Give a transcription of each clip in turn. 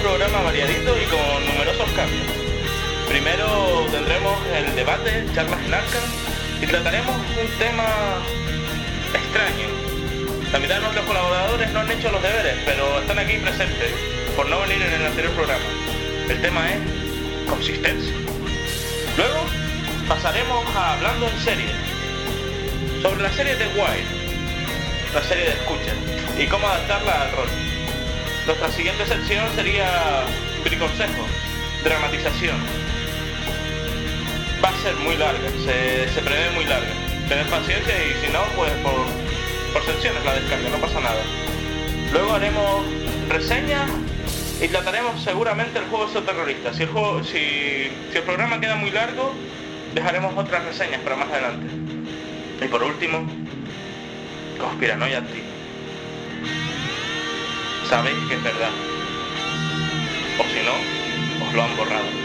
programa variadito y con numerosos cambios. Primero tendremos el debate, charlas en Arkham, y trataremos un tema extraño. La mitad de nuestros colaboradores no han hecho los deberes, pero están aquí presentes, por no venir en el anterior programa. El tema es consistencia. Luego pasaremos a hablando en serie, sobre la serie The Wire, la serie de escucha, y cómo adaptarla al rol. Nuestra siguiente sección sería briconsejo, dramatización. Va a ser muy larga, se prevé muy larga. Tened paciencia y si no, pues por secciones la descarga, no pasa nada. Luego haremos reseñas y trataremos seguramente el juego exoterrorista. Si el programa queda muy largo, dejaremos otras reseñas para más adelante. Y por último, conspiranoia activa. Sabéis que es verdad. O si no, os lo han borrado.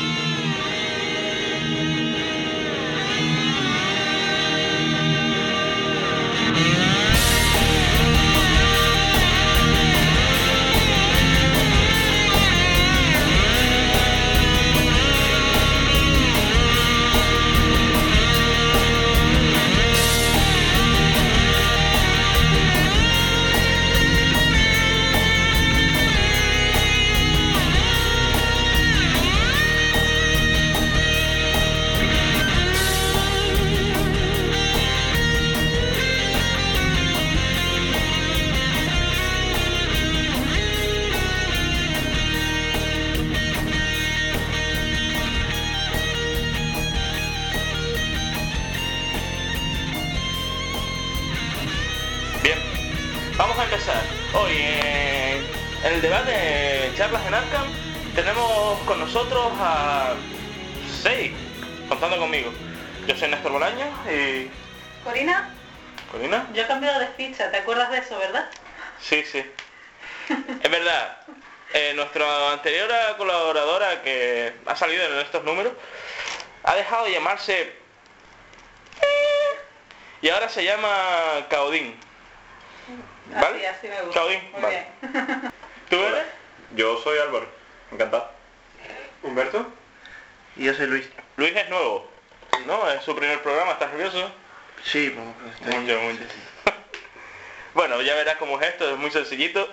Vamos a empezar. Hoy en el debate de charlas en Arkham tenemos con nosotros a 6, contando conmigo. Yo soy Néstor Bolaños y... ¿Corina? ¿Corina? Yo he cambiado de ficha, ¿te acuerdas de eso, verdad? Sí. Es verdad. Nuestra anterior colaboradora que ha salido en estos números ha dejado de llamarse... y ahora se llama Caodín. ¿Vale? Así me gusta. Caodín, muy vale. bien. ¿Tú eres? Yo soy Álvaro, encantado. ¿Humberto? Y yo soy Luis. Luis es nuevo, ¿no? Es su primer programa, ¿estás nervioso? Sí, pues Mucho. Bueno, ya verás cómo es esto, es muy sencillito.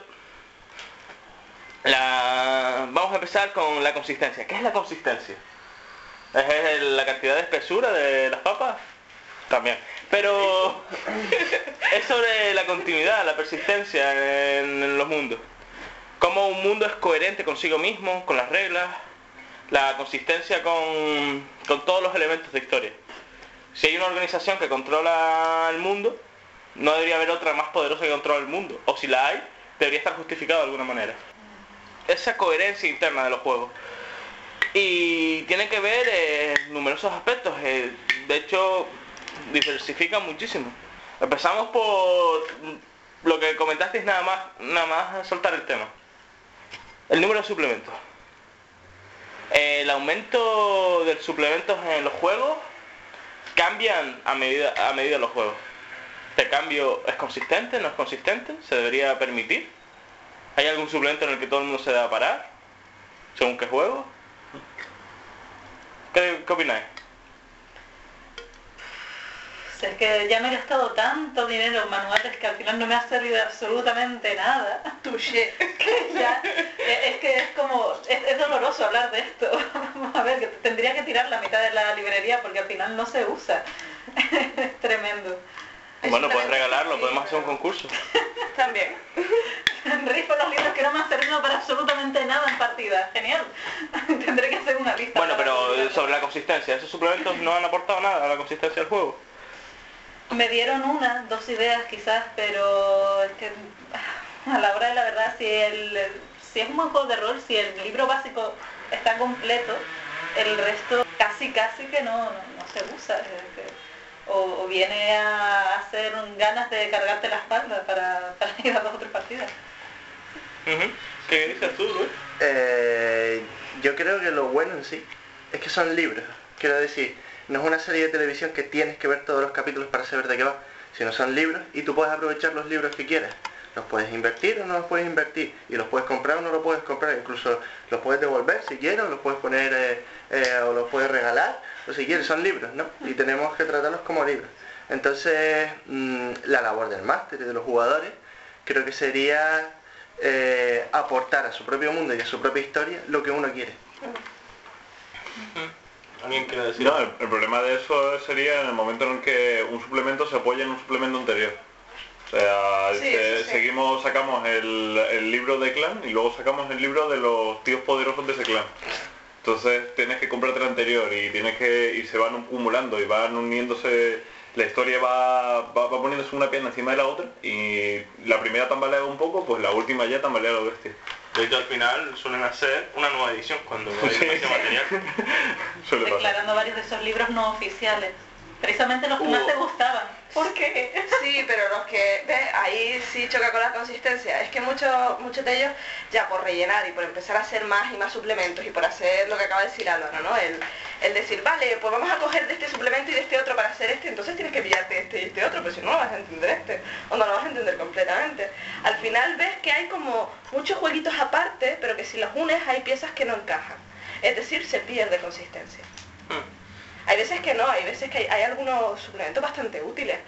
Vamos a empezar con la consistencia. ¿Qué es la consistencia? ¿Es la cantidad de espesura de las papas? También. Pero es sobre la continuidad, la persistencia en los mundos. Cómo un mundo es coherente consigo mismo, con las reglas, la consistencia con todos los elementos de historia. Si hay una organización que controla el mundo, no debería haber otra más poderosa que controla el mundo. O si la hay, debería estar justificado de alguna manera. Esa coherencia interna de los juegos. Y tiene que ver numerosos aspectos. De hecho, diversifican muchísimo. Empezamos por lo que comentasteis nada más soltar el tema. El número de suplementos. El aumento de suplementos en los juegos cambian a medida de los juegos. ¿Este cambio es consistente? ¿No es consistente? ¿Se debería permitir? ¿Hay algún suplemento en el que todo el mundo se deba parar? ¿Según qué juego? ¿Qué opináis? Es que ya me he gastado tanto dinero en manuales que al final no me ha servido de absolutamente nada. Touché. Que ya, es que es como, es doloroso hablar de esto. Vamos a ver, que tendría que tirar la mitad de la librería porque al final no se usa. Es tremendo. Bueno, puedes regalarlo, podemos hacer un concurso. También. Rifo los libros que no me han servido para absolutamente nada en partida. Genial. Tendré que hacer una lista. Bueno, pero sobre la consistencia, ¿esos suplementos no han aportado nada a la consistencia del juego? Me dieron dos ideas quizás, pero es que a la hora de la verdad, si es un buen juego de rol, si el libro básico está completo, el resto casi que no se usa. O viene a hacer ganas de cargarte la espalda para ir a 2 o 3 partidas. ¿Qué dices tú, Luis? Yo creo que lo bueno en sí es que son libros. Quiero decir, no es una serie de televisión que tienes que ver todos los capítulos para saber de qué va, sino son libros y tú puedes aprovechar los libros que quieras. Los puedes invertir o no los puedes invertir, y los puedes comprar o no los puedes comprar, incluso los puedes devolver si quieres, o los puedes poner o los puedes regalar, o si quieres, son libros, ¿no? Y tenemos que tratarlos como libros. Entonces, la labor del máster y de los jugadores creo que sería aportar a su propio mundo y a su propia historia lo que uno quiere. ¿Alguien quiere decir? No, el problema de eso sería en el momento en el que un suplemento se apoya en un suplemento anterior. O sea, sacamos el libro de clan y luego sacamos el libro de los tíos poderosos de ese clan. Entonces tienes que comprarte el anterior y se van acumulando y van uniéndose, la historia va poniéndose una pierna encima de la otra y la primera tambalea un poco, pues la última ya tambalea la bestia. De hecho, al final suelen hacer una nueva edición cuando hay demasiado material. Suele pasar. Declarando varios de esos libros no oficiales. Precisamente los que más te gustaban. ¿Por qué? Sí, pero los que, ¿ves? Ahí sí choca con la consistencia. Es que muchos de ellos, ya por rellenar y por empezar a hacer más y más suplementos y por hacer lo que acaba de decir Álvaro, ¿no? El decir, vale, pues vamos a coger de este suplemento y de este otro para hacer este, entonces tienes que pillarte este y este otro, pero si no, no vas a entender este, o no lo vas a entender completamente. Al final ves que hay como muchos jueguitos aparte, pero que si los unes hay piezas que no encajan. Es decir, se pierde consistencia. Hay veces que no, hay veces que hay algunos suplementos bastante útiles,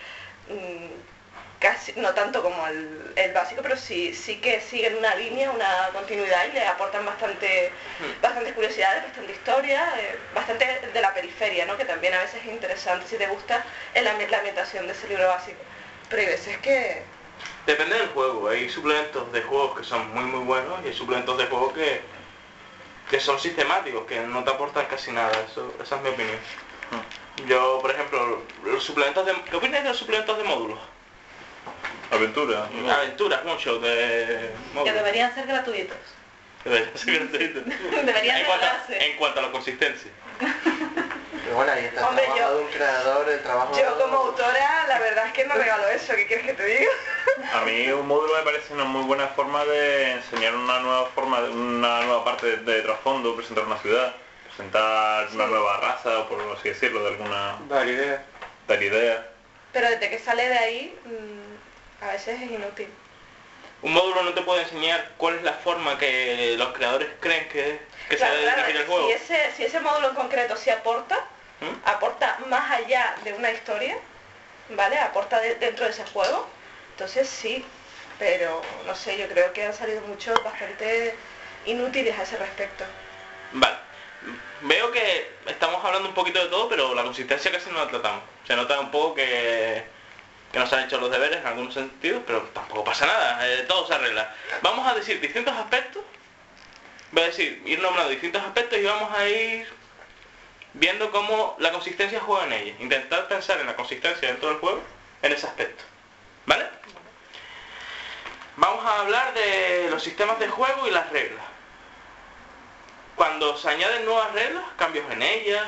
casi no tanto como el básico, pero sí que siguen una línea, una continuidad y le aportan bastantes curiosidades, bastante historia, bastante de la periferia, ¿no? Que también a veces es interesante si te gusta la ambientación de ese libro básico. Pero hay veces que... Depende del juego, hay suplementos de juegos que son muy muy buenos y hay suplementos de juegos que son sistemáticos, que no te aportan casi nada, esa es mi opinión. Yo, por ejemplo, los suplementos de... ¿Qué opinas de los suplementos de módulos? Aventura. Aventuras, mucho de que módulos. deberían ser gratuitos. Deberían ser gratuitos. Deberían En cuanto a la consistencia. Pero bueno, ahí está el Hombre, trabajo de un creador, el trabajo Yo como autora, la verdad es que no regalo eso, ¿qué quieres que te diga? A mí un módulo me parece una muy buena forma de enseñar una nueva parte de trasfondo, presentar una ciudad, presentar una nueva raza, por así decirlo, de alguna... Dar idea. dar ideas. Pero desde que sale de ahí, a veces es inútil. Un módulo no te puede enseñar cuál es la forma que los creadores creen que se debe dirigir el juego. Si ese módulo en concreto sí aporta, aporta más allá de una historia, ¿vale? Aporta dentro de ese juego, entonces sí, pero no sé, yo creo que han salido muchos bastante inútiles a ese respecto. Vale. Veo que estamos hablando un poquito de todo, pero la consistencia casi no la tratamos. Se nota un poco que nos han hecho los deberes en algunos sentidos, pero tampoco pasa nada, todo se arregla. Vamos a decir distintos aspectos, voy a ir nombrando distintos aspectos y vamos a ir viendo cómo la consistencia juega en ella. Intentar pensar en la consistencia dentro del juego en ese aspecto. ¿Vale? Vamos a hablar de los sistemas de juego y las reglas. Cuando se añaden nuevas reglas, cambios en ellas,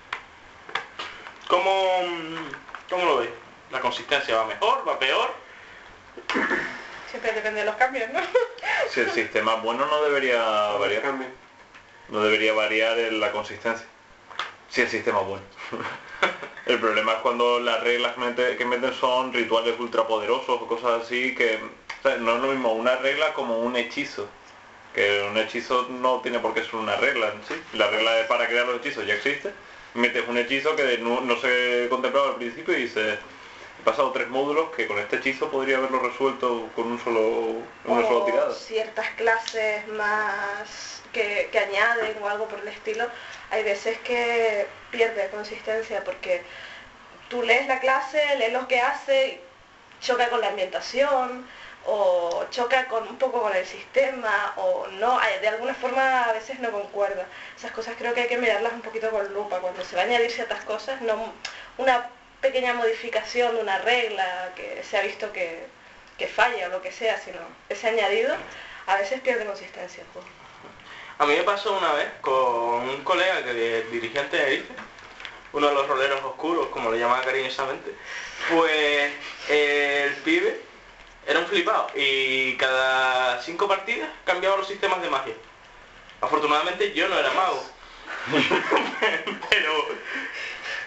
¿cómo lo veis? ¿La consistencia va mejor, va peor? Siempre depende de los cambios, ¿no? Si el sistema es bueno no debería variar. No debería variar en la consistencia. Si el sistema es bueno. El problema es cuando las reglas que meten son rituales ultrapoderosos o cosas así que... O sea, no es lo mismo una regla como un hechizo. Que un hechizo no tiene por qué ser una regla en sí. La regla para crear los hechizos ya existe. Metes un hechizo que no se contemplaba al principio y dices... He pasado 3 módulos que con este hechizo podría haberlo resuelto con una sola tirada. Ciertas clases más que añaden o algo por el estilo, hay veces que pierde consistencia porque tú lees la clase, lees lo que hace, choca con la ambientación o choca un poco con el sistema o no, de alguna forma a veces no concuerda. Esas cosas creo que hay que mirarlas un poquito con lupa. Cuando se va a añadir ciertas cosas, no una pequeña modificación de una regla que se ha visto que falla o lo que sea, sino ese añadido, a veces pierde consistencia el juego. A mí me pasó una vez con un colega que es dirigente de IFE, uno de los roleros oscuros, como le llamaba cariñosamente, pues el pibe era un flipado y cada 5 partidas cambiaba los sistemas de magia.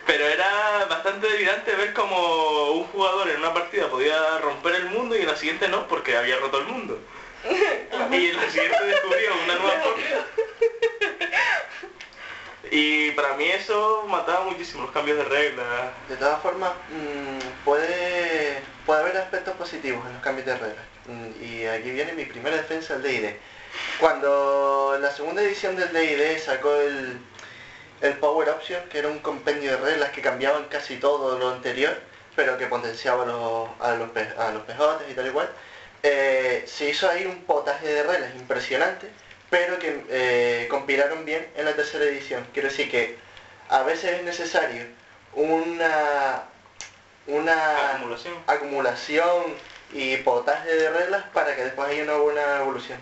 Pero era bastante delirante ver como un jugador en una partida podía romper el mundo y en la siguiente no, porque había roto el mundo. Y en la siguiente descubrió una nueva forma. Y para mí eso mataba muchísimo los cambios de reglas. De todas formas, puede haber aspectos positivos en los cambios de reglas. Y aquí viene mi primera defensa del D&D. Cuando la segunda edición del D&D sacó el Power Option, que era un compendio de reglas que cambiaban casi todo lo anterior, pero que potenciaba a los PJs y tal y cual, se hizo ahí un potaje de reglas impresionante, pero que compilaron bien en la tercera edición. Quiero decir que a veces es necesario una acumulación y potaje de reglas para que después haya una buena evolución.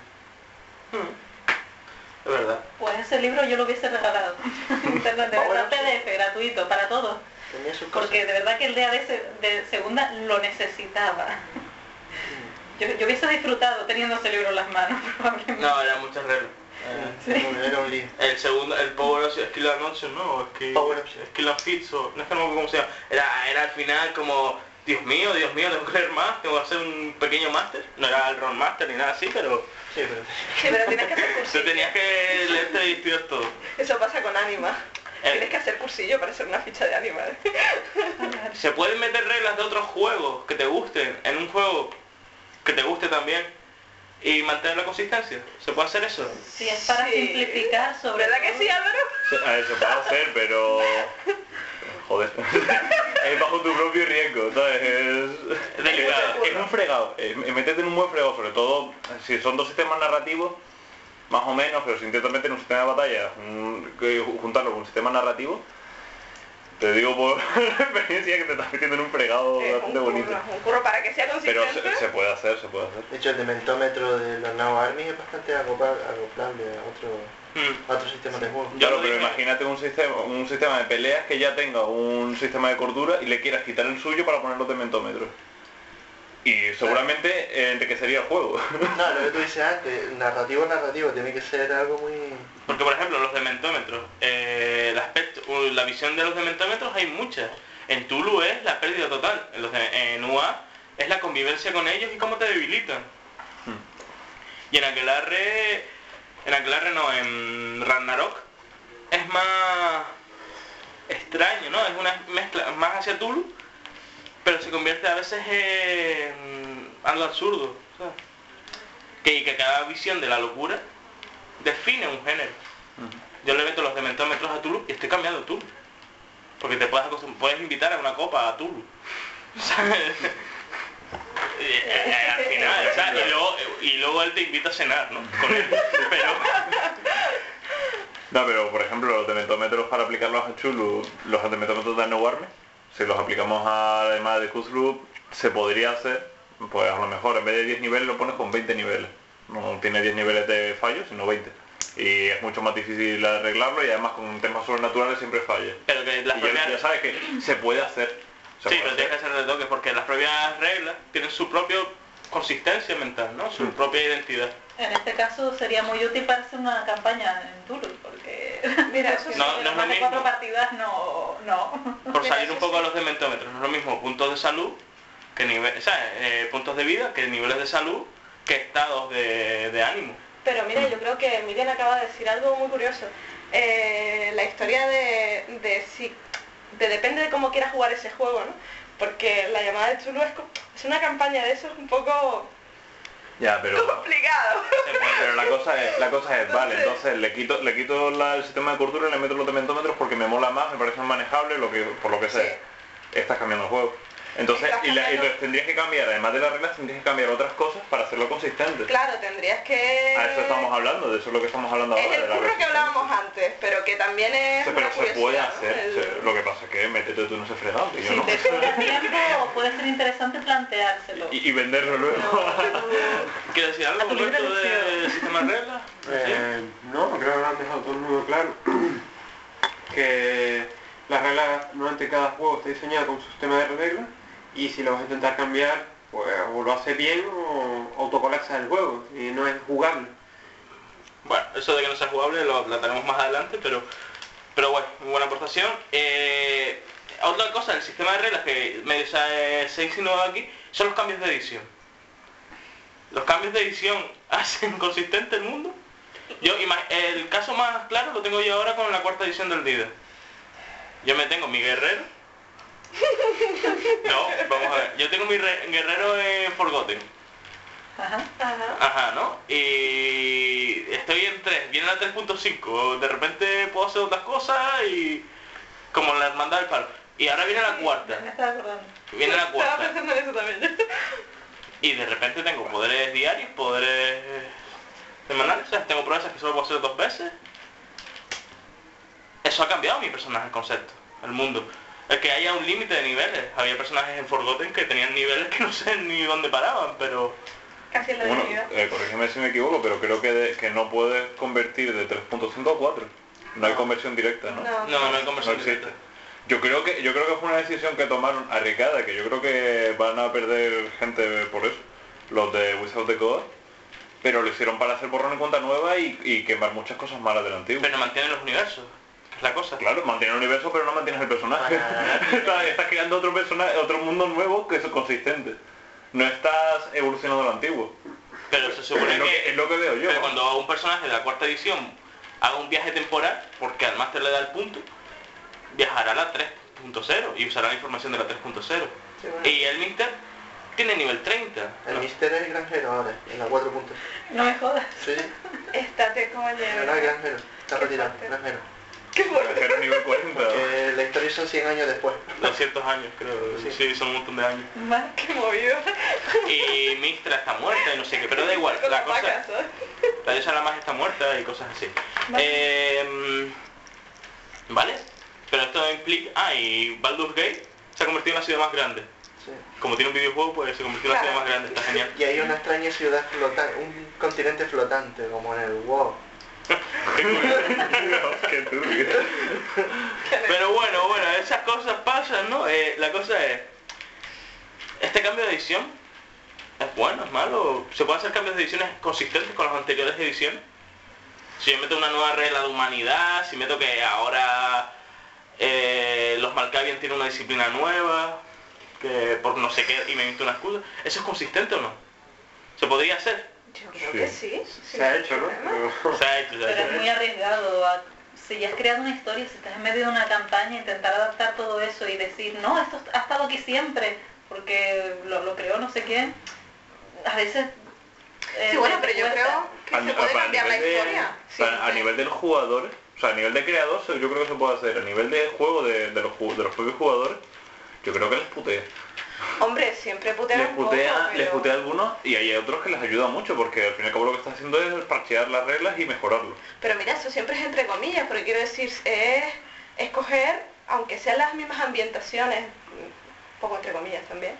Es verdad. Pues ese libro yo lo hubiese regalado. De verdad, PDF, gratuito, para todos. Tenía sus cosas. Porque de verdad que el D&D de segunda lo necesitaba. Yo hubiese disfrutado teniendo ese libro en las manos, probablemente. No, eran muchas reglas. Era un lío. El segundo, el Power Option, Skill and Option, ¿no? O Power Option. Skill and Fits, o no es que no me acuerdo cómo se llama. Era al final como, Dios mío, tengo que leer más, tengo que hacer un pequeño máster. No era el Ron Master ni nada así, pero... Sí, pero... Sí, pero tienes que hacer Tú cursillo. tenías que leerte y estudiar todo. Eso pasa con Anima. Tienes que hacer cursillo para hacer una ficha de Anima. Se pueden meter reglas de otros juegos que te gusten en un juego que te guste también y mantener la consistencia. ¿Se puede hacer eso? Si es para Sí. simplificar sobre ¿Verdad que todo. sí, Álvaro? A ver, se puede hacer, pero... Joder. Es bajo tu propio riesgo, ¿sabes? Es delicado. Es un fregado. Métete en un buen fregado, sobre todo si son dos sistemas narrativos, más o menos, pero si intentas meter un sistema de batalla, juntarlo con un sistema narrativo, te digo por experiencia que te estás metiendo en un fregado bastante bonito. Un curro para que sea Pero consistente. se puede hacer, se puede hacer. De hecho, el dementómetro de los Now Army es bastante acoplable a otro sistema de juego. Yo Claro, lo pero dije. imagínate un sistema de peleas que ya tenga un sistema de cordura y le quieras quitar el suyo para poner los dementómetros. Y seguramente enriquecería el juego. No, lo que tú dices antes, narrativo, tiene que ser algo muy... Porque por ejemplo los dementómetros, la visión de los dementómetros hay muchas. En Tulu es la pérdida total, en UA es la convivencia con ellos y cómo te debilitan. Y en en Ragnarok es más extraño, ¿no? Es una mezcla más hacia Tulu, pero se convierte a veces en algo absurdo, ¿sabes? Que cada visión de la locura define un género. Yo le meto los dementómetros a Tulu y estoy cambiando Tulu. Porque te puedes invitar a una copa a Tulu. ¿Sabes? Al final, ¿sabes? Y luego él te invita a cenar, ¿no? Con él. Pero... No, pero por ejemplo los dementómetros para aplicarlos a Chulu, los dementómetros de No Army, si los aplicamos además de Cthulhu, se podría hacer, pues a lo mejor en vez de 10 niveles lo pones con 20 niveles. No tiene 10 niveles de fallo, sino 20. Y es mucho más difícil arreglarlo y además con temas sobrenaturales siempre falla. Pero que las Y propias... ya sabes que se puede hacer. Sí, pero tienes que hacer retoques porque las propias reglas tienen su propia consistencia mental, ¿no? Su propia identidad. En este caso sería muy útil para hacer una campaña en Tulu, porque Mira, eso sí, no es lo más de mismo. 4 partidas no. Por Mira, salir eso un poco sí. a los dementómetros, no es lo mismo puntos de salud que puntos de vida, que niveles de salud, que estados de ánimo. Pero mira, yo creo que Miriam acaba de decir algo muy curioso. La historia de depende de cómo quieras jugar ese juego, ¿no? Porque la llamada de Tulu es una campaña de eso, es un poco Ya, pero... complicado. Pero la cosa es, vale, entonces le quito el sistema de cordura y le meto los dementómetros porque me mola más, me parece más manejable, por lo que sea. Sí. Estás cambiando el juego. Entonces, Estás cambiando- entonces tendrías que cambiar, además de las reglas, tendrías que cambiar otras cosas para hacerlo consistente. Claro, tendrías que... A eso estamos hablando, de eso es lo que estamos hablando ahora. Es el de la curro que resistencia. hablábamos antes, pero que también es Sí, una pero se puede curiosidad, ¿no? hacer, lo que pasa es que métete tú en ese fregado, que yo Si no. te sobra tiempo, puede ser interesante planteárselo. Y venderlo luego. ¿Quieres decir algo, A tu libre Humberto, elección. del sistema de reglas? No, creo que lo han dejado todo el mundo claro. Que las reglas, normalmente cada juego está diseñado con su sistema de reglas y si lo vas a intentar cambiar, pues o lo hace bien o autocolapsa el juego y no es jugable. Bueno, eso de que no sea jugable lo trataremos más adelante, pero bueno, muy buena aportación. otra cosa del sistema de reglas que medio se ha insinuado aquí son los cambios de edición. Los cambios de edición hacen consistente el mundo. El caso más claro lo tengo yo ahora con la 4ª edición del DIDA. Yo me tengo mi guerrero. No, vamos a ver. Yo tengo mi guerrero en Forgotten. Ajá, ¿no? Y estoy en 3, viene la 3.5, de repente puedo hacer otras cosas y como la hermandad del palo. Y ahora viene la 4ª. Me estaba acordando. Viene la 4ª. Estaba pensando en eso también. Y de repente tengo poderes diarios, poderes semanales, o sea, tengo pruebas que solo puedo hacer 2 veces. Eso ha cambiado mi personaje, el concepto, el mundo. El que haya un límite de niveles. Había personajes en Forgotten que tenían niveles que no sé ni dónde paraban, pero... Casi en la Bueno, divinidad. corrígeme si me equivoco, pero creo que no puedes convertir de 3.5 a 4. No hay conversión directa, ¿no? No hay conversión No existe. directa. Yo creo que fue una decisión que tomaron arriesgada, que yo creo que van a perder gente por eso, los de Wizards of the Coast, pero lo hicieron para hacer borrón y cuenta nueva y quemar muchas cosas malas del antiguo. Pero mantienen los universos, es la cosa. Claro, mantienes el universo pero no mantienes el personaje. Estás creando otro personaje, otro mundo nuevo que es consistente. No estás evolucionando lo antiguo. Pero se supone Es lo que veo yo. pero cuando un personaje de la 4ª edición haga un viaje temporal, porque al máster le da el punto, viajará a la 3.0 y usará la información de la 3.0. Sí, bueno. Y el Mister tiene nivel 30. El ¿no? Mister es el granjero ahora, en la 4. No me jodas. Sí, Estate como no, no es granjero, está retirado, fuerte. granjero. Qué fuerte. Granjero nivel 40. Que la historia son 100 años después. 200 años creo, Sí. sí, son un montón de años. Más Qué movido. Y Mistra está muerta y no sé qué, pero da igual, Con la las cosa... vacas, ¿sabes? La diosa de la magia está muerta y cosas así. Vale. ¿Vale? Pero esto implica... y Baldur's Gate se ha convertido en la ciudad más grande. Sí. Como tiene un videojuego, pues se convirtió en la ciudad más grande, está genial. Y hay una extraña ciudad flotante, un continente flotante, como en el WoW. Qué turbio. Pero bueno, esas cosas pasan, ¿no? La cosa es... Este cambio de edición es bueno, es malo. ¿Se pueden hacer cambios de ediciones consistentes con las anteriores ediciones? Si yo meto una nueva regla de humanidad, si meto que ahora los Malkavian tienen una disciplina nueva, que por no sé qué, y me invento una excusa, ¿eso es consistente o no? ¿Se podría hacer? Yo creo que sí. Se ha hecho, ¿no? problema. Se ha hecho, se ha Pero hecho. es muy arriesgado. Si ya has creado una historia, si estás en medio de una campaña, intentar adaptar todo eso y decir, no, esto ha estado aquí siempre, porque lo creó no sé quién, a veces... Sí, bueno, pero yo cuesta. creo que se puede cambiar la historia. A nivel del jugador, o sea, a nivel de creador, yo creo que se puede hacer. A nivel de juego de los propios jugadores, yo creo que les putea. Hombre, siempre putea Les un poco, putea, les pero- putea a algunos y hay otros que les ayuda mucho porque al fin y al cabo lo que están haciendo es parchear las reglas y mejorarlo. Pero mira, eso siempre es entre comillas, porque quiero decir, es escoger, aunque sean las mismas ambientaciones, un poco entre comillas también,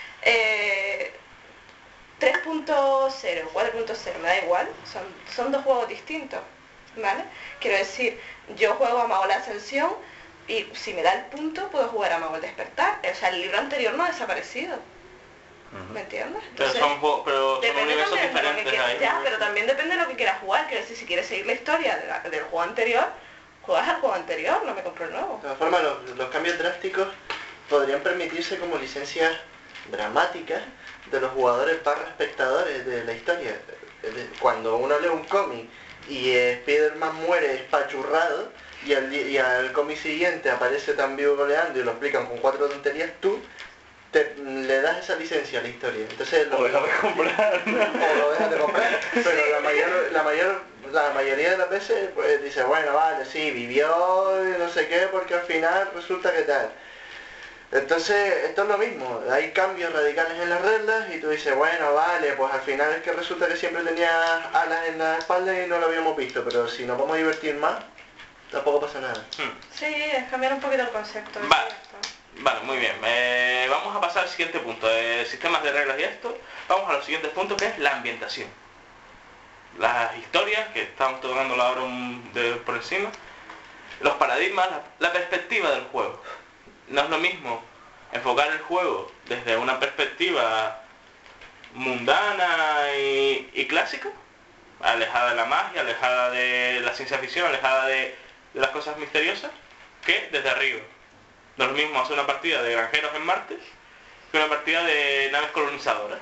3.0, 4.0, me da igual, son dos juegos distintos, ¿vale? Quiero decir, yo juego a Mago la Ascensión y si me da el punto puedo jugar a Mago el Despertar, o sea, el libro anterior no ha desaparecido, ¿me entiendes? Pero Entonces, son depende universos también de lo que diferentes quieras, ahí. ya, pero también depende de lo que quieras jugar. Quiero decir, si quieres seguir la historia del juego anterior, juegas al juego anterior, no me compro el nuevo. De todas formas, los cambios drásticos podrían permitirse como licencias dramáticas de los jugadores barra espectadores de la historia. Cuando uno lee un cómic y Spider-Man muere espachurrado y al cómic siguiente aparece tan vivo goleando y lo explican con 4 tonterías, tú le das esa licencia a la historia. Entonces O dejas de comprar. o lo dejas de comprar, pero la mayoría de las veces pues dice, bueno, vale, sí, vivió y no sé qué, porque al final resulta que tal. Entonces, esto es lo mismo, hay cambios radicales en las reglas y tú dices, bueno, vale, pues al final es que resulta que siempre tenía alas en la espalda y no lo habíamos visto, pero si nos vamos a divertir más, tampoco pasa nada. Sí, es cambiar un poquito el concepto. Vale. ya está. Vale, muy bien. Vamos a pasar al siguiente punto. Sistemas de reglas y esto. Vamos a los siguientes puntos, que es la ambientación. Las historias, que estamos tocando ahora por encima. Los paradigmas, la perspectiva del juego. No es lo mismo enfocar el juego desde una perspectiva mundana y clásica, alejada de la magia, alejada de la ciencia ficción, alejada de las cosas misteriosas, que desde arriba. No es lo mismo hacer una partida de granjeros en Marte que una partida de naves colonizadoras.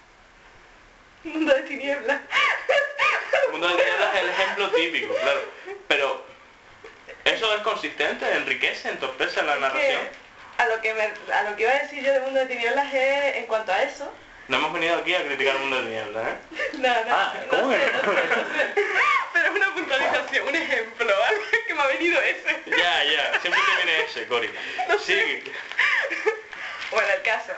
Mundo de tinieblas. El mundo de tinieblas es el ejemplo típico, claro. Pero eso es consistente, enriquece, entorpece la narración. A lo que iba a decir yo de Mundo de Tinieblas es, en cuanto a eso... No hemos venido aquí a criticar el mundo de tinieblas, ¿eh? No, ¿cómo no es? sé. Pero es una puntualización, un ejemplo, algo que me ha venido ese. Ya, siempre te viene ese, Cori. Sigue. Bueno, el caso.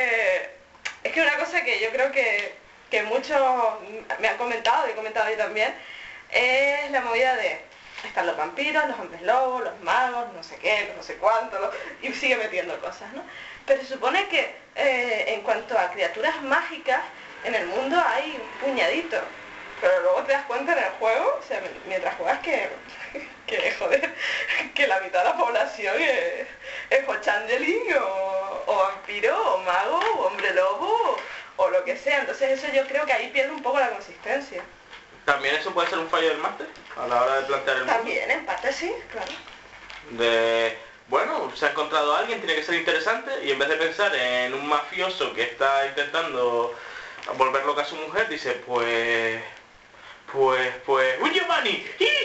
Es que una cosa que yo creo que muchos me han comentado, y he comentado yo también, es la movida de... Están los vampiros, los hombres lobos, los magos, no sé qué, no sé cuánto, y sigue metiendo cosas, ¿no? Pero se supone que en cuanto a criaturas mágicas, en el mundo hay un puñadito. Pero luego te das cuenta en el juego, o sea, mientras juegas que joder, que la mitad de la población es o changeling, o vampiro, o mago, o hombre lobo, o lo que sea. Entonces eso yo creo que ahí pierde un poco la consistencia. También eso puede ser un fallo del máster a la hora de plantear el mundo. También, en parte sí, claro. Bueno, se ha encontrado a alguien, tiene que ser interesante, y en vez de pensar en un mafioso que está intentando volver loca a su mujer, dice, pues, ¡un Giovanni!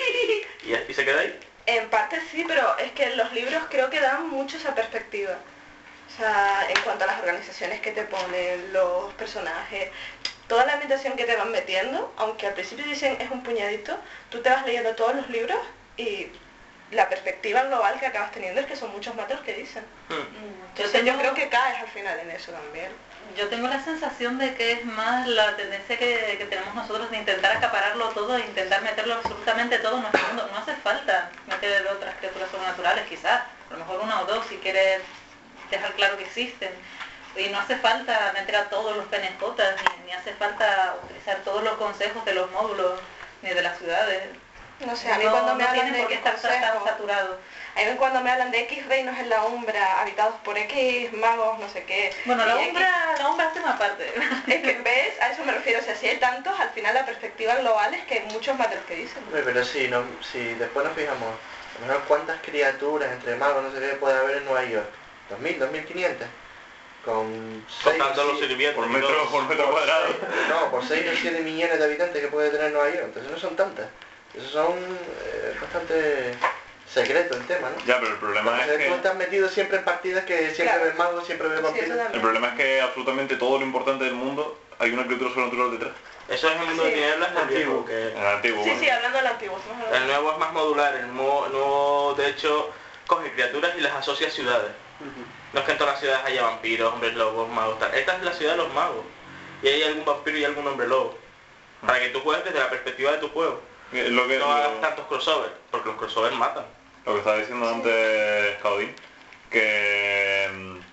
Y se queda ahí. En parte sí, pero es que los libros creo que dan mucho esa perspectiva. O sea, en cuanto a las organizaciones que te ponen, los personajes, toda la ambientación que te van metiendo, aunque al principio dicen es un puñadito, tú te vas leyendo todos los libros y la perspectiva global que acabas teniendo es que son muchos más de los que dicen. Entonces yo creo que caes al final en eso también. Yo tengo la sensación de que es más la tendencia que tenemos nosotros de intentar acapararlo todo e intentar meterlo absolutamente todo en nuestro mundo. No hace falta meter otras criaturas sobrenaturales, quizás, a lo mejor una o dos si quieres dejar claro que existen. Y no hace falta meter a todos los PNJs, ni hace falta utilizar todos los consejos de los módulos, ni de las ciudades. No sé, a mí cuando me hablan tiene de por qué estar tan saturado. A mí cuando me hablan de X reinos en la Umbra, habitados por X magos, no sé qué. Bueno, la y Umbra hace una parte. Es que, ¿ves? A eso me refiero. O sea, si hay tantos, al final la perspectiva global es que hay muchos más de los que dicen. Pero si después nos fijamos, a lo mejor cuántas criaturas entre magos, no sé qué, puede haber en Nueva York. 2.000, 2.500. Con 6, Contando los sirvientes por metro cuadrado. No, por 6 o 7 millones de habitantes que puede tener Nueva York. Entonces no son tantas. Esos son bastante secreto el tema, ¿no? Ya, pero el problema es que... Tú estás metido siempre en partidas que siempre ves magos, siempre ves vampiros. El problema es que absolutamente todo lo importante del mundo hay una criatura sobrenatural detrás. Eso es el mundo de tinieblas antiguo. El antiguo, Sí, bueno. sí, hablando del antiguo. El nuevo es más modular, el nuevo de hecho coge criaturas y las asocia a ciudades. No es que en todas las ciudades haya vampiros, hombres lobos, magos, tal. Esta es la ciudad de los magos. Y hay algún vampiro y algún hombre lobo. Para que tú juegues desde la perspectiva de tu juego. No hagas tantos crossovers, porque los crossovers matan. Lo que estaba diciendo antes Caudín, que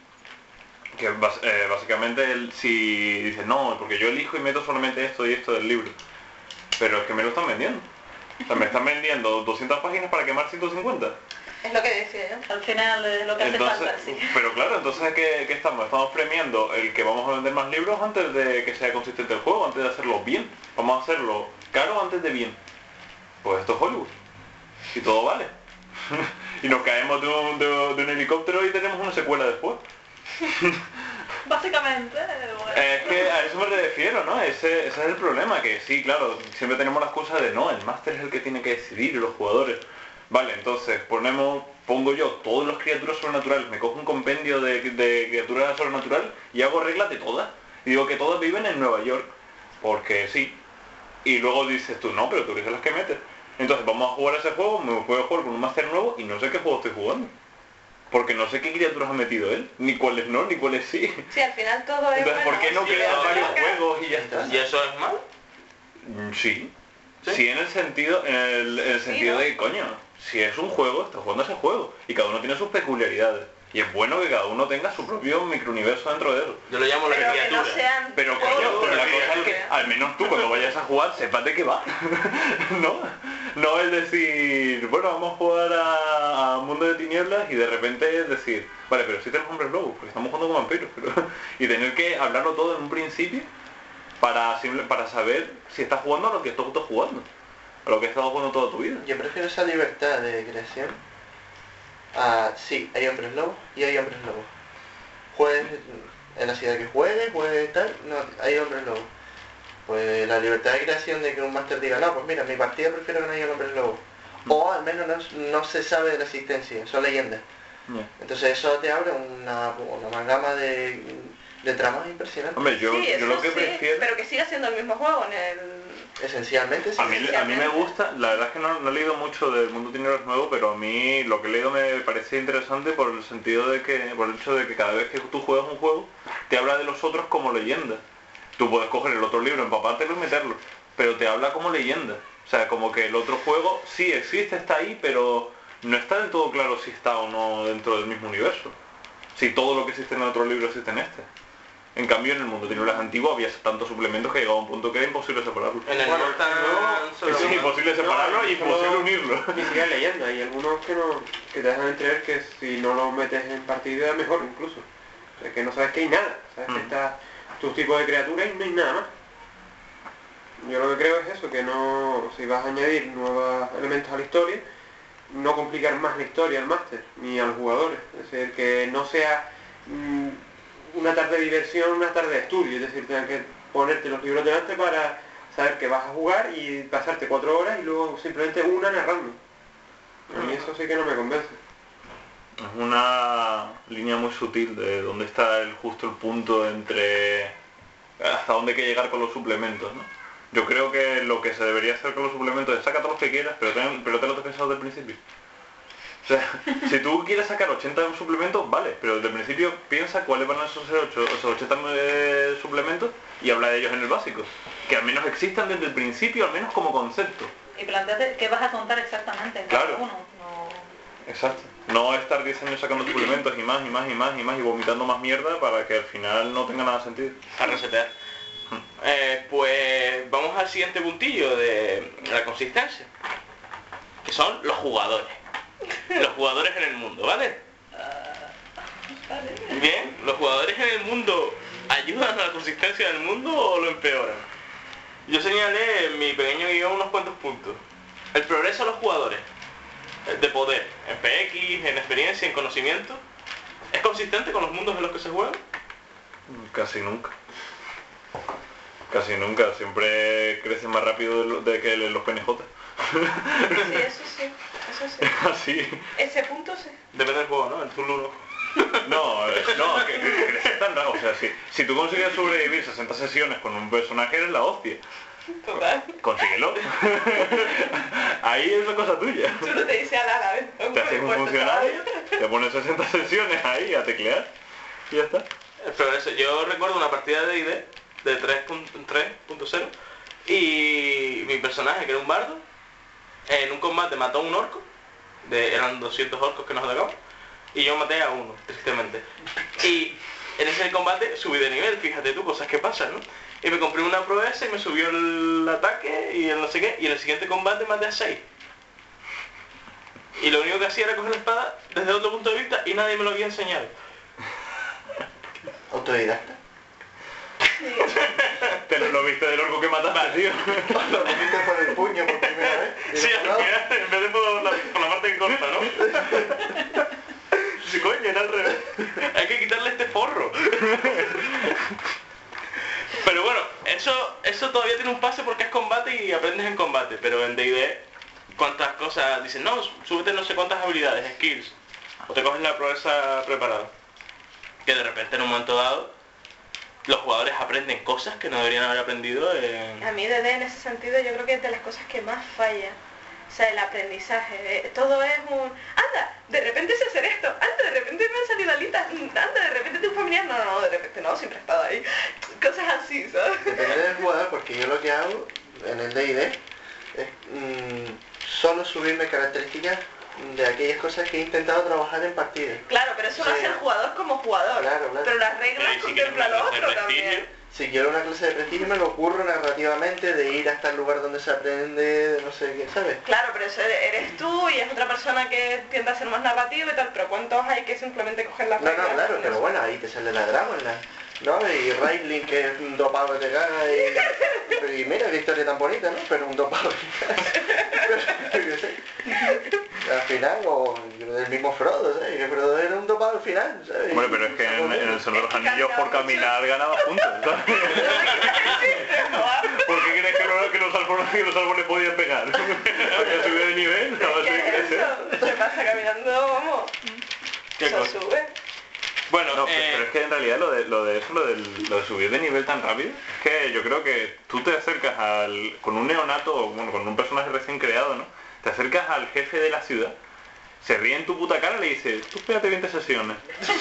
básicamente si dices no, porque yo elijo y meto solamente esto y esto del libro, pero es que me lo están vendiendo. O sea, me están vendiendo 200 páginas para quemar 150. Es lo que decía yo. Al final es lo que hace falta, sí. Pero claro, entonces ¿qué estamos? Estamos premiando el que vamos a vender más libros antes de que sea consistente el juego, antes de hacerlo bien. Vamos a hacerlo caro antes de bien. Pues esto es Hollywood. Y todo vale. Y nos caemos de un helicóptero y tenemos una secuela después. Básicamente, bueno. Es que a eso me refiero, ¿no? Ese es el problema, que sí, claro, siempre tenemos la excusa de no, el máster es el que tiene que decidir y los jugadores. Vale, entonces pongo yo todas las criaturas sobrenaturales, me cojo un compendio de criaturas sobrenaturales y hago reglas de todas. Y digo que todas viven en Nueva York, porque sí. Y luego dices tú, no, pero tú eres las que metes. Entonces vamos a jugar ese juego, me voy a jugar con un máster nuevo y no sé qué juego estoy jugando. Porque no sé qué criaturas ha metido él, ni cuáles no, ni cuáles sí. Sí, al final todo es Entonces, ¿por qué no sí, crear no, varios no, juegos y ya está? ¿Y eso es malo? Sí. ¿Sí? Sí, en el sentido, ¿no? de, coño, si es un juego, estás jugando ese juego. Y cada uno tiene sus peculiaridades. Y es bueno que cada uno tenga su propio microuniverso dentro de eso. Yo lo llamo la Pero que criatura. no sean Pero coño, todos pero la los cosa es que criaturas. al menos tú cuando vayas a jugar sepas de qué va. No es decir, bueno, vamos a jugar a Mundo de Tinieblas y de repente es decir, vale, pero sí tenemos hombres lobos, porque estamos jugando con vampiros. Y tener que hablarlo todo en un principio para saber si estás jugando a lo que tú estás jugando. A lo que has estado jugando toda tu vida. Yo prefiero esa libertad de creación Sí, hay hombres lobos y hay hombres lobos. Juegues en la ciudad que juegues tal, no, hay hombres lobos. Pues la libertad de creación de que un máster diga, no, pues mira, mi partida prefiero que no haya hombres lobos. O al menos no se sabe de la existencia, son leyendas. Entonces eso te abre una amalgama de tramas impresionantes. Hombre, yo Sí, lo que sí, prefiero... pero que siga siendo el mismo juego en el... Esencialmente sí. A mí me gusta, la verdad es que no he leído mucho del Mundo Tinieblas nuevo, pero a mí lo que he leído me parece interesante por el sentido de que, por el hecho de que cada vez que tú juegas un juego, te habla de los otros como leyenda. Tú puedes coger el otro libro, empapártelo y meterlo, pero te habla como leyenda. O sea, como que el otro juego sí existe, está ahí, pero no está del todo claro si está o no dentro del mismo universo. Si todo lo que existe en el otro libro existe en este. En cambio, en el Mundo Tinieblas antiguo había tantos suplementos que llegaba a un punto que era imposible separarlo. En el Es imposible separarlo y imposible unirlo. Ni siquiera leyenda, hay algunos que te dejan entrever que si no lo metes en partida mejor incluso. O sea, que no sabes que hay nada, sabes que está tu tipo de criatura y no hay nada más. Yo lo que creo es eso, que no, si vas a añadir nuevos elementos a la historia, no complicar más la historia al máster, ni a los jugadores. Es decir, que no sea una tarde de diversión, una tarde de estudio, es decir, tengas que ponerte los libros delante para saber que vas a jugar y pasarte 4 horas y luego simplemente una narrando. A mí eso sí que no me convence. Es una línea muy sutil de dónde está justo el punto entre hasta dónde hay que llegar con los suplementos, ¿no? Yo creo que lo que se debería hacer con los suplementos es sacar todos los que quieras, pero te lo has pensado desde el principio. O sea, si tú quieres sacar 80 suplementos, vale, pero desde el principio piensa cuáles van a ser esos 80 suplementos y habla de ellos en el básico. Que al menos existan desde el principio, al menos como concepto. Y planteate qué vas a contar exactamente en cada Claro. uno. No... Exacto. No estar 10 años sacando suplementos y más y vomitando más mierda para que al final no tenga nada sentido. A resetear. Pues vamos al siguiente puntillo de la consistencia, que son los jugadores. Los jugadores en el mundo, ¿vale? Vale. Bien, ¿los jugadores en el mundo ayudan a la consistencia del mundo o lo empeoran? Yo señalé en mi pequeño guión unos cuantos puntos. El progreso de los jugadores, de poder, en PX, en experiencia, en conocimiento, ¿es consistente con los mundos en los que se juega? Casi nunca. Casi nunca. Siempre crecen más rápido de que los PNJ. Sí, eso sí, eso sí. Así. Ese punto sí. Depende del juego, ¿no? El Zulu no. No, que crecer tan raro. O sea, si tú consigues sobrevivir 60 sesiones con un personaje, eres la hostia. Total. Consíguelo. Ahí es una cosa tuya. Tú no te dices a la vez. Te haces un funcionario, te pones 60 sesiones ahí a teclear y ya está. El progreso. Yo recuerdo una partida de D&D de 3.0 y mi personaje, que era un bardo, en un combate mató a un orco, eran 200 orcos que nos atacaban, y yo maté a uno, tristemente. Y en ese combate subí de nivel, fíjate tú, cosas que pasan, ¿no? Y me compré una proeza y me subió el ataque y el no sé qué, y en el siguiente combate maté a 6. Y lo único que hacía era coger la espada desde otro punto de vista y nadie me lo había enseñado. ¿Autodidacta? Te lo viste del orco que mataste, tío. Lo viste por el puño por primera vez. Y Sí, después, al final, en vez de por la parte que corta, ¿no? Sí, coño, era al revés. Hay que quitarle este forro. Pero bueno, eso todavía tiene un pase porque es combate y aprendes en combate. Pero en D&D, cuántas cosas... Dicen, no, súbete no sé cuántas habilidades, skills. O te coges la progresa preparada. Que de repente en un momento dado, los jugadores aprenden cosas que no deberían haber aprendido en... A mí D&D en ese sentido yo creo que es de las cosas que más falla. O sea, el aprendizaje. Todo es un... Anda, de repente sé hacer esto. Anda, de repente me han salido alitas. Anda, de repente tengo un familiar. No, de repente no, siempre he estado ahí. Cosas así, ¿sabes? Depende del jugador, porque yo lo que hago en el D&D es solo subirme características de aquellas cosas que he intentado trabajar en partida. Claro, pero eso lo Sí. hace el jugador como jugador. Claro. Pero las reglas Pero, ¿y si quieres contemplan una lo clase de otro prestigio? también. Si quiero una clase de prestigio me lo ocurro narrativamente, de ir hasta el lugar donde se aprende, de no sé qué, ¿sabes? Claro, pero eso eres tú y es otra persona que tiende a ser más narrativo y tal, pero ¿cuántos hay que simplemente coger las No, reglas? claro, pero bueno, ahí te sale la Dragonlance, ¿no? Y Raidling, que es un dopado que te caga y mira qué historia tan bonita, ¿no? Pero un dopado que te caga. Pero, yo qué sé. Al final, o yo el mismo Frodo, ¿sabes? Que Frodo era un dopado al final, ¿sabes? Bueno, pero es que en el Señor de los Anillos por caminar ganaba puntos, ¿sabes? ¿Por qué crees que los árboles podían pegar? Había subido de nivel, estaba subiendo de crecer. Se pasa caminando, vamos. ¿Qué Eso cosa? sube. Bueno, No, pero es que en realidad lo de subir de nivel tan rápido, es que yo creo que tú te acercas con un neonato, o bueno, con un personaje recién creado, ¿no? Te acercas al jefe de la ciudad, se ríe en tu puta cara y le dices, tú espérate 20 sesiones.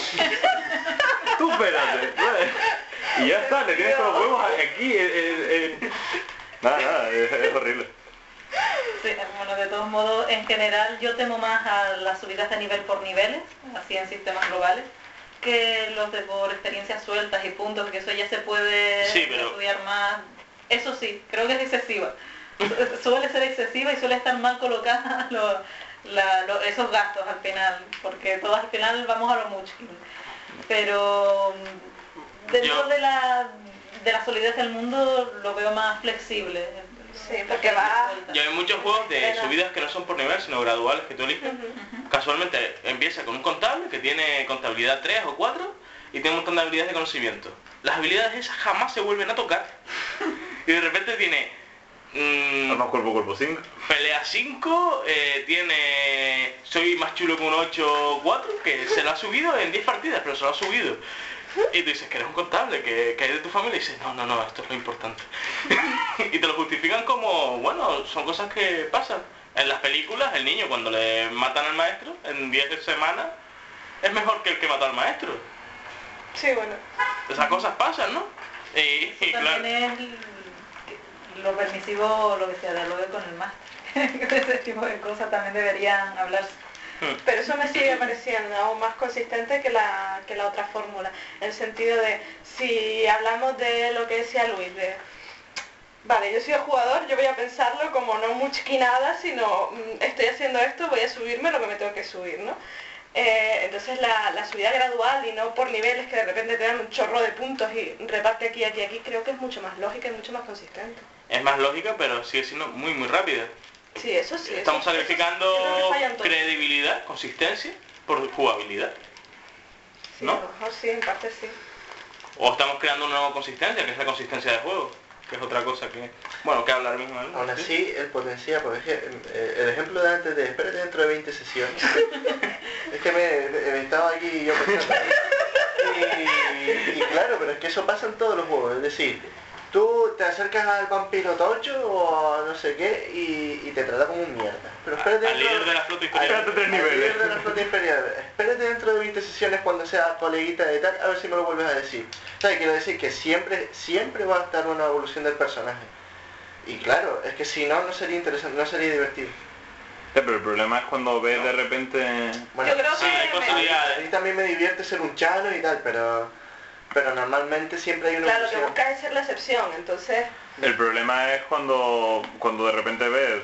Tú espérate. ¿Sabes? Y ya está, le tienes con los huevos aquí. Nada, es horrible. Sí, bueno, de todos modos, en general yo temo más a las subidas de nivel por niveles, así en sistemas globales, que los de por experiencias sueltas y puntos, que eso ya se puede Sí, pero- estudiar más. Eso sí, creo que es excesiva. Suele ser excesiva y suele estar mal colocadas esos gastos al final, porque todos al final vamos a lo mucho. Pero dentro Yo- de la solidez del mundo lo veo más flexible. Sí, porque va- Ya hay muchos juegos de subidas que no son por nivel, sino graduales que tú eliges. Casualmente empieza con un contable que tiene contabilidad 3 o 4 y tiene un montón de habilidades de conocimiento. Las habilidades esas jamás se vuelven a tocar. Y de repente tiene Armas cuerpo a cuerpo 5. pelea 5, tiene soy más chulo que un 8-4, que se lo ha subido en 10 partidas, pero se lo ha subido. Y tú dices que eres un contable, que hay de tu familia, y dices, no, esto es lo importante. Y te lo justifican como, bueno, son cosas que pasan. En las películas, el niño cuando le matan al maestro, en 10 semanas, es mejor que el que mató al maestro. Sí, bueno. Esas cosas pasan, ¿no? Y claro, También es lo permisivo, lo que se dialogue con el máster. Ese tipo de cosas también deberían hablarse. Pero eso me sigue pareciendo aún más consistente que la otra fórmula. En el sentido de, si hablamos de lo que decía Luis, de, vale, yo soy el jugador, yo voy a pensarlo como no muchquinada, sino estoy haciendo esto, voy a subirme lo que me tengo que subir, ¿no? Entonces la subida gradual y no por niveles que de repente te dan un chorro de puntos y reparte aquí, creo que es mucho más lógica y mucho más consistente. es más lógica, pero sigue siendo muy rápida. Sí, eso sí. Estamos eso- sacrificando eso es lo que fallan todos. credibilidad, consistencia, por jugabilidad. Sí, ¿no? a lo mejor sí, en parte sí. O estamos creando una nueva consistencia, que es la consistencia de juego, que es otra cosa que, bueno, que hablar mismo. ¿no? Aún así, el potencial, porque es que, el ejemplo de antes de espérate dentro de 20 sesiones, es que me estaba aquí yo pensando. Y claro, pero es que eso pasa en todos los juegos, es decir, tú te acercas al vampiro tocho o a no sé qué y te trata como un mierda. Pero espérate Al dentro- líder de la flota imperial. Espérate 3 al niveles. líder de la flota imperial. Espérate dentro de 20 sesiones cuando sea coleguita de tal, a ver si me lo vuelves a decir. ¿Sabes? Quiero decir que siempre va a estar una evolución del personaje. Y claro, es que si no, no sería interesante, no sería divertido. Ya, pero el problema es cuando ves de repente... Bueno, Yo creo Sí, hay que posibilidades. a mí también me divierte ser un chano y tal, pero normalmente siempre hay una claro, lo que evolución. busca es ser la excepción, entonces El problema es cuando de repente ves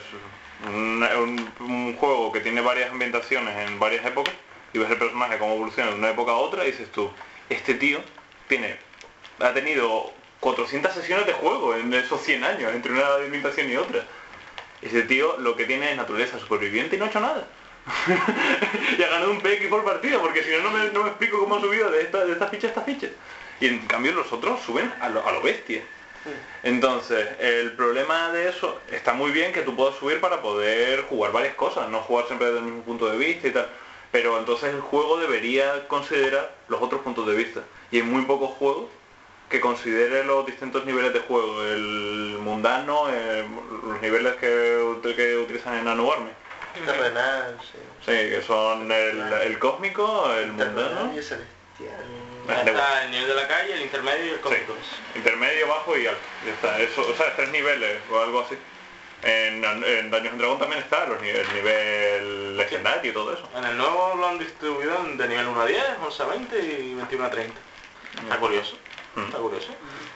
un juego que tiene varias ambientaciones en varias épocas y ves el personaje cómo evoluciona de una época a otra y dices tú, este tío ha tenido 400 sesiones de juego en esos 100 años, entre una ambientación y otra. Ese tío lo que tiene es naturaleza superviviente y no ha hecho nada. Y ha ganado un PX por partida, porque si no, no me explico cómo ha subido de esta ficha a esta ficha. Y en cambio los otros suben a lo bestia. Entonces, el problema de eso, está muy bien que tú puedas subir para poder jugar varias cosas, no jugar siempre desde el mismo punto de vista y tal. Pero entonces el juego debería considerar los otros puntos de vista. Y hay muy pocos juegos que considere los distintos niveles de juego, el mundano, los niveles que utilizan en Nano Army. Terrenal, sí. Sí, que son el cósmico, el mundano. Terrenal y el celestial. Está el nivel de la calle, el intermedio y el cómico. Sí, intermedio, bajo y alto. Ya está. Eso, o sea, 3 niveles o algo así. En Dungeons and Dragons también está el nivel legendario y todo eso. En el nuevo lo han distribuido de nivel 1 a 10, 11 a 20 y 21 a 30. Está curioso. Está curioso.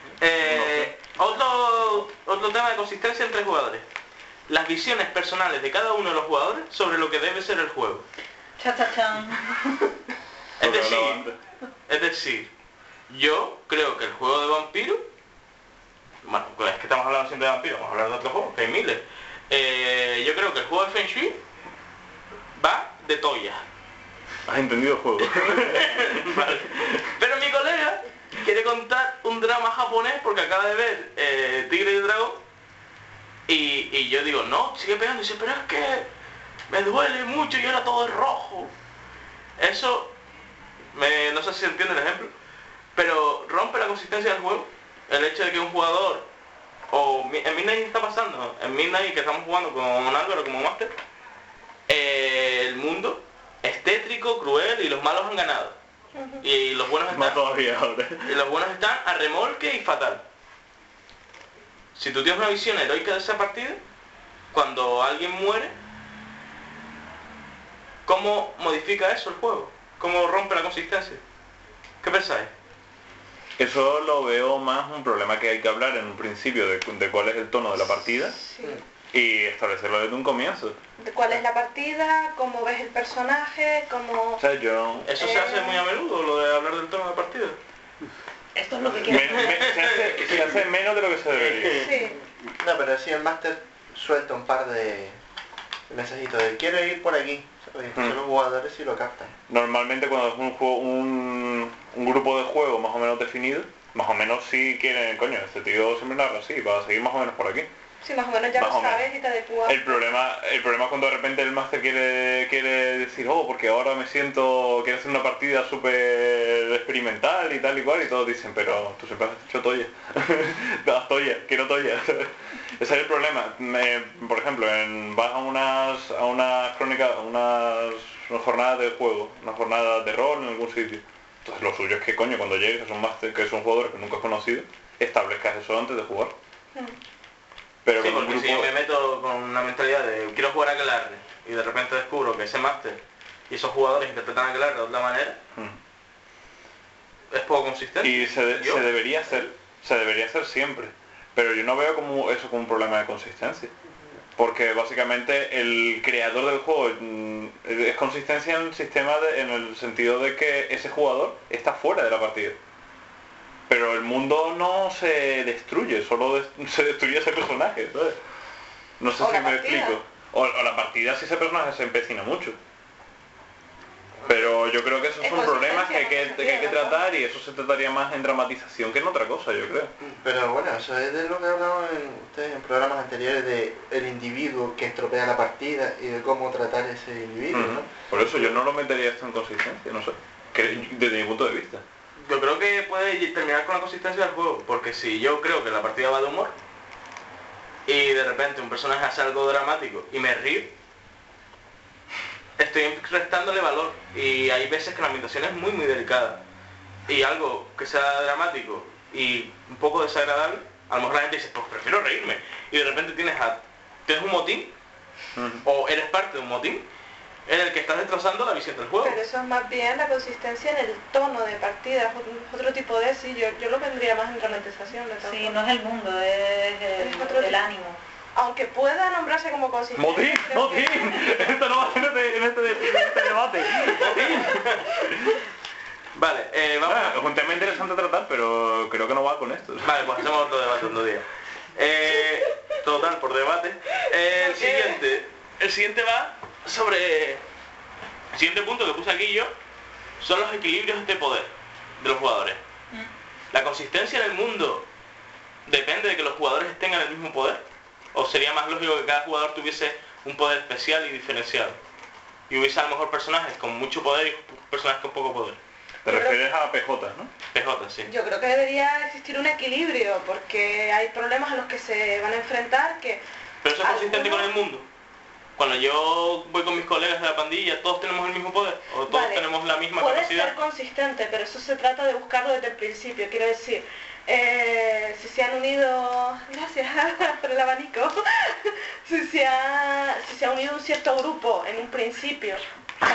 Otro tema de consistencia entre jugadores. Las visiones personales de cada uno de los jugadores sobre lo que debe ser el juego. Cha-cha-chan. Es decir, yo creo que el juego de vampiro, bueno, pues es que estamos hablando siempre de vampiro, vamos a hablar de otros juegos, que hay miles. Yo creo que el juego de Feng Shui va de Toya. Has entendido el juego. Vale. Pero mi colega quiere contar un drama japonés porque acaba de ver Tigre y Dragón y yo digo, no, sigue pegando. Y dice, pero es que me duele mucho y ahora todo es rojo. Eso, no sé si se entiende el ejemplo, pero rompe la consistencia del juego. El hecho de que un jugador, o en Midnight está pasando, en Midnight que estamos jugando con Álvaro como máster, el mundo es tétrico, cruel y los malos han ganado. Y los buenos Más están, todavía ahora. y los buenos están a remolque y fatal. Si tú tienes una visión heroica de esa partida, cuando alguien muere, ¿cómo modifica eso el juego? ¿Cómo rompe la consistencia? ¿Qué pensáis? Eso lo veo más un problema que hay que hablar en un principio de cuál es el tono de la partida Sí. y establecerlo desde un comienzo. De cuál es la partida, cómo ves el personaje, cómo... O sea, yo... Eso se hace muy a menudo, lo de hablar del tono de partida. Esto es lo que quiero. se hace menos de lo que se debería. Sí. No, pero sí el máster suelta un par de mensajitos de quiero ir por aquí. ¿Sabes? Entonces los jugadores sí lo captan. Normalmente cuando es un juego, un grupo de juego más o menos definido, más o menos sí quieren, coño, este tío siempre narra así, va a seguir más o menos por aquí. Sí, más o menos ya Más lo o menos. sabes y te adecuas. El problema es cuando de repente el máster quiere decir, oh, porque ahora quiero hacer una partida súper experimental y tal y cual, y todos dicen, pero tú siempre has hecho toya. Haz toya, quiero toya. Ese es el problema. Por ejemplo, vas a unas crónicas, unas jornadas de juego, unas jornadas de rol en algún sitio. Entonces lo suyo es que, coño, cuando llegues a un máster que es un jugador que nunca has conocido, establezcas eso antes de jugar. Pero Sí, con un porque si grupo... yo me meto con una mentalidad de quiero jugar a Aquelarre y de repente descubro que ese máster y esos jugadores interpretan a Aquelarre de otra manera, es poco consistente. Y se debería hacer siempre. Pero yo no veo como eso como un problema de consistencia. Porque básicamente el creador del juego es consistencia en el sistema, en el sentido de que ese jugador está fuera de la partida. Pero el mundo no se destruye, solo se destruye ese personaje, ¿sabes? No sé O si la me partida. explico. O la partida si ese personaje se empecina mucho. Pero yo creo que esos Es son problemas que consistencia, hay que tratar y eso se trataría más en dramatización que en otra cosa, yo creo. Pero bueno, eso es de lo que hablamos ustedes en programas anteriores de el individuo que estropea la partida y de cómo tratar ese individuo, ¿no? Por eso yo no lo metería esto en consistencia, no sé. Desde mi punto de vista. Yo creo que puede terminar con la consistencia del juego, porque si yo creo que la partida va de humor y de repente un personaje hace algo dramático y me río, estoy restándole valor y hay veces que la ambientación es muy delicada y algo que sea dramático y un poco desagradable, a lo mejor la gente dice, pues prefiero reírme y de repente tienes un motín o eres parte de un motín en el que estás destrozando la visión del juego. Pero eso es más bien la consistencia en el tono de partida, es otro tipo de sí, yo lo vendría más en dramatización de todas Sí, formas. no es el mundo, es otro el tipo. ánimo. Aunque pueda nombrarse como consistencia. ¡Motín! creo que- ¡Motín! Esto no va a ser en este debate. ¡Motín! Vale, vamos Es un tema interesante a tratar, pero creo que no va con esto. Vale, pues hacemos otro debate otro día. Total, por debate. El siguiente va sobre... El siguiente punto que puse aquí yo son los equilibrios de poder de los jugadores. La consistencia en el mundo depende de que los jugadores tengan el mismo poder. ¿O sería más lógico que cada jugador tuviese un poder especial y diferenciado? Y hubiese a lo mejor personajes con mucho poder y personajes con poco poder. Te refieres a PJ, ¿no? PJ, sí. Yo creo que debería existir un equilibrio, porque hay problemas a los que se van a enfrentar que... Pero eso es consistente con algunos- el mundo. Cuando yo voy con mis colegas de la pandilla, ¿todos tenemos el mismo poder? ¿O todos Vale, tenemos la misma puede capacidad? ser consistente, pero eso se trata de buscarlo desde el principio. Quiero decir, si se han unido... Gracias por el abanico. si se ha unido un cierto grupo en un principio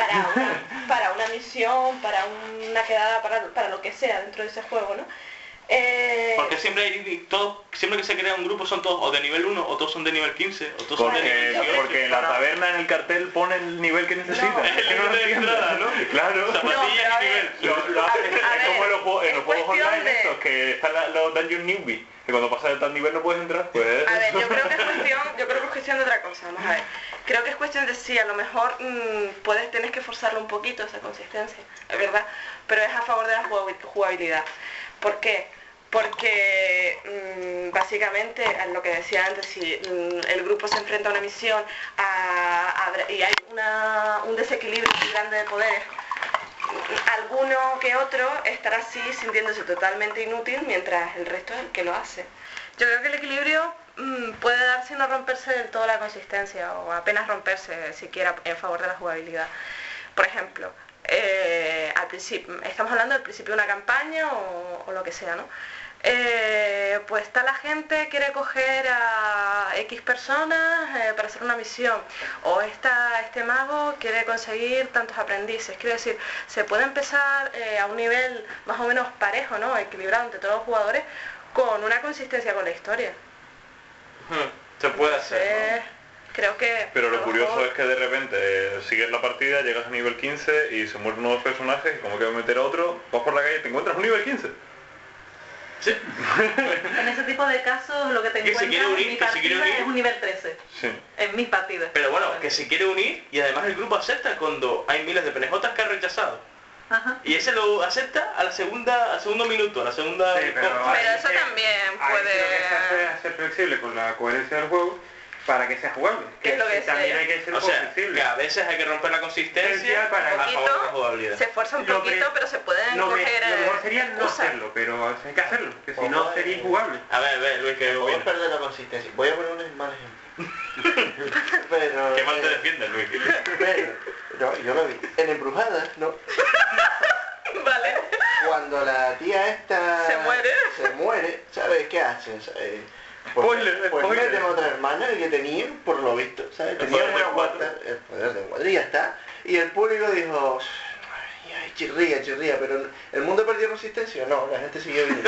para una misión, para una quedada, para lo que sea dentro de ese juego, ¿no? Porque siempre que se crea un grupo son todos o de nivel 1, o todos son de nivel 15, o todos son de nivel 18. Porque en la taberna en el cartel pone el nivel que necesita. Es el nivel de entrada, ¿no? Claro. Zapatillas y nivel. Lo hacen, A es como ver, en los juegos cuestión online de- estos, que están los Dungeon Newbie, que cuando pasas de tal nivel no puedes entrar, pues... A ver, yo creo que es cuestión de otra cosa, vamos a ver. Creo que es cuestión de sí, a lo mejor tenés que forzarlo un poquito esa consistencia, es verdad, pero es a favor de la jugabilidad. ¿Por qué? Porque básicamente, es lo que decía antes, si el grupo se enfrenta a una misión y hay un desequilibrio muy grande de poderes, alguno que otro estará así sintiéndose totalmente inútil mientras el resto es el que lo hace. Yo creo que el equilibrio puede darse y no romperse del todo la consistencia o apenas romperse siquiera en favor de la jugabilidad. Por ejemplo, al principio, estamos hablando del principio de una campaña o lo que sea, ¿no? Pues está la gente, quiere coger a X personas para hacer una misión, o este mago quiere conseguir tantos aprendices. Quiero decir, se puede empezar a un nivel más o menos parejo, ¿no? Equilibrado entre todos los jugadores, con una consistencia con la historia. Se puede hacer, ¿no? Creo que... Pero a lo curioso mejor- es que de repente sigues la partida, llegas a nivel 15 y se mueren nuevos personajes y como que meter a otro, vas por la calle y te encuentras un nivel 15. Sí. En ese tipo de casos lo que te Que se encuentras quiere unir, en mi que se quiere partida unir. es un nivel 13. Sí. En mis partidas. Pero bueno, que se quiere unir y además el grupo acepta cuando hay miles de penejotas que ha rechazado. Ajá. Y ese lo acepta al segundo minuto, a la segunda... Sí, pero eso también ahí puede- sí lo que se hace es ser flexible con la coherencia del juego para que sea jugable. ¿Qué es lo que decía también yo? hay que ser O un poco sea, flexible. que a veces hay que romper la consistencia Para a favor de la jugabilidad. se esfuerza un Lo poquito, que- pero se pueden Lo coger mejor sería no excusas. hacerlo, pero hay que hacerlo, que si no sería injugable. A ver, Luis, que Puedo opina. perder la consistencia. Voy a poner un mal ejemplo. Pero, Qué mal te defiendes, Luis. pero, no, yo lo vi. En Embrujadas, ¿no? Vale. Cuando la tía esta Se muere. ¿sabes qué hacen? ¿Sabes? Spoiler, Pues spoiler. meten otra hermana que tenía, por lo visto, ¿sabes? El Tenía poder una del cuatro. guata, el poder del cuatro, y ya está. Y el público dijo, ay, chirría, pero ¿el mundo perdió consistencia? No, la gente siguió viniendo.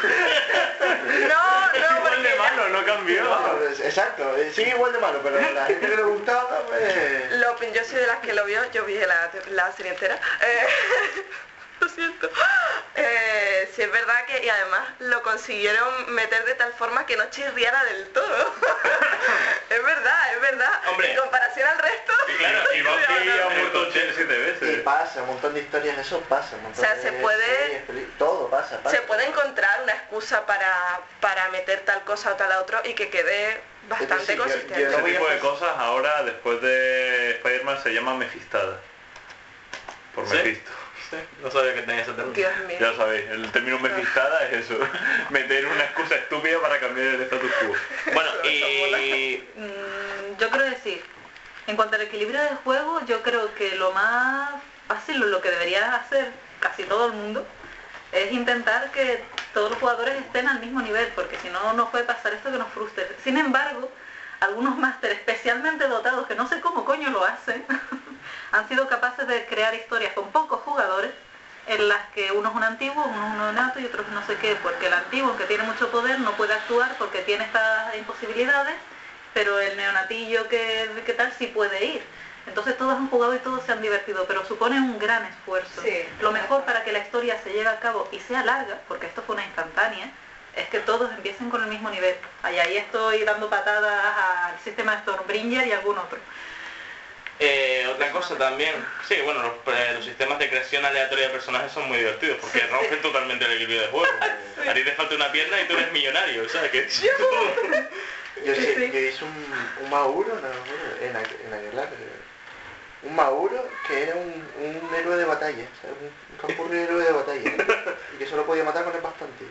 No, Igual de porque malo, no cambió. No, exacto, sigue igual de malo, pero la gente que le gustaba, pues... yo soy de las que lo vio, yo vi la serie entera. Lo siento. Sí, es verdad que, y además lo consiguieron meter de tal forma que no chirriara del todo. Es verdad. Hombre. En comparación al resto. Claro, y Buffy ha El muerto coche. 7 Y veces. pasa, un montón de historias, eso pasa, un montón O sea, de se puede- series, todo pasa. Se puede encontrar una excusa para meter tal cosa o tal otro y que quede bastante Sí, yo- consistente. yo- Ese voy a tipo de hacer- cosas ahora, después de Spider-Man, se llama Mefistada. Por ¿Sí? Mephisto. Sí, no sabía que tenía ese término. Dios mío. Ya sabéis, el término Mefistada es eso. Meter una excusa estúpida para cambiar el status quo. Bueno, y... Yo quiero decir, en cuanto al equilibrio del juego, yo creo que lo más fácil, lo que debería hacer casi todo el mundo, es intentar que todos los jugadores estén al mismo nivel, porque si no, no puede pasar esto que nos frustre. Sin embargo, algunos másteres especialmente dotados, que no sé cómo coño lo hacen, han sido capaces de crear historias con pocos jugadores, en las que uno es un antiguo, uno es un neonato y otro es no sé qué, porque el antiguo, aunque tiene mucho poder, no puede actuar porque tiene estas imposibilidades, pero el neonatillo que tal sí puede ir. Entonces todos han jugado y todos se han divertido, pero supone un gran esfuerzo. Sí. Lo mejor para que la historia se lleve a cabo y sea larga, porque esto fue una instantánea, es que todos empiecen con el mismo nivel. Ahí estoy dando patadas al sistema de Stormbringer y algún otro. Otra cosa también, sí, bueno, los sistemas de creación aleatoria de personajes son muy divertidos porque rompen totalmente el equilibrio del juego. A ti te falta una pierna y tú eres millonario, ¿sabes? Que Yo hice un Mauro, en Aguilar, un Mauro que era un héroe de batalla, ¿sabes? Un campurri héroe de batalla, y que solo podía matar con el bastante.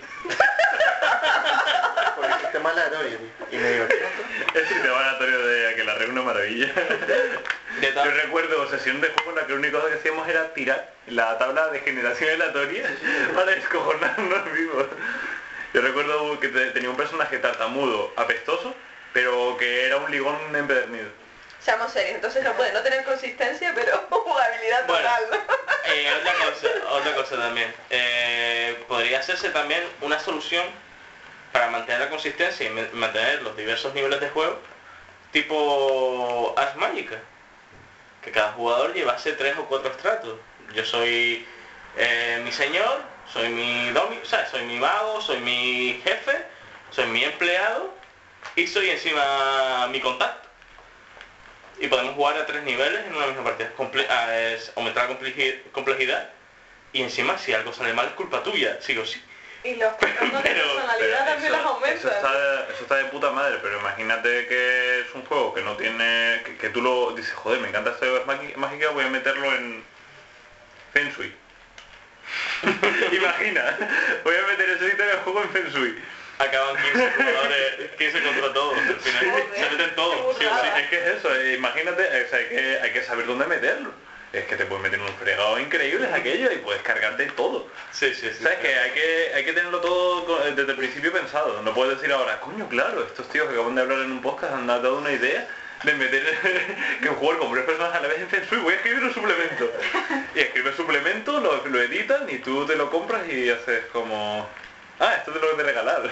Por el sistema aleatorio, y me divertí. El sistema aleatorio de Aquelarre es una maravilla. De Yo tal- recuerdo sesión de juego en la que lo único que hacíamos era tirar la tabla de generación aleatoria para descojonarnos vivos. Yo recuerdo que tenía un personaje tartamudo, apestoso, pero que era un ligón empedernido. Seamos serios, entonces no puede no tener consistencia, pero jugabilidad Bueno. total, ¿no? otra cosa también. Podría hacerse también una solución para mantener la consistencia y mantener los diversos niveles de juego, tipo Ars Magica, que cada jugador llevase 3 o 4 estratos. Yo soy mi señor, soy mi soy mi mago, soy mi jefe, soy mi empleado y soy encima mi contacto. Y podemos jugar a 3 niveles en una misma partida. Es aumentar la complejidad y encima si algo sale mal es culpa tuya, sí o sí. Y los patrones de personalidad también los aumentan. Eso está de puta madre, pero imagínate que es un juego que no tiene... que tú lo dices, joder, me encanta este mágica, voy a meterlo en Feng Shui. Imagina, voy a meter ese sistema de juego en Feng Shui. Acaban 15 jugadores, 15 contra todos, al final se meten todos. Sí, Es que es eso, imagínate, o sea, hay que saber dónde meterlo. Es que te puedes meter un fregado increíble aquello y puedes cargarte todo. Sí. ¿Sabes? Que hay que tenerlo todo desde el principio pensado. No puedes decir ahora, coño, claro, estos tíos que acaban de hablar en un podcast han dado una idea de meter que un jugador con 3 personas a la vez en Feng Shui, voy a escribir un suplemento. Y escribes suplemento, lo editan y tú te lo compras y haces como... Ah, esto te lo voy a regalar.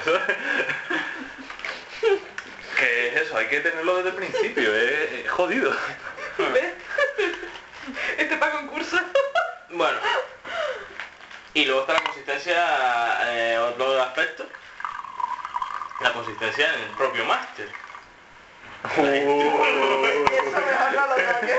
Que es eso, hay que tenerlo desde el principio, es jodido. ¿Ves? Este para concurso. Bueno. Y luego está la consistencia, otro aspecto. La consistencia en el propio máster. Eso mejor no lo toques.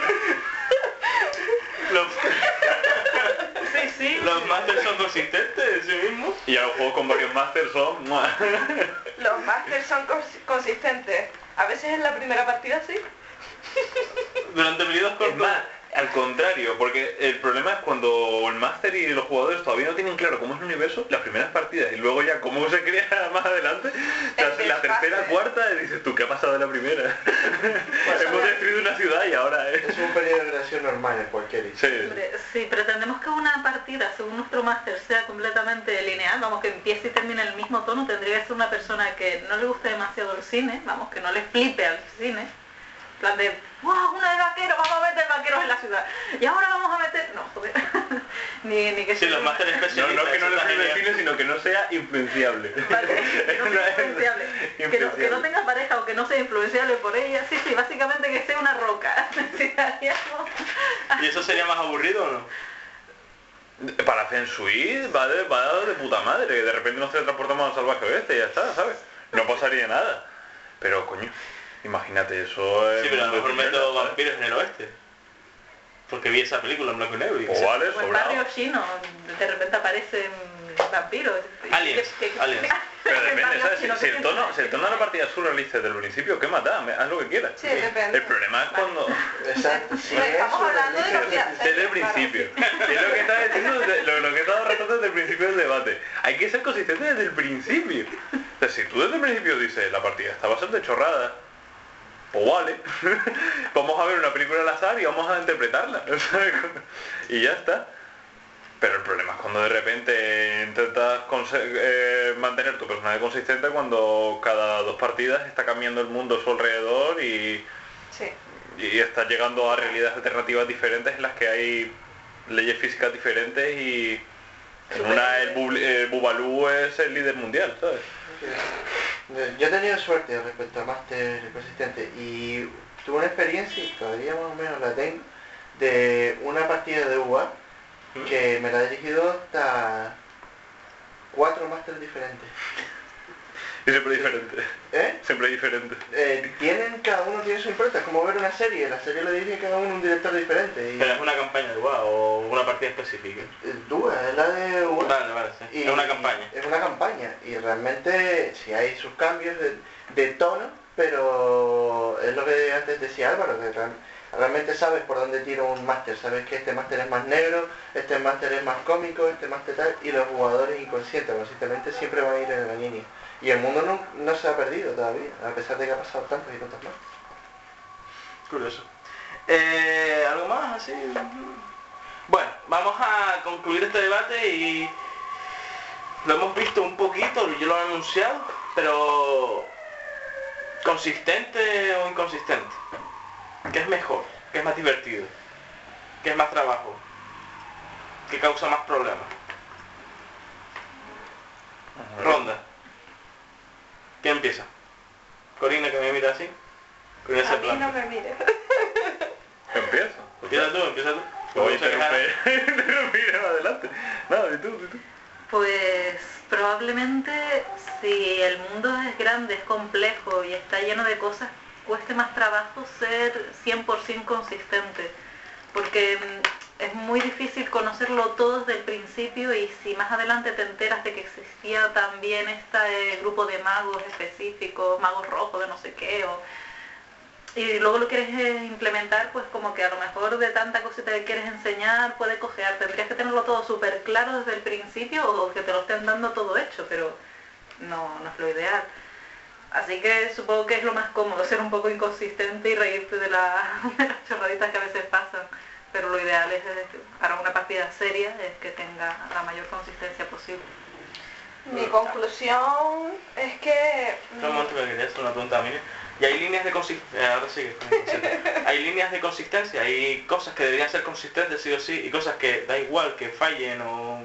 Sí. Los masters son consistentes en sí mismos. Y a los juegos con varios masters son... Los masters son consistentes. A veces en la primera partida sí. Durante periodos Es cortos. más, al contrario, porque el problema es cuando el máster y los jugadores todavía no tienen claro cómo es el universo, las primeras partidas, y luego ya cómo se crea más adelante, la tercera, cuarta, y dices tú, ¿qué ha pasado en la primera? Hemos destruido una ciudad y ahora es... Es un periodo de creación normal en cualquier Sí. Hombre, si pretendemos que una partida, según nuestro máster, sea completamente lineal, vamos, que empiece y termine en el mismo tono, tendría que ser una persona que no le guste demasiado el cine, vamos, que no le flipe al cine, en plan de, ¡wow! Una de vaqueros, vamos a meter vaqueros en la ciudad. Y ahora vamos a meter... No, joder. ni que Sí, sea... los másteres No, especialistas. no que no le eso está sea genial. cine, sino que no sea influenciable. Vale, que no sea influenciable. Que no tenga pareja o que no sea influenciable por ella. Sí, básicamente que sea una roca. Necesitaríamos... ¿Y eso sería más aburrido o no? Para Feng Shui va de puta madre, que de repente nos transportamos al salvaje oeste y ya está, ¿sabes? No pasaría nada. Pero coño, imagínate eso. Sí, pero a lo mejor meto ¿sabes? vampiros en el oeste. Porque vi esa película en blanco y negro. Y O vale, O en sobrado. barrio chino, de repente aparecen vampiros. Aliens, aliens. Pero depende, Barrio ¿sabes? chino, Si ¿qué el tono piensas? de la partida es surrealista desde el principio, ¿qué mata? Haz lo que quieras. Sí, depende. El problema es cuando... Exacto. Sí, Estamos hablando de lo que Desde el principio. Es lo que estaba diciendo, lo que he estado tratando desde el principio del debate. Hay que ser consistente desde el principio. O sea, si tú desde el principio dices, la partida está bastante chorrada, pues vale, vamos a ver una película al azar y vamos a interpretarla. ¿Sabes? Y ya está. Pero el problema es cuando de repente intentas mantener tu personaje consistente cuando cada 2 partidas está cambiando el mundo a su alrededor y estás llegando a realidades alternativas diferentes en las que hay leyes físicas diferentes y en una el Bubalú es el líder mundial, ¿sabes? Yo he tenido suerte respecto a máster consistente y tuve una experiencia, y todavía más o menos la tengo, de una partida de UA que me la he dirigido hasta 4 másteres diferentes. Y siempre diferente. ¿Eh? Siempre diferente. Cada uno tiene su impronta, es como ver una serie, la serie le dirige cada uno un director diferente. Y Pero es una campaña de UA o una partida específica. DUA, es la de UA. Vale, sí. Es una campaña. Es una campaña y realmente sí hay sus cambios de tono, pero es lo que antes decía Álvaro, que realmente sabes por dónde tira un máster, sabes que este máster es más negro, este máster es más cómico, este máster tal, y los jugadores inconscientes, conscientemente siempre van a ir en la línea. Y el mundo no se ha perdido todavía, a pesar de que ha pasado tantos y tantos más. Curioso. ¿Algo más así? Bueno, vamos a concluir este debate y lo hemos visto un poquito, yo lo he anunciado, pero ¿consistente o inconsistente? ¿Qué es mejor? ¿Qué es más divertido? ¿Qué es más trabajo? ¿Qué causa más problemas? Ronda. ¿Quién empieza? Corina, que me mira así. Corina A se mí planta. no me mires. Empieza. Empieza tú. Voy a Vamos a dejar- interrumpir adelante. No, di tú. Pues probablemente si el mundo es grande, es complejo y está lleno de cosas, cueste más trabajo ser 100% consistente, porque es muy difícil conocerlo todo desde el principio y si más adelante te enteras de que existía también este grupo de magos específicos, magos rojos de no sé qué, y luego lo quieres implementar, pues como que a lo mejor de tanta cosita que quieres enseñar puede cojear. Tendrías que tenerlo todo súper claro desde el principio o que te lo estén dando todo hecho, pero no es lo ideal. Así que supongo que es lo más cómodo, ser un poco inconsistente y reírte de las chorraditas que a veces pasan. Pero lo ideal es, para una partida seria, es que tenga la mayor consistencia posible. Mi conclusión es que... Un momento que quería hacer una pregunta a Miriam. Y hay líneas de consistencia, ahora sigue con el concepto. Hay líneas de consistencia, hay cosas que deberían ser consistentes sí o sí, y cosas que da igual que fallen o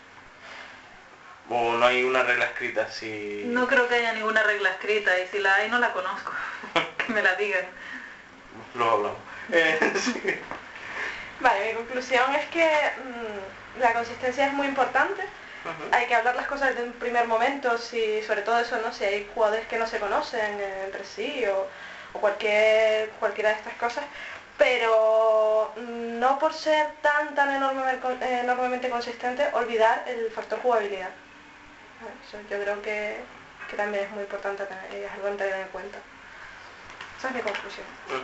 no hay una regla escrita así. No creo que haya ninguna regla escrita y si la hay no la conozco. Que me la digan. Luego hablamos. Sí. Vale, mi conclusión es que la consistencia es muy importante. Hay que hablar las cosas desde un primer momento, sobre todo eso, ¿no? Si hay jugadores que no se conocen entre sí o cualquiera de estas cosas, pero no por ser tan enormemente consistente olvidar el factor jugabilidad. Eso yo creo que también es muy importante y es algo a tener en cuenta. Esa es mi conclusión.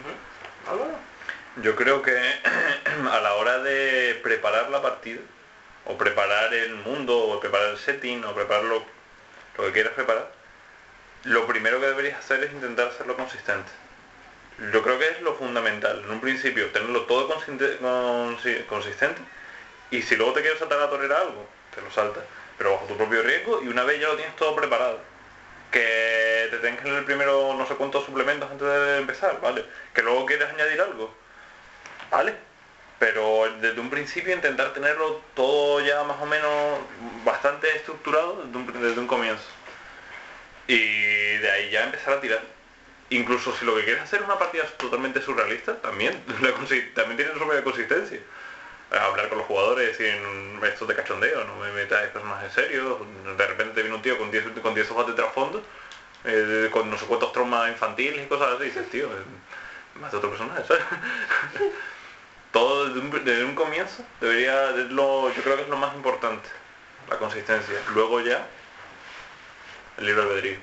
Yo creo que a la hora de preparar la partida, o preparar el mundo, o preparar el setting, o preparar lo que quieras preparar, lo primero que deberías hacer es intentar hacerlo consistente. Yo creo que es lo fundamental. En un principio, tenerlo todo consistente, y si luego te quieres saltar a tolerar algo, te lo saltas, pero bajo tu propio riesgo, y una vez ya lo tienes todo preparado. Que te tengas en el primero no sé cuántos suplementos antes de empezar, ¿vale? Que luego quieres añadir algo, ¿vale? Pero desde un principio intentar tenerlo todo ya más o menos bastante estructurado desde un comienzo. Y de ahí ya empezar a tirar. Incluso si lo que quieres hacer es una partida totalmente surrealista, también tiene su propia consistencia. Hablar con los jugadores sin esto de cachondeo, no me metas personajes serios, de repente viene un tío con 10 hojas de trasfondo, con no sé cuántos traumas infantiles y cosas así, y dices, tío, más de otro personaje, ¿sabes? Todo desde un comienzo yo creo que es lo más importante, la consistencia. Luego ya, el libre albedrío.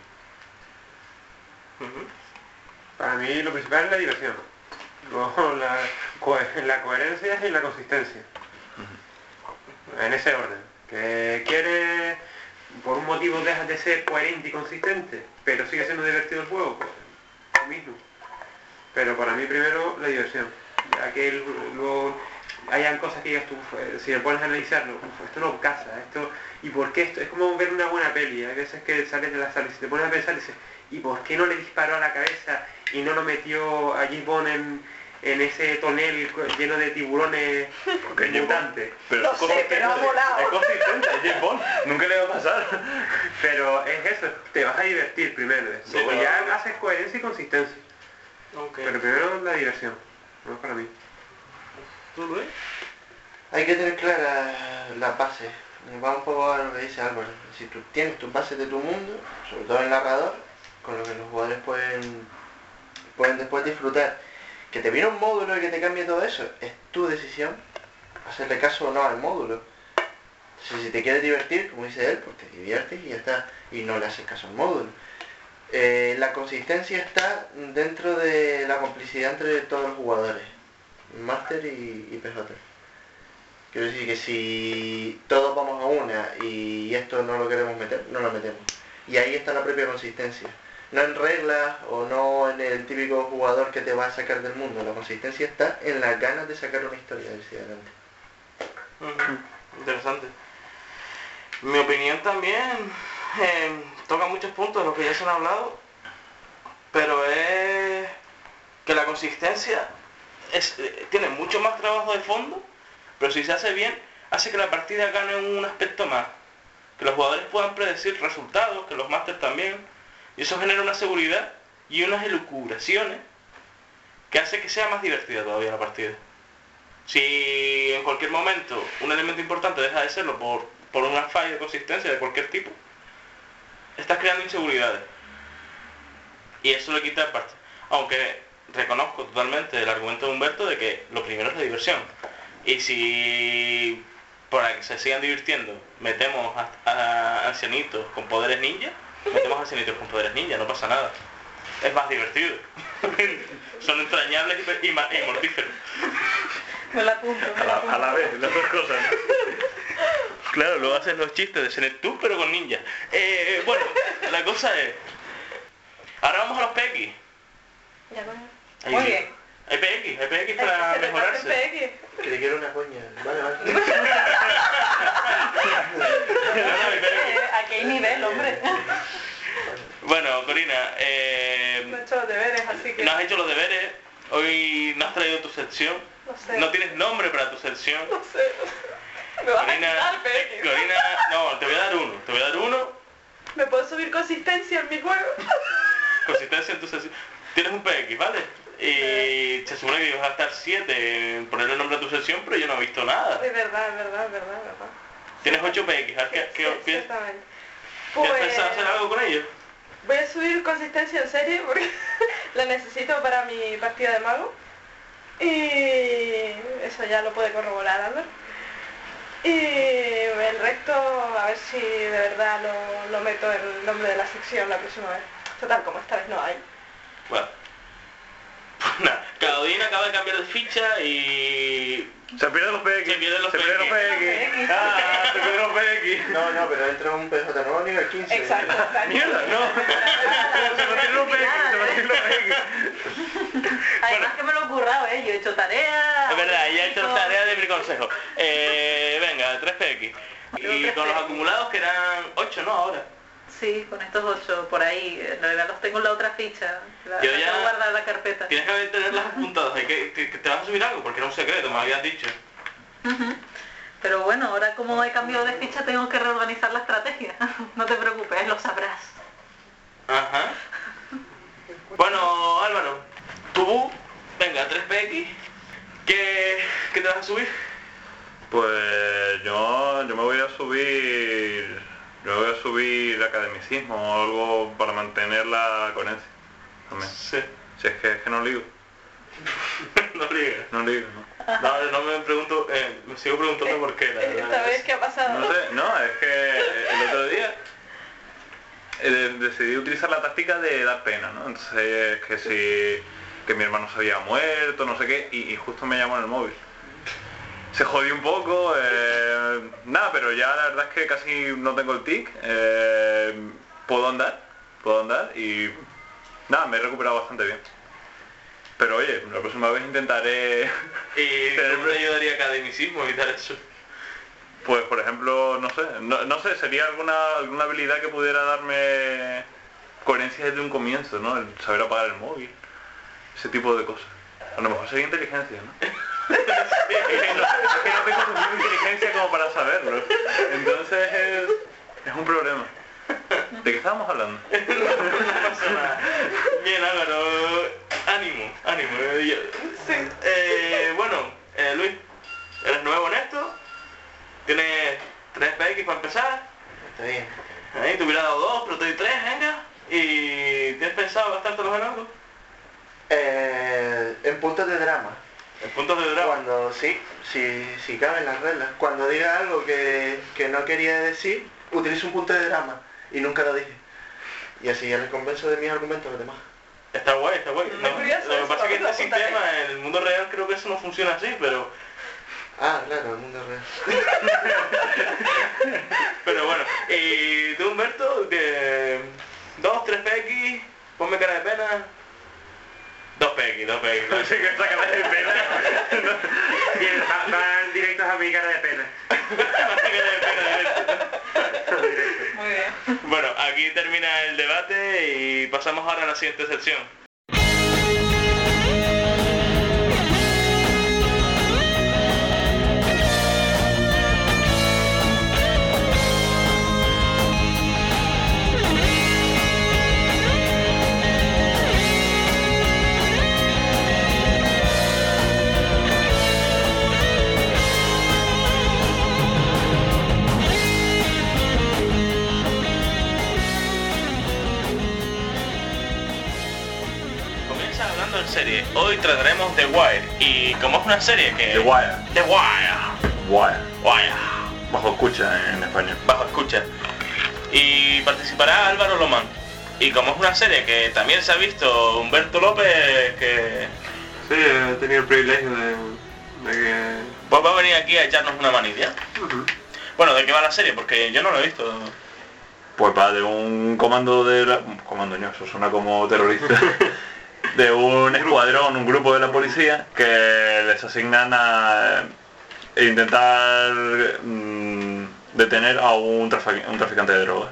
Para mí lo principal es la diversión. Luego la coherencia y la consistencia. En ese orden. Que quieres, por un motivo dejas de ser coherente y consistente, pero sigue siendo divertido el juego, pues lo mismo. Pero para mí primero la diversión. Ya que luego hayan cosas que digas tú, si me pones a analizarlo, esto no casa, ¿y por qué esto? Es como ver una buena peli, hay veces que sales de la sala y si te pones a pensar y dices, ¿y por qué no le disparó a la cabeza y no lo metió a James Bond en ese tonel lleno de tiburones mutantes? Pero No sé, pero ha molado. Es consistente, es James Bond, nunca le va a pasar. Pero es eso, te vas a divertir primero, luego pero- ya haces coherencia y consistencia. Okay. Pero primero la diversión, no es para mí. ¿Tú, Luis? Hay que tener clara la base. Va un poco a lo que dice Álvaro. Si tú tienes tus bases de tu mundo, sobre todo el narrador, con lo que los jugadores pueden después disfrutar. Que te viene un módulo y que te cambie todo eso, es tu decisión hacerle caso o no al módulo. Entonces, si te quieres divertir, como dice él, pues te diviertes y ya está, y no le haces caso al módulo. La consistencia está dentro de la complicidad entre todos los jugadores, Master y PJ. Quiero decir que si todos vamos a una y esto no lo queremos meter, no lo metemos. Y ahí está la propia consistencia. No en reglas o no en el típico jugador que te va a sacar del mundo. La consistencia está en las ganas de sacar una historia hacia adelante. Interesante. Mi opinión también toca muchos puntos de los que ya se han hablado, pero es que la consistencia tiene mucho más trabajo de fondo, pero si se hace bien, hace que la partida gane un aspecto más. que los jugadores puedan predecir resultados, que los másters también, y eso genera una seguridad y unas elucubraciones que hace que sea más divertida todavía la partida. Si en cualquier momento un elemento importante deja de serlo por una falla de consistencia de cualquier tipo, estás creando inseguridades. Y eso le quita parte. Aunque reconozco totalmente el argumento de Humberto de que lo primero es la diversión. Y si para que se sigan divirtiendo metemos a ancianitos con poderes ninja, metemos a ancianitos con poderes ninja, no pasa nada. Es más divertido. Son entrañables y mortíferos. Me la apunto. A la vez, las dos cosas. Claro, luego haces los chistes de Senectú pero con ninja. Bueno, la cosa es... Ahora vamos a los PX. Ya bueno. Muy bien. Hay PX para mejorarse. Que le quiero una coña. Vale. Aquí hay nivel, hombre. Bueno, Corina, No he hecho los deberes, así que... no has hecho los deberes, hoy no has traído tu sección, No sé. no tienes nombre para tu sección. No sé. Me vas a Corina, quitar, PX. Corina, no, te voy a dar uno, ¿Me puedo subir consistencia en mi juego? consistencia en tu sección. Tienes un PX, ¿vale? Y se supone que ibas a estar 7 en ponerle nombre a tu sección, pero yo no he visto nada. Es verdad. Tienes 8 PX, ¿a ¿qué Sí, piensas? exactamente. ¿Piensas hacer algo con ellos? Voy a subir consistencia en serie porque la necesito para mi partida de mago. Y eso ya lo puede corroborar Albert. Y el resto, a ver si de verdad lo meto en el nombre de la sección la próxima vez. Total, como esta vez no hay. Bueno. Pues nada, Claudina acaba de cambiar de ficha y... Se pierden los PX. Se pierden los PX. PX. Ah, se pierden los PX. No, pero entra un PJ nuevo nivel 15. Exacto. Mierda, no. Se mantienen los PX, se mantienen los PX. Además que me lo he currado, yo he hecho tarea. Es verdad, ya he hecho escrito- tarea de mi consejo. Venga, 3 PX. Y con los acumulados que eran 8, ¿no? Ahora. Sí, con estos 8 por ahí. En realidad los tengo en la otra ficha. Yo La ya- tengo guardada en la carpeta. Tienes que tenerlas apuntadas. Que te vas a subir algo porque era un secreto, me lo habías dicho. Ujú. Pero bueno, ahora como he cambiado de ficha tengo que reorganizar la estrategia. No te preocupes, lo sabrás. Ajá. Bueno, Álvaro, tú, venga, 3 PX. ¿Qué te vas a subir? Pues yo me voy a subir... Yo voy a subir academicismo o algo para mantener la coherencia. También. Sí. Si es que no ligo. No ríes. No ligo, ¿no? No me pregunto, me sigo preguntando por qué, la verdad. Esta vez, ¿qué ha pasado? No sé, no, es que el otro día decidí utilizar la táctica de dar pena, ¿no? Entonces, que mi hermano se había muerto, no sé qué, y justo me llamó en el móvil. Se jodió un poco, nada, pero ya la verdad es que casi no tengo el tic, puedo andar y nada, me he recuperado bastante bien. Pero oye, la próxima vez intentaré... ¿Y cómo te ayudaría academicismo evitar eso? Pues por ejemplo, no sé, sería alguna habilidad que pudiera darme coherencia desde un comienzo, ¿no? El saber apagar el móvil, ese tipo de cosas. A lo mejor sería inteligencia, ¿no? Es que no tengo suficiente inteligencia como para saberlo. Entonces es un problema. ¿De qué estábamos hablando? No pasa nada. Bien, Álvaro, ánimo. Sí. Bueno, Luis, eres nuevo en esto, tienes 3 PX para empezar. Está bien. Ahí te hubiera dado 2, pero te doy 3, venga. ¿Y tienes pensado gastarte los enanos? En puntos de drama. En puntos de drama. Cuando si caben las reglas. Cuando diga algo que no quería decir, utilizo un punto de drama. Y nunca lo dije. Y así ya les convenzo de mis argumentos a los demás. Está guay. Muy curioso Lo que eso, pasa es que vamos a este apuntar, sistema en el mundo real creo que eso no funciona así, pero Claro, el mundo real. Pero bueno, y tú, Humberto, que 2, 3 PX, ponme cara de pena. 2 PX. No sé qué saca de pena. Bien, van directos a mi cara de pena. Muy bien. Bueno, aquí termina el debate y pasamos ahora a la siguiente sección. hoy trataremos The Wire. Y como es una serie que... The Wire. The Wire. Wire. Bajo escucha en español. Bajo escucha. Y participará Álvaro Lomán. Y como es una serie que también se ha visto Humberto López, que... Sí, he tenido el privilegio de que... Pues va a venir aquí a echarnos una manilla. Bueno, ¿de qué va la serie? Porque yo no lo he visto. Pues va de un comando de la... Comando no, eso suena como terrorista. De un escuadrón, un grupo de la policía que les asignan a intentar detener a un traficante de drogas.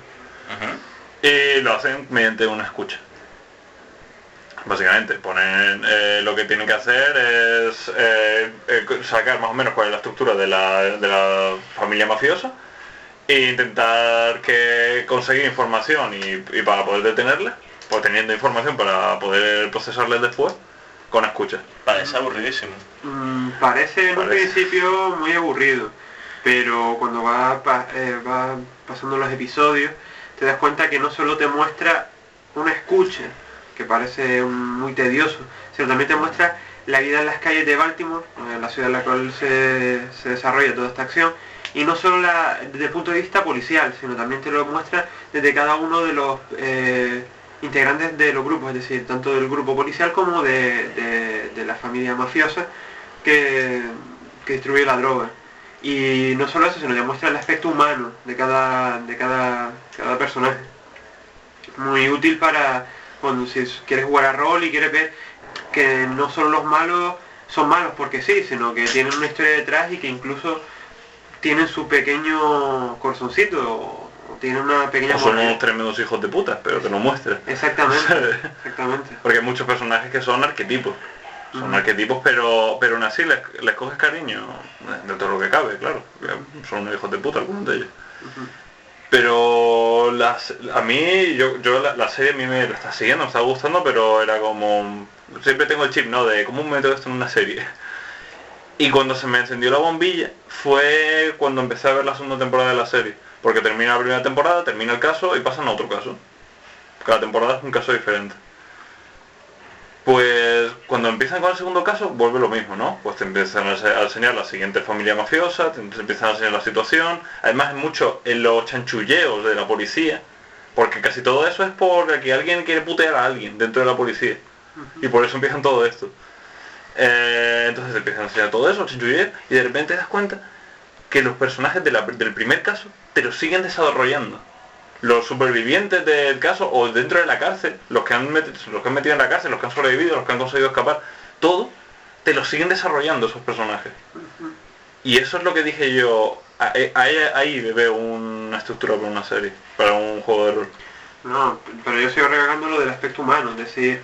Y lo hacen mediante una escucha. Básicamente, ponen lo que tienen que hacer es sacar más o menos cuál es la estructura de la familia mafiosa e intentar conseguir información y para poder detenerla, pues teniendo información para poder procesarles después con escucha. Parece aburridísimo. Parece en un principio muy aburrido, pero cuando va pasando los episodios te das cuenta que no solo te muestra una escucha, que parece muy tedioso, sino también te muestra la vida en las calles de Baltimore, la ciudad en la cual se desarrolla toda esta acción, y no solo desde el punto de vista policial, sino también te lo muestra desde cada uno de los integrantes de los grupos, es decir, tanto del grupo policial como de la familia mafiosa que distribuye la droga. Y no solo eso, sino que muestra el aspecto humano de cada personaje. Muy útil para cuando si quieres jugar a rol y quieres ver que no solo los malos son malos porque sí, sino que tienen una historia detrás y que incluso tienen su pequeño corazoncito o tienen una pequeña... O son unos tremendos hijos de puta, pero te lo muestra. Exactamente, exactamente. Porque hay muchos personajes que son arquetipos. Son arquetipos, pero aún así les coges cariño, de todo lo que cabe, claro. Son unos hijos de puta algunos de ellos. Pero a mí, la serie a mí me la está siguiendo, me está gustando, pero era como... Siempre tengo el chip, ¿no? De cómo meto esto en una serie. Y cuando se me encendió la bombilla fue cuando empecé a ver la segunda temporada de la serie. Porque termina la primera temporada, termina el caso y pasan a otro caso. Cada temporada es un caso diferente. Pues cuando empiezan con el segundo caso vuelve lo mismo, ¿no? Pues te empiezan a enseñar la siguiente familia mafiosa, te empiezan a enseñar la situación, además es mucho en los chanchulleos de la policía, porque casi todo eso es porque alguien quiere putear a alguien dentro de la policía, y por eso empiezan todo esto. Entonces te empiezan a enseñar todo eso, chanchulleo, y de repente te das cuenta que los personajes del primer caso te los siguen desarrollando. Los supervivientes del caso o dentro de la cárcel, los que han metido en la cárcel, los que han sobrevivido, los que han conseguido escapar, todo, te lo siguen desarrollando esos personajes. Y eso es lo que dije yo, ahí veo una estructura para una serie, para un juego de rol. No, pero yo sigo recalcando lo del aspecto humano, es decir,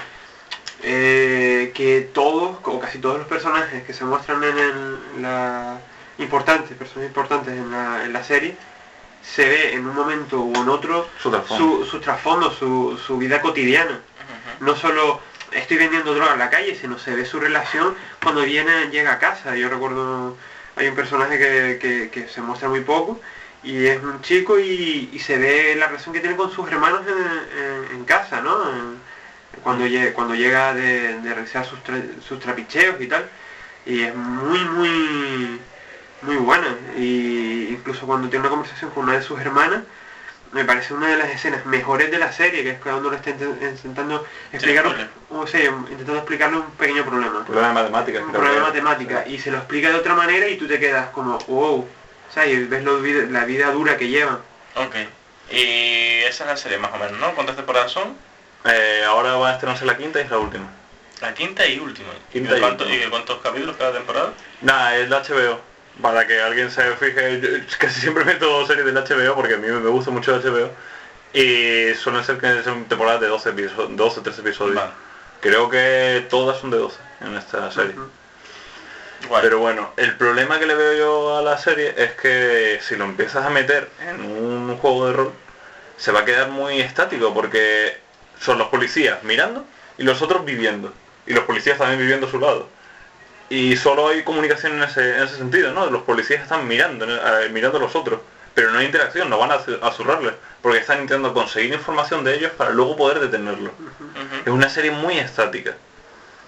que todos, o casi todos los personajes que se muestran personas importantes en la serie, se ve en un momento u en otro su trasfondo, su vida cotidiana. No solo estoy vendiendo droga en la calle, sino se ve su relación cuando llega a casa. Yo recuerdo, hay un personaje que se muestra muy poco, y es un chico y se ve la relación que tiene con sus hermanos en casa, ¿no? Cuando llega de realizar sus trapicheos y tal. Y es muy buena, y incluso cuando tiene una conversación con una de sus hermanas, me parece una de las escenas mejores de la serie, que es cuando le está intentando explicarle un pequeño problema. Un problema de matemáticas. Un problema de matemáticas, y se lo explica de otra manera y tú te quedas como, wow, ¿sabes? Y ves la vida dura que llevan. Ok, y esa es la serie más o menos, ¿no? ¿Cuántas temporadas son? Ahora va a estrenarse la quinta y es la última. La quinta y última. ¿Y cuántos capítulos cada temporada? Nada, es la HBO. Para que alguien se fije, yo casi siempre meto series del HBO porque a mí me gusta mucho el HBO. Y suelen ser que son temporadas de 12 o 13 episodios. Vale. Creo que todas son de 12 en esta serie. Pero bueno, el problema que le veo yo a la serie es que si lo empiezas a meter en un juego de rol, se va a quedar muy estático porque son los policías mirando y los otros viviendo. Y los policías también viviendo a su lado. Y solo hay comunicación en ese sentido, ¿no? Los policías están mirando a los otros, pero no hay interacción, no van a zurrarles, porque están intentando conseguir información de ellos para luego poder detenerlos. Es una serie muy estática.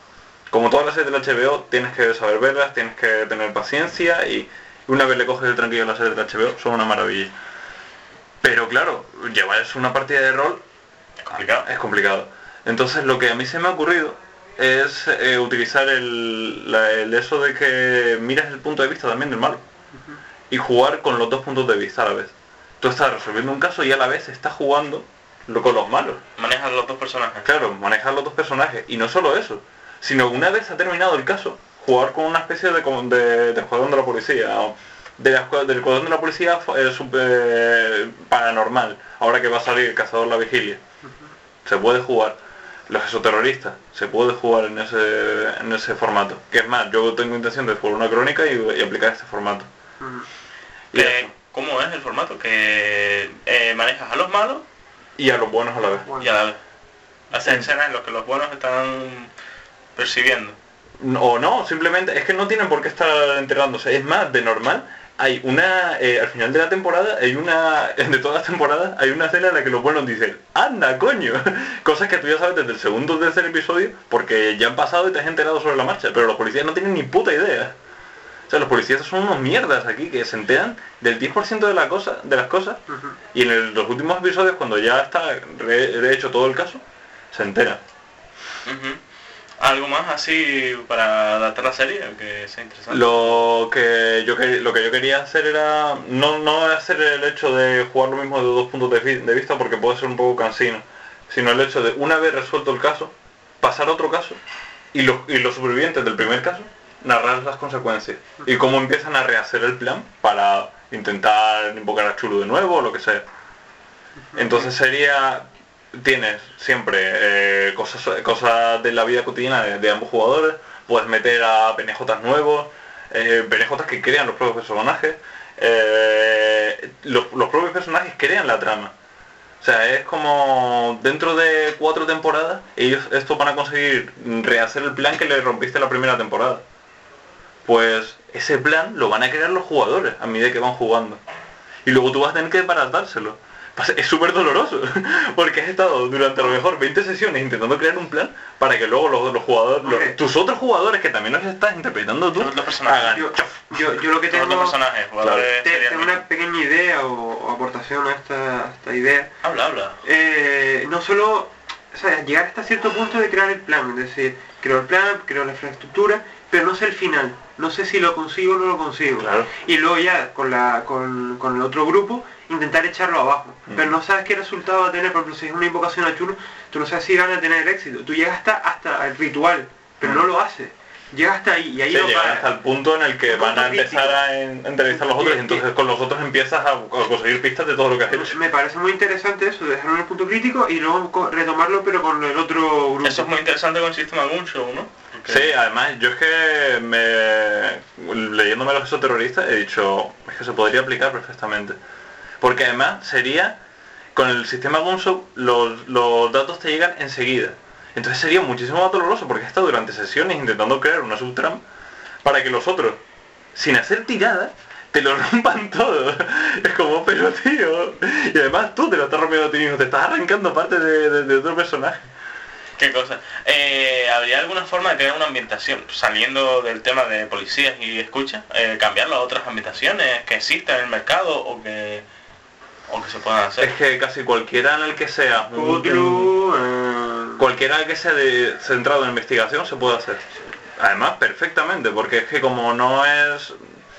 como todas las series del HBO, tienes que saber verlas, tienes que tener paciencia y una vez le coges el tranquillo a las series del HBO, son una maravilla. Pero claro, llevar una partida de rol es complicado. Entonces lo que a mí se me ha ocurrido es utilizar el eso de que miras el punto de vista también del malo y jugar con los dos puntos de vista a la vez. Tú estás resolviendo un caso y a la vez estás jugando con los malos. Manejas los dos personajes. Claro, manejas los dos personajes. Y no solo eso, sino una vez ha terminado el caso, jugar con una especie de escuadrón de la policía, o del escuadrón de la policía paranormal, ahora que va a salir el cazador la vigilia. Se puede jugar. Los exoterroristas, se puede jugar en ese formato. Que es más, yo tengo intención de jugar una crónica y aplicar este formato. Y ¿cómo es el formato? Que manejas a los malos y a los buenos a la vez. y a la vez. Haces escenas en las que los buenos están persiguiendo. O no, simplemente es que no tienen por qué estar enterándose. Es más, de normal, hay una, al final de la temporada, de todas las temporadas, hay una escena en la que los buenos dicen, ¡anda, coño! Cosas que tú ya sabes desde el segundo o tercer episodio, porque ya han pasado y te has enterado sobre la marcha, pero los policías no tienen ni puta idea. O sea, los policías son unos mierdas aquí, que se enteran del 10% de las cosas, y en los últimos episodios, cuando ya está hecho todo el caso, se enteran. ¿Algo más así para adaptar la serie que sea interesante? Lo que yo quería hacer era no hacer el hecho de jugar lo mismo de dos puntos de vista, porque puede ser un poco cansino, sino el hecho de, una vez resuelto el caso, pasar a otro caso y los supervivientes del primer caso narrar las consecuencias y cómo empiezan a rehacer el plan para intentar invocar a Chulu de nuevo o lo que sea. Entonces tienes siempre cosas de la vida cotidiana de ambos jugadores, puedes meter a PNJs nuevos, PNJs que crean los propios personajes, los propios personajes crean la trama. O sea, es como dentro de 4 temporadas estos van a conseguir rehacer el plan que le rompiste la primera temporada. Pues ese plan lo van a crear los jugadores a medida que van jugando. Y luego tú vas a tener que desbaratárselo. Es súper doloroso, porque has estado durante a lo mejor 20 sesiones intentando crear un plan para que luego los jugadores, tus otros jugadores que también los estás interpretando tú, los personajes. hagan Yo lo que tengo, los personajes, jugadores tengo una pequeña idea o aportación a esta idea. Habla. No solo, o sea, llegar hasta cierto punto de crear el plan, es decir, creo el plan, creo la infraestructura, pero no sé el final, no sé si lo consigo o no lo consigo. Claro. Y luego ya con el otro grupo intentar echarlo abajo, pero no sabes qué resultado va a tener. Por ejemplo, si es una invocación a Chulu, tú no sabes si van a tener éxito. Tú llegas hasta el ritual, pero no lo haces. Llega hasta ahí y ahí sí, no llegan para. hasta el punto en el que van a empezar a entrevistar a los otros y entonces con los otros empiezas a conseguir pistas de todo lo que has hecho. Me parece muy interesante eso, dejarlo en el punto crítico y luego retomarlo pero con el otro grupo. Eso es muy interesante con el sistema Gunshow, ¿no? Porque... Sí, además yo es que leyéndome los exoterroristas he dicho, es que se podría aplicar perfectamente. Porque además sería, con el sistema Gunshow, los datos te llegan enseguida. Entonces sería muchísimo más doloroso porque he estado durante sesiones intentando crear una subtrama para que los otros, sin hacer tiradas, te lo rompan todo. Es como, pero tío, y además tú te lo estás rompiendo a ti mismo, te estás arrancando parte de otro personaje. ¿Qué cosa? ¿Habría alguna forma de tener una ambientación, saliendo del tema de policías y escucha, cambiarlo a otras ambientaciones que existan en el mercado o que se puedan hacer? Es que casi cualquiera en el que sea cualquiera en el que sea centrado en investigación se puede hacer. Además, perfectamente, porque es que como no es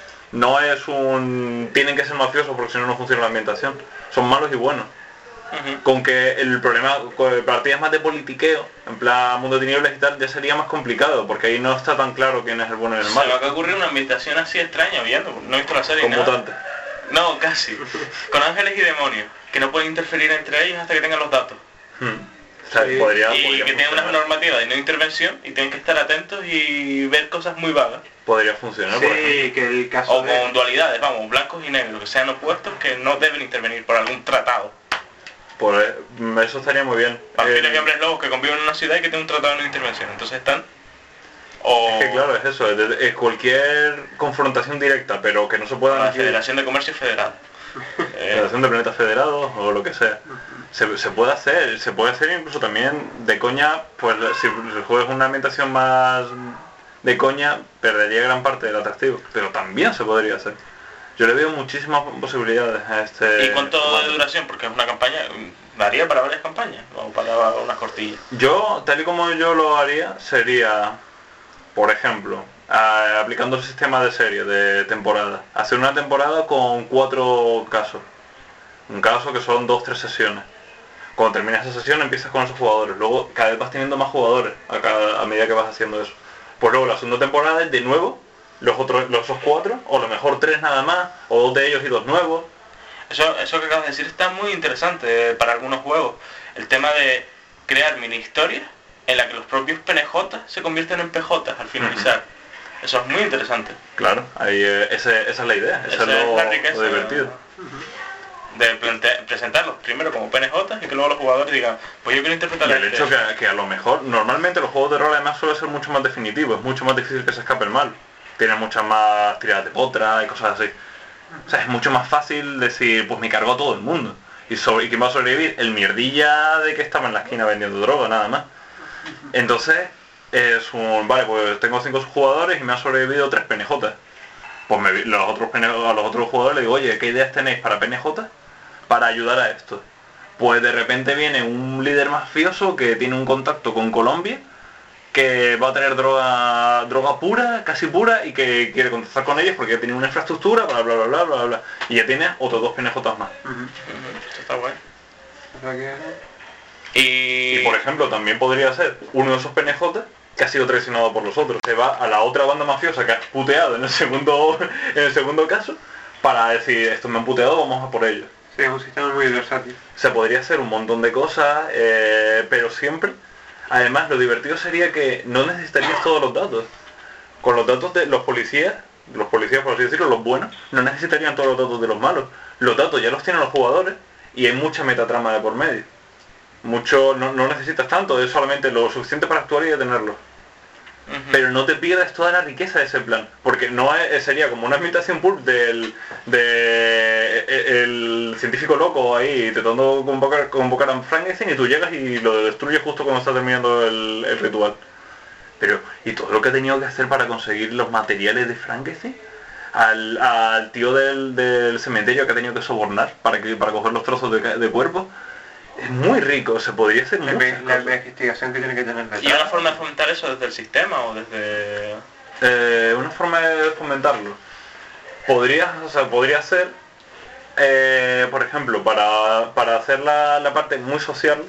tienen que ser mafiosos porque si no funciona la ambientación. Son malos y buenos. Con que el problema, con partidas más de politiqueo, en plan Mundo de Tinieblas y tal, ya sería más complicado, porque ahí no está tan claro quién es el bueno y el malo. Se me acaba de ocurrir una ambientación así extraña viendo, no he visto la serie con nada. mutantes. No, casi. Con ángeles y demonios, que no pueden interferir entre ellos hasta que tengan los datos. O sea, y podría que tienen una normativa de no intervención y tienen que estar atentos y ver cosas muy vagas. Podría funcionar, sí, por ejemplo. que el caso o con dualidades, vamos, blancos y negros, que sean opuestos, que no deben intervenir por algún tratado. Eso estaría muy bien. Vampiros y hombres lobos que conviven en una ciudad y que tienen un tratado de no intervención. Entonces están... Es que claro, es eso, es cualquier confrontación directa, pero que no se pueda... La Federación de Comercio Federal. Federación de Planetas Federados o lo que sea. Se puede hacer incluso también de coña, pues si el juego es una ambientación más de coña, perdería gran parte del atractivo, pero también se podría hacer. Yo le veo muchísimas posibilidades a este... ¿Y cuánto de duración? Porque es una campaña, daría para varias campañas, o para unas cortillas. Yo, tal y como yo lo haría, sería, por ejemplo, aplicando el sistema de serie, de temporada, hacer una temporada con 4 casos. Un caso que son 2-3 sesiones. Cuando terminas esa sesión empiezas con esos jugadores. Luego cada vez vas teniendo más jugadores a medida que vas haciendo eso. Pues luego la segunda temporada es de nuevo los otros 4, o a lo mejor 3 nada más, o 2 de ellos y 2 nuevos. Eso que acabas de decir está muy interesante para algunos juegos. El tema de crear mini historias en la que los propios PNJ se convierten en PJ al finalizar. Eso es muy interesante. Claro, ahí, esa es la idea, esa es la riqueza, lo divertido. De presentarlos primero como PNJ y que luego los jugadores digan, pues yo quiero interpretar Y el hecho que a lo mejor, normalmente los juegos de rol además suelen ser mucho más definitivos, es mucho más difícil que se escape el mal. Tienen muchas más tiradas de potra y cosas así. O sea, es mucho más fácil decir, pues me cargo a todo el mundo. ¿Y quién va a sobrevivir? El mierdilla de que estaba en la esquina vendiendo droga, nada más. Entonces, vale, pues tengo 5 jugadores y me han sobrevivido 3 PNJ. Pues a los otros jugadores les digo, oye, ¿qué ideas tenéis para PNJ? Para ayudar a esto. Pues de repente viene un líder mafioso que tiene un contacto con Colombia, que va a tener droga pura, casi pura, y que quiere contactar con ellos porque ya tiene una infraestructura, bla bla bla bla bla bla. Y ya tiene otros 2 PNJ más. Esto está guay. Y por ejemplo, también podría ser uno de esos PNJ que ha sido traicionado por los otros. Se va a la otra banda mafiosa que ha puteado en el segundo caso, para decir, estos me han puteado, vamos a por ellos. Sí, es un sistema muy versátil. Se podría hacer un montón de cosas, pero siempre, además lo divertido sería que no necesitarías todos los datos. Con los datos de los policías por así decirlo, los buenos, no necesitarían todos los datos de los malos. Los datos ya los tienen los jugadores y hay mucha metatrama de por medio. No necesitas tanto, es solamente lo suficiente para actuar y detenerlo. Pero no te pierdas toda la riqueza de ese plan, porque no sería como una ambientación pulp el científico loco ahí intentando convocar a Frankenstein y tú llegas y lo destruyes justo cuando está terminando el ritual. Pero, ¿y todo lo que ha tenido que hacer para conseguir los materiales de Frankenstein? Al tío del cementerio que ha tenido que sobornar para coger los trozos de cuerpo. Es muy rico, se podría hacer muchas cosas. La investigación que tiene que tener detrás. ¿Y una forma de fomentar eso desde el sistema o desde...? Una forma de fomentarlo. Podría ser, por ejemplo, para hacer la parte muy social,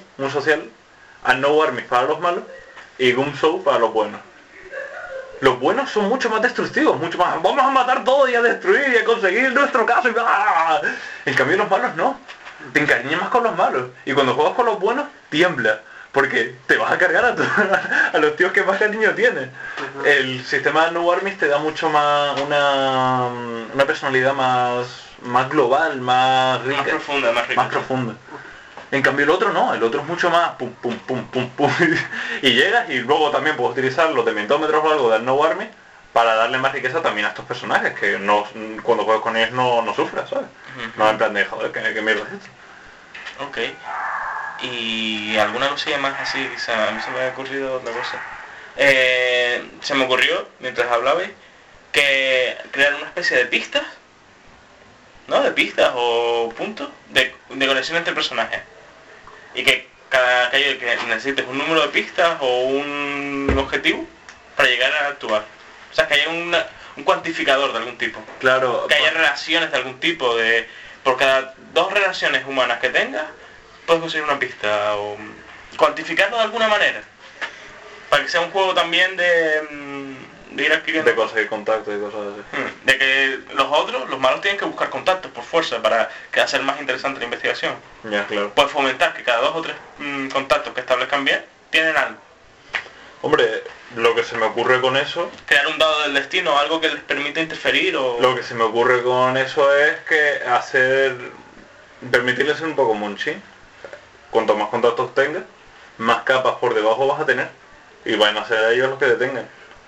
al No Armies para los malos y Gumshow para los buenos. Los buenos son mucho más destructivos, mucho más, vamos a matar todo y a destruir y a conseguir nuestro caso y ¡ah! En cambio los malos no. Te encariñas más con los malos y cuando juegas con los buenos tiembla porque te vas a cargar a los tíos que más cariño tienes. El sistema de No Armies te da mucho más una personalidad más global, más rica, más rica. más profunda. En cambio el otro no, el otro es mucho más pum pum pum pum pum y llegas y luego también puedes utilizar los dementómetros o algo del No Armies para darle más riqueza también a estos personajes que cuando juegas con ellos no sufras, ¿sabes? No en plan de joder, ¿qué mierda es esto? Ok. ¿Y alguna cosilla más así? Quizá a mí se me ha ocurrido otra cosa. Se me ocurrió, mientras hablabais, que crear una especie de pistas, ¿no? De pistas o puntos de conexión entre personajes. Y que que necesites un número de pistas o un objetivo para llegar a actuar. O sea, que haya un cuantificador de algún tipo. Claro. Que haya relaciones de algún tipo, por cada 2 relaciones humanas que tengas, puedes conseguir una pista o cuantificarlo de alguna manera. Para que sea un juego también de ir adquiriendo... De conseguir contactos y cosas así. De que los malos tienen que buscar contactos por fuerza para hacer más interesante la investigación. Ya, claro. Puedes fomentar que cada 2 o 3 contactos que establezcan bien, tienen algo. Hombre, lo que se me ocurre con eso... Crear un dado del destino, algo que les permita interferir o... Lo que se me ocurre con eso es que permitirles ser un poco monchín. Cuanto más contactos tengas, más capas por debajo vas a tener. Y van a ser ellos los que detengan.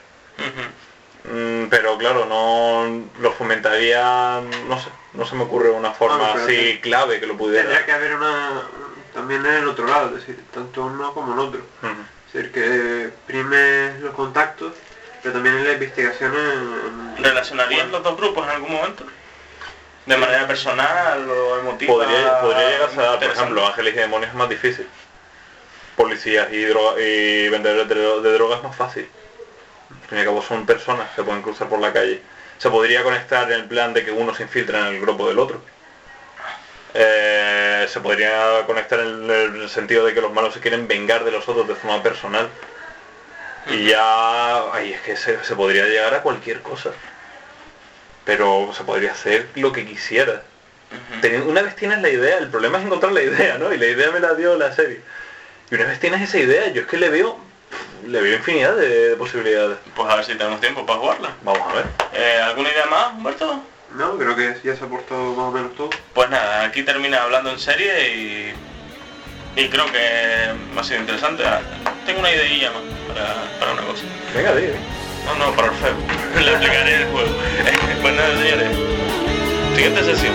Pero claro, no lo fomentaría, no sé, no se me ocurre una forma así clave que lo pudiera. Tendría que haber también en el otro lado, es decir, tanto en uno como en otro. Es decir, que primes los contactos, pero también en la investigación ¿Relacionarías los dos grupos en algún momento? ¿De manera personal o emotiva? Podría llegar a dar, por ejemplo, Ángeles y Demonios es más difícil. Policías y vendedores de drogas es más fácil. Al fin y al cabo son personas que pueden cruzar por la calle. Se podría conectar en el plan de que uno se infiltra en el grupo del otro. Se podría conectar en el sentido de que los malos se quieren vengar de los otros de forma personal. Y ya... Ay, es que se podría llegar a cualquier cosa. Pero se podría hacer lo que quisiera. Una vez tienes la idea, el problema es encontrar la idea, ¿no? Y la idea me la dio la serie. Y una vez tienes esa idea, yo es que le veo infinidad de posibilidades. Pues a ver si tenemos tiempo para jugarla. Vamos a ver. ¿Alguna idea más, Humberto? No, creo que ya se ha puesto más o menos todo. Pues nada, aquí termina hablando en serie y creo que ha sido interesante. Tengo una ideilla más para una cosa. Venga, di. No, para el Facebook. Le explicaré el juego. Pues nada, señores. Siguiente sesión.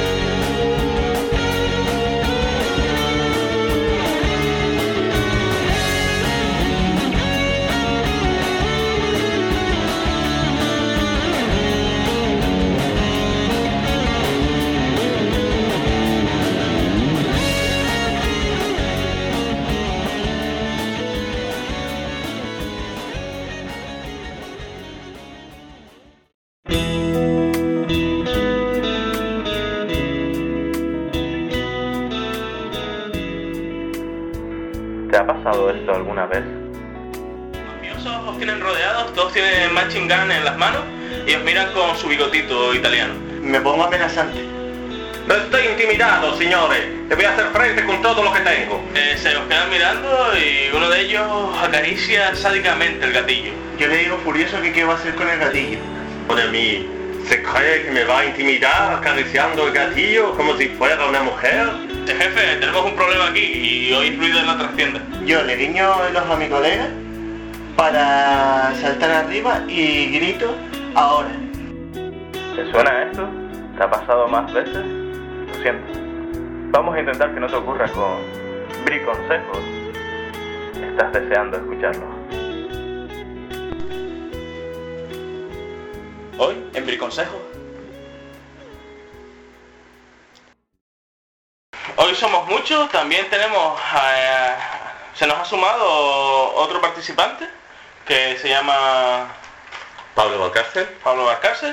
¿Te ha pasado esto alguna vez? Los mafiosos os tienen rodeados, todos tienen machine gun en las manos y os miran con su bigotito italiano. Me pongo amenazante. No estoy intimidado, señores. Te voy a hacer frente con todo lo que tengo. Se os quedan mirando y uno de ellos acaricia sádicamente el gatillo. Yo le digo furioso que qué va a hacer con el gatillo. Joder, mí, ¿se cree que me va a intimidar acariciando el gatillo como si fuera una mujer? Jefe, tenemos un problema aquí y oís ruido en la trascienda. Yo le guiño el ojo a mi colega para saltar arriba y grito ahora. ¿Te suena esto? ¿Te ha pasado más veces? Lo siento. Vamos a intentar que no te ocurra con Briconsejos. Estás deseando escucharlo. Hoy, en Briconsejos. Hoy somos muchos, también tenemos... se nos ha sumado otro participante que se llama... Pablo Valcárcel.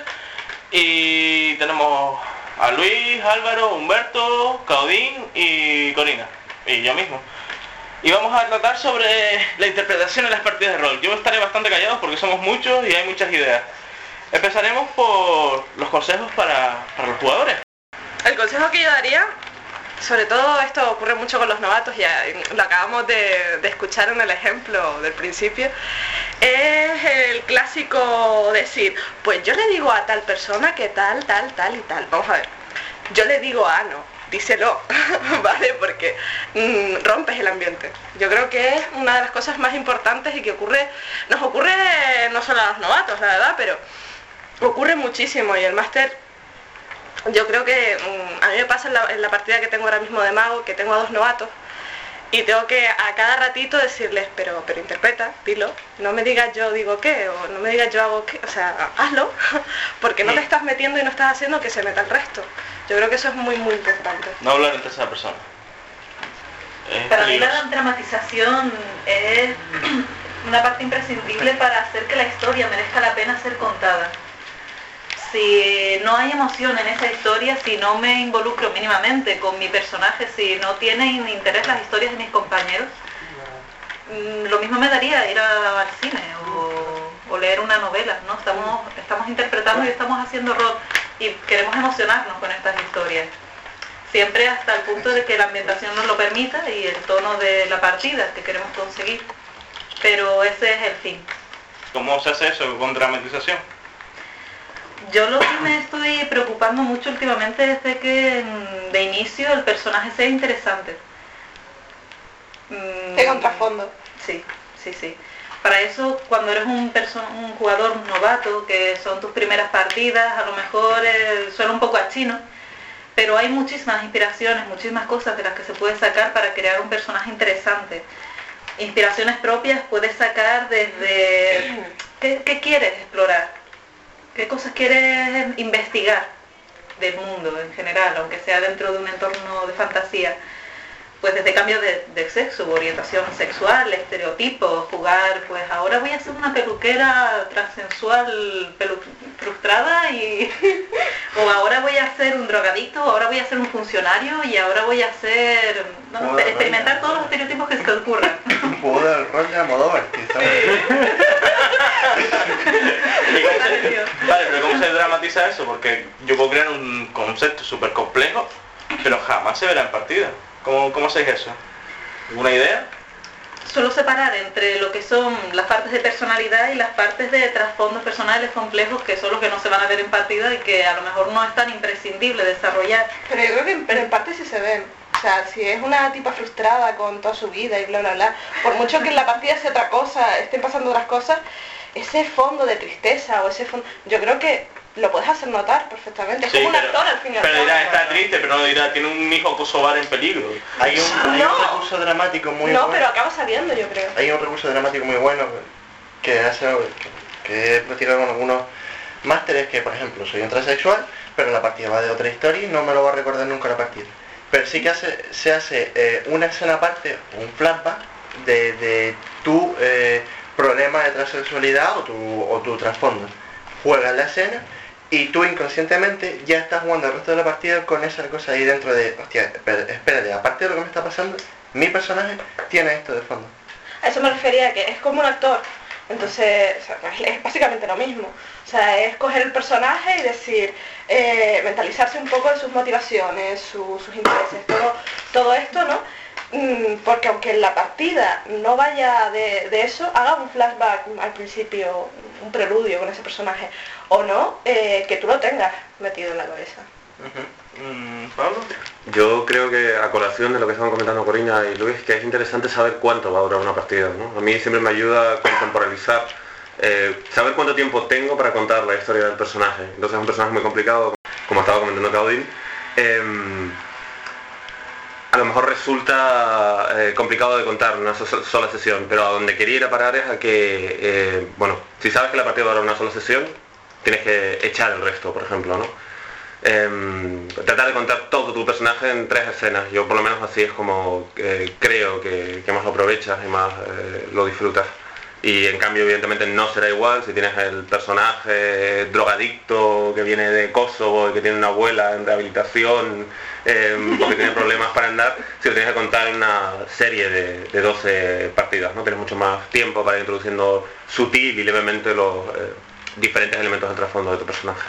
Y tenemos a Luis, Álvaro, Humberto, Caudín y Corina. Y yo mismo. Y vamos a tratar sobre la interpretación en las partidas de rol. Yo estaré bastante callado porque somos muchos y hay muchas ideas. Empezaremos por los consejos para los jugadores. El consejo que yo daría, sobre todo esto ocurre mucho con los novatos, ya lo acabamos de escuchar en el ejemplo del principio, es el clásico decir, pues yo le digo a tal persona que tal y tal. Vamos a ver, yo le digo a no, díselo, ¿vale? Porque rompes el ambiente. Yo creo que es una de las cosas más importantes y que nos ocurre no solo a los novatos, la verdad, pero ocurre muchísimo y el máster, yo creo que a mí me pasa en la partida que tengo ahora mismo de mago, que tengo a 2 novatos y tengo que a cada ratito decirles, pero interpreta, dilo, no me digas yo digo qué, o no me digas yo hago qué, o sea, hazlo, porque no te estás metiendo y no estás haciendo que se meta el resto. Yo creo que eso es muy importante. No hablar en tercera persona. Para mí la dramatización es una parte imprescindible para hacer que la historia merezca la pena ser contada. Si no hay emoción en esa historia, si no me involucro mínimamente con mi personaje, si no tienen interés las historias de mis compañeros, lo mismo me daría ir al cine o leer una novela, ¿no? Estamos interpretando y estamos haciendo rol y queremos emocionarnos con estas historias. Siempre hasta el punto de que la ambientación nos lo permita y el tono de la partida que queremos conseguir. Pero ese es el fin. ¿Cómo se hace eso con dramatización? Yo lo que me estoy preocupando mucho últimamente es de que de inicio el personaje sea interesante. Tenga un trasfondo. Sí. Para eso, cuando eres un jugador novato, que son tus primeras partidas, a lo mejor suena un poco a chino, pero hay muchísimas inspiraciones, muchísimas cosas de las que se puede sacar para crear un personaje interesante. Inspiraciones propias puedes sacar desde ¿qué quieres explorar? ¿Qué cosas quieres investigar del mundo en general, aunque sea dentro de un entorno de fantasía? Pues desde cambio de sexo, orientación sexual, estereotipos, jugar, pues ahora voy a ser una peluquera transexual frustrada o ahora voy a ser un drogadicto, o ahora voy a ser un funcionario y ahora voy a ser... ¿no? Experimentar todos los estereotipos que se te ocurran. Puedo dar el rol de Almodóvar, Vale, pero ¿cómo se dramatiza eso? Porque yo puedo crear un concepto súper complejo, pero jamás se verá en partida. ¿Cómo hacéis eso? ¿Alguna idea? Suelo separar entre lo que son las partes de personalidad y las partes de trasfondos personales complejos, que son los que no se van a ver en partida y que a lo mejor no es tan imprescindible desarrollar. Pero yo creo que en parte sí se ven. O sea, si es una tipa frustrada con toda su vida y bla bla bla, por mucho que en la partida sea otra cosa, estén pasando otras cosas, ese fondo de tristeza o ese fondo, yo creo que lo puedes hacer notar perfectamente. Es como un actor al final. Pero dirá, está triste, pero no dirá, tiene un hijo kosovar en peligro. Hay un recurso dramático muy bueno. No, pero acaba saliendo, yo creo. Hay un recurso dramático muy bueno que he retirado con algunos másteres, que por ejemplo soy un transexual, pero la partida va de otra historia y no me lo va a recordar nunca la partida. Pero sí que se hace una escena aparte, un flashback de tu problema de transexualidad o tu trasfondo. Juegas la escena y tú inconscientemente ya estás jugando el resto de la partida con esa cosa ahí dentro de, hostia, espérate, aparte de lo que me está pasando, mi personaje tiene esto de fondo. A eso me refería, que es como un actor. Entonces, o sea, es básicamente lo mismo. O sea, es coger el personaje y decir, mentalizarse un poco de sus motivaciones, sus intereses, todo esto, ¿no? Porque aunque en la partida no vaya de eso, haga un flashback al principio, un preludio con ese personaje, o no, que tú lo tengas metido en la cabeza. ¿Pablo? Yo creo que a colación de lo que estaban comentando Corina y Luis, que es interesante saber cuánto va a durar una partida, ¿no? A mí siempre me ayuda a contemporalizar, saber cuánto tiempo tengo para contar la historia del personaje. Entonces es un personaje muy complicado, como estaba comentando Claudine. A lo mejor resulta complicado de contar en una sola sesión, pero a donde quería ir a parar es a que, bueno, si sabes que la partida va a durar una sola sesión, tienes que echar el resto, por ejemplo, ¿no? Tratar de contar todo tu personaje en 3 escenas. Yo por lo menos así es como creo que más lo aprovechas y más lo disfrutas. Y en cambio evidentemente no será igual si tienes el personaje drogadicto que viene de Kosovo y que tiene una abuela en rehabilitación porque tiene problemas para andar, si lo tienes que contar en una serie de 12 partidas, ¿no? Tienes mucho más tiempo para ir introduciendo sutil y levemente los diferentes elementos del trasfondo de tu personaje.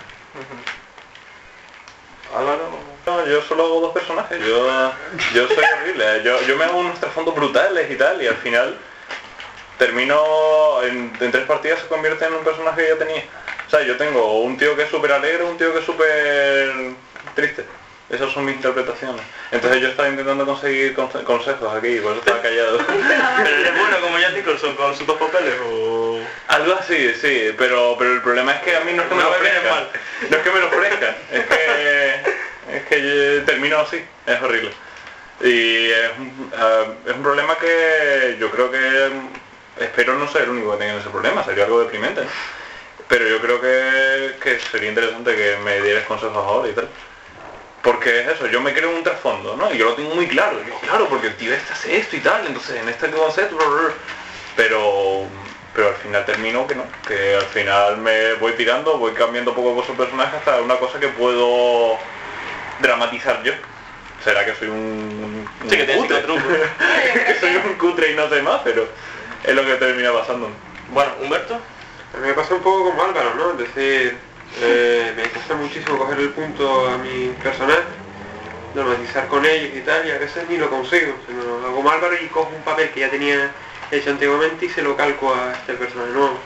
No, yo solo hago 2 personajes, yo soy horrible, yo me hago unos trasfondos brutales y tal, y al final termino en 3 partidas se convierte en un personaje que ya tenía. O sea, yo tengo un tío que es súper alegre, un tío que es súper triste. Esas son mis interpretaciones. Entonces yo estaba intentando conseguir consejos aquí, por eso estaba callado. ¿Pero eres bueno como Jack Nicholson con sus 2 papeles o...? Algo así, sí, pero el problema es que a mí no es que me lo ofrezcan. No es que me lo ofrezcan, es que termino así, es horrible. Y es un problema que yo creo que espero no ser el único que tenga ese problema, sería algo deprimente, ¿no? Pero yo creo que sería interesante que me dieras consejos ahora y tal. Porque es eso, yo me creo un trasfondo, ¿no? Y yo lo tengo muy claro, claro, porque el tío este hace esto y tal, entonces en este concepto, pero al final termino que no, que al final me voy tirando, voy cambiando poco a poco el personaje hasta una cosa que puedo dramatizar yo. ¿Será que soy un sí, que tienes cutre? Que soy un cutre y no sé más, pero es lo que termina pasando. Bueno, Humberto. A mí me pasa un poco como Álvaro, ¿no? Es decir, me cuesta muchísimo coger el punto a mi personaje, dramatizar con ellos y tal, y a veces ni lo consigo. Sino hago como Álvaro y cojo un papel que ya tenía hecho antiguamente y se lo calco a este personaje nuevo.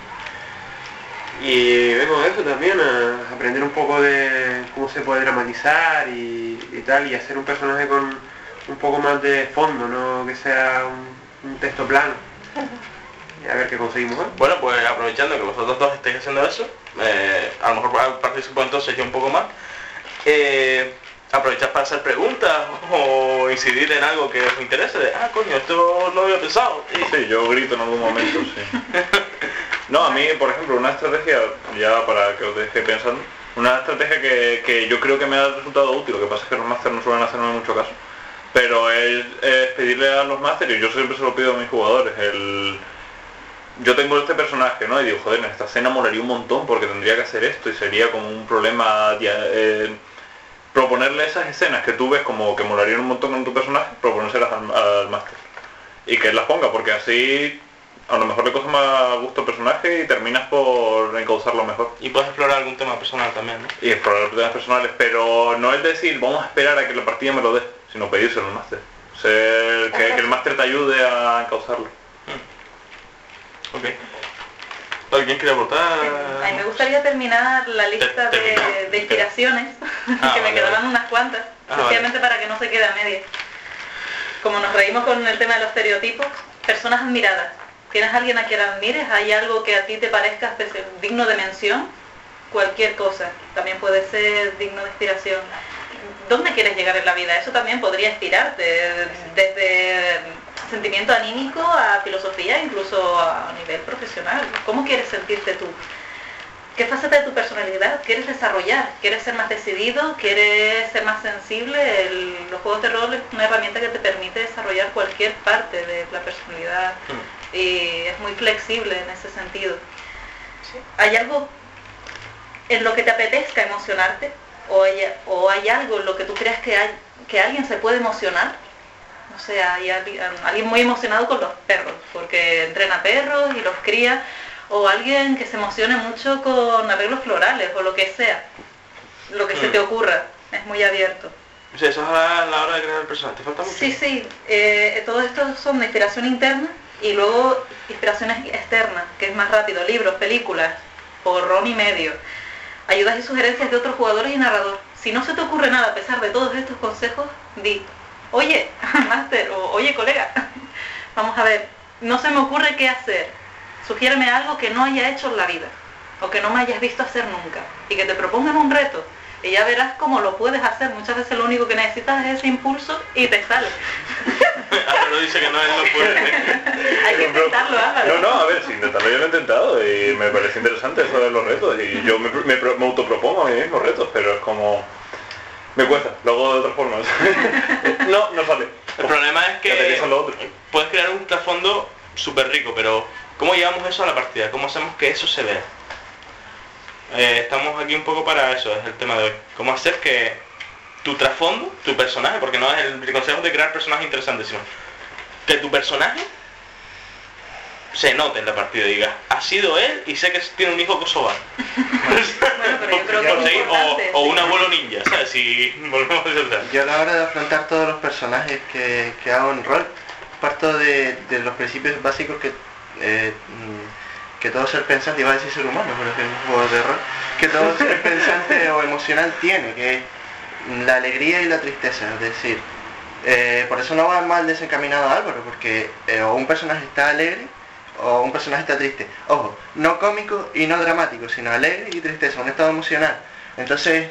Y vengo de eso también, a aprender un poco de cómo se puede dramatizar y tal, y hacer un personaje con un poco más de fondo, no que sea un texto plano. Y a ver qué conseguimos, ¿eh? Bueno, pues aprovechando que vosotros 2 estáis haciendo eso, a lo mejor participo entonces yo un poco más. aprovechar para hacer preguntas o incidir en algo que os interese, de, coño, esto lo había pensado. Sí, yo grito en algún momento, sí. No, a mí, por ejemplo, una estrategia, ya para que os deje pensando, una estrategia que yo creo que me ha resultado útil, lo que pasa es que los másteres no suelen hacerme mucho caso, pero es pedirle a los másteres, y yo siempre se lo pido a mis jugadores, yo tengo este personaje, ¿no? Y digo, joder, en esta escena molaría un montón porque tendría que hacer esto y sería como un problema, proponerle esas escenas que tú ves como que molarían un montón con tu personaje, proponérselas al máster. Y que él las ponga, porque así a lo mejor le coge más gusto al personaje y terminas por encauzarlo mejor. Y puedes explorar algún tema personal también, ¿no? Y explorar temas personales, pero no es decir, vamos a esperar a que la partida me lo dé, sino pedírselo al máster. Que el máster te ayude a encauzarlo. Ok. ¿Alguien quiere aportar? A mí me gustaría terminar la lista de inspiraciones, que me quedaban unas cuantas, sencillamente para que no se quede a media. Como nos reímos con el tema de los estereotipos, personas admiradas. ¿Tienes alguien a quien admires? ¿Hay algo que a ti te parezca digno de mención? Cualquier cosa también puede ser digno de inspiración. ¿Dónde quieres llegar en la vida? Eso también podría inspirarte, desde sentimiento anímico a filosofía, incluso a nivel profesional. ¿Cómo quieres sentirte tú? ¿Qué faceta de tu personalidad quieres desarrollar? ¿Quieres ser más decidido? ¿Quieres ser más sensible? Los juegos de rol es una herramienta que te permite desarrollar cualquier parte de la personalidad y es muy flexible en ese sentido. ¿Hay algo en lo que te apetezca emocionarte? ¿O hay algo en lo que tú creas que alguien se puede emocionar? O sea, hay alguien muy emocionado con los perros, porque entrena perros y los cría, o alguien que se emocione mucho con arreglos florales, o lo que sea, lo que se te ocurra, es muy abierto. Sí, eso es a la hora de crear el personaje, ¿te falta mucho? Sí, todo esto son de inspiración interna, y luego inspiraciones externas, que es más rápido, libros, películas, porrón y medio, ayudas y sugerencias de otros jugadores y narrador. Si no se te ocurre nada a pesar de todos estos consejos, di, oye, máster, o oye, colega, vamos a ver, no se me ocurre qué hacer. Sugiéreme algo que no haya hecho en la vida, o que no me hayas visto hacer nunca, y que te propongan un reto, y ya verás cómo lo puedes hacer. Muchas veces lo único que necesitas es ese impulso y te sale. Álvaro dice que no, él no puede. Hay que intentarlo, Álvaro. No, a ver, si intentarlo yo lo he intentado, y me parece interesante eso de los retos, y yo me autopropongo a mí mismo retos, pero es como... me cuesta, lo hago de otras formas. no sale. El problema es que puedes crear un trasfondo súper rico, pero ¿cómo llevamos eso a la partida? ¿Cómo hacemos que eso se vea? Estamos aquí un poco para eso, es el tema de hoy. ¿Cómo hacer que tu trasfondo, tu personaje, porque no es el consejo de crear personajes interesantes, sino que tu personaje se note en la partida y diga, ha sido él y sé que tiene un hijo kosovar. Bueno, pero yo creo que es importante, o un abuelo ninja, ¿sabes? Si volvemos a decir. Yo a la hora de afrontar todos los personajes que hago en rol, parto de los principios básicos que todo ser pensante, iba a decir ser humano, pero que es un juego de rol, que todo ser pensante o emocional tiene, que es la alegría y la tristeza, es decir, por eso no va mal desencaminado Álvaro, porque o un personaje está alegre o un personaje está triste. Ojo, no cómico y no dramático, sino alegre y tristeza, un estado emocional. Entonces,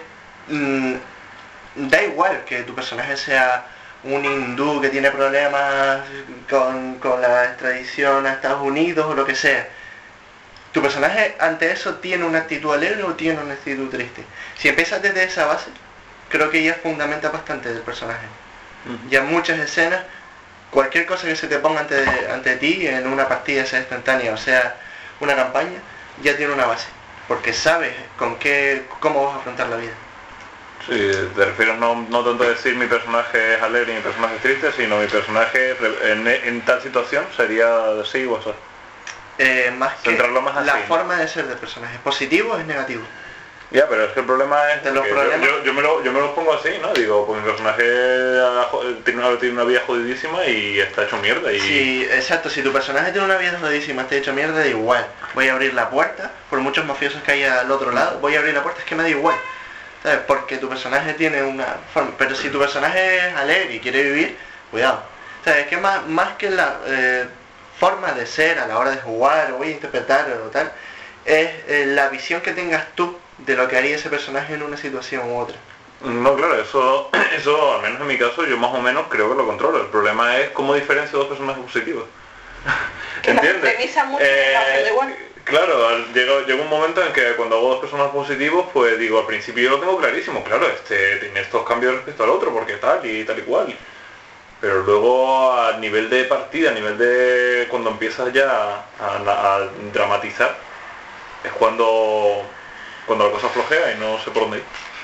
da igual que tu personaje sea un hindú que tiene problemas con la extradición a Estados Unidos o lo que sea. Tu personaje ante eso tiene una actitud alegre o tiene una actitud triste. Si empiezas desde esa base, creo que ya fundamenta bastante del personaje. Ya muchas escenas, cualquier cosa que se te ponga ante ti en una partida, sea instantánea o sea una campaña, ya tiene una base, porque sabes cómo vas a afrontar la vida. Sí, te refieres no tanto a decir mi personaje es alegre y mi personaje es triste, sino mi personaje en tal situación sería así o así. Más que más así, la ¿no? Forma de ser del personaje, ¿es positivo o es negativo? Ya, pero es que el problema es de los que problemas... yo me lo pongo así, ¿no? Digo, pues mi personaje tiene una vida jodidísima y está hecho mierda y... Sí, exacto, si tu personaje tiene una vida jodidísima, está hecho mierda, da igual. Voy a abrir la puerta, por muchos mafiosos que haya al otro lado, voy a abrir la puerta, es que me da igual, ¿sabes? Porque tu personaje tiene una forma, pero si tu personaje es alegre y quiere vivir, cuidado. ¿Sabes? Es que más que la forma de ser a la hora de jugar o voy a interpretar o tal, es la visión que tengas tú de lo que haría ese personaje en una situación u otra. No, claro, eso al menos en mi caso yo más o menos creo que lo controlo. El problema es cómo diferencio dos personajes positivos. Que las ¿Entiendes? premisa mucho que lo hacen igual. Claro, llega un momento en que cuando hago dos personajes positivos, pues digo, al principio yo lo tengo clarísimo, claro, este tiene estos cambios respecto al otro, porque tal y cual. Pero luego a nivel de partida, a nivel de cuando empiezas ya a dramatizar, es cuando la cosa flojea y no sé por dónde ir.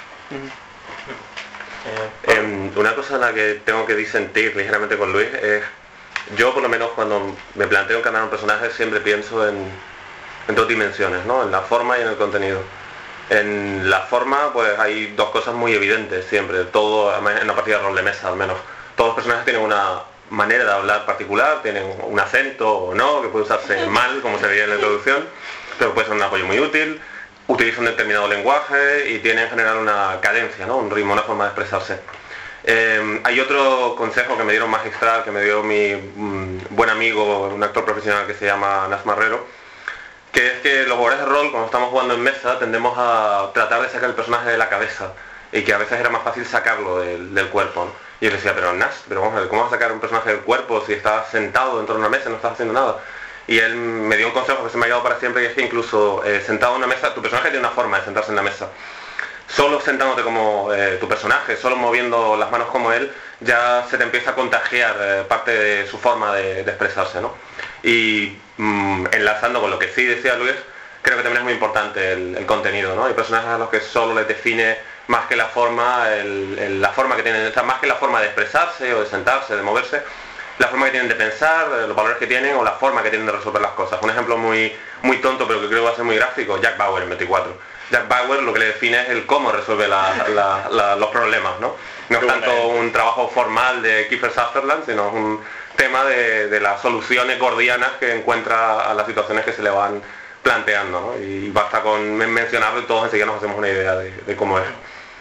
Una cosa en la que tengo que disentir ligeramente con Luis es, yo por lo menos cuando me planteo encarnar un personaje siempre pienso en dos dimensiones, ¿no? En la forma y en el contenido. En la forma pues hay dos cosas muy evidentes siempre, todo en una partida de rol de mesa al menos. Todos los personajes tienen una manera de hablar particular, tienen un acento o no, que puede usarse mal, como se veía en la introducción, pero puede ser un apoyo muy útil, utiliza un determinado lenguaje y tiene en general una cadencia, ¿no? Un ritmo, una forma de expresarse. Hay otro consejo que me dieron magistral, que me dio mi buen amigo, un actor profesional que se llama Nas Marrero, que es que los jugadores de rol, cuando estamos jugando en mesa, tendemos a tratar de sacar el personaje de la cabeza y que a veces era más fácil sacarlo del cuerpo, ¿no? Y yo le decía, pero Nas, pero vamos a ver, ¿cómo vas a sacar un personaje del cuerpo si estás sentado dentro de una mesa y no estás haciendo nada? Y él me dio un consejo que se me ha quedado para siempre, y es que incluso sentado en una mesa, tu personaje tiene una forma de sentarse en la mesa. Solo sentándote como tu personaje, solo moviendo las manos como él, ya se te empieza a contagiar parte de su forma de expresarse, ¿no? Y enlazando con lo que sí decía Luis, creo que también es muy importante el contenido, ¿no? Hay personajes a los que solo les define más que la forma, la forma que tienen, o sea, más que la forma de expresarse o de sentarse, de moverse, la forma que tienen de pensar, los valores que tienen o la forma que tienen de resolver las cosas. Un ejemplo muy tonto, pero que creo que va a ser muy gráfico, Jack Bauer en 24. Jack Bauer lo que le define es el cómo resuelve los problemas, ¿no? No es tanto un trabajo formal de Kiefer Sutherland, sino un tema de las soluciones gordianas que encuentra a las situaciones que se le van planteando, ¿no? Y basta con mencionarlo y todos enseguida nos hacemos una idea de cómo es.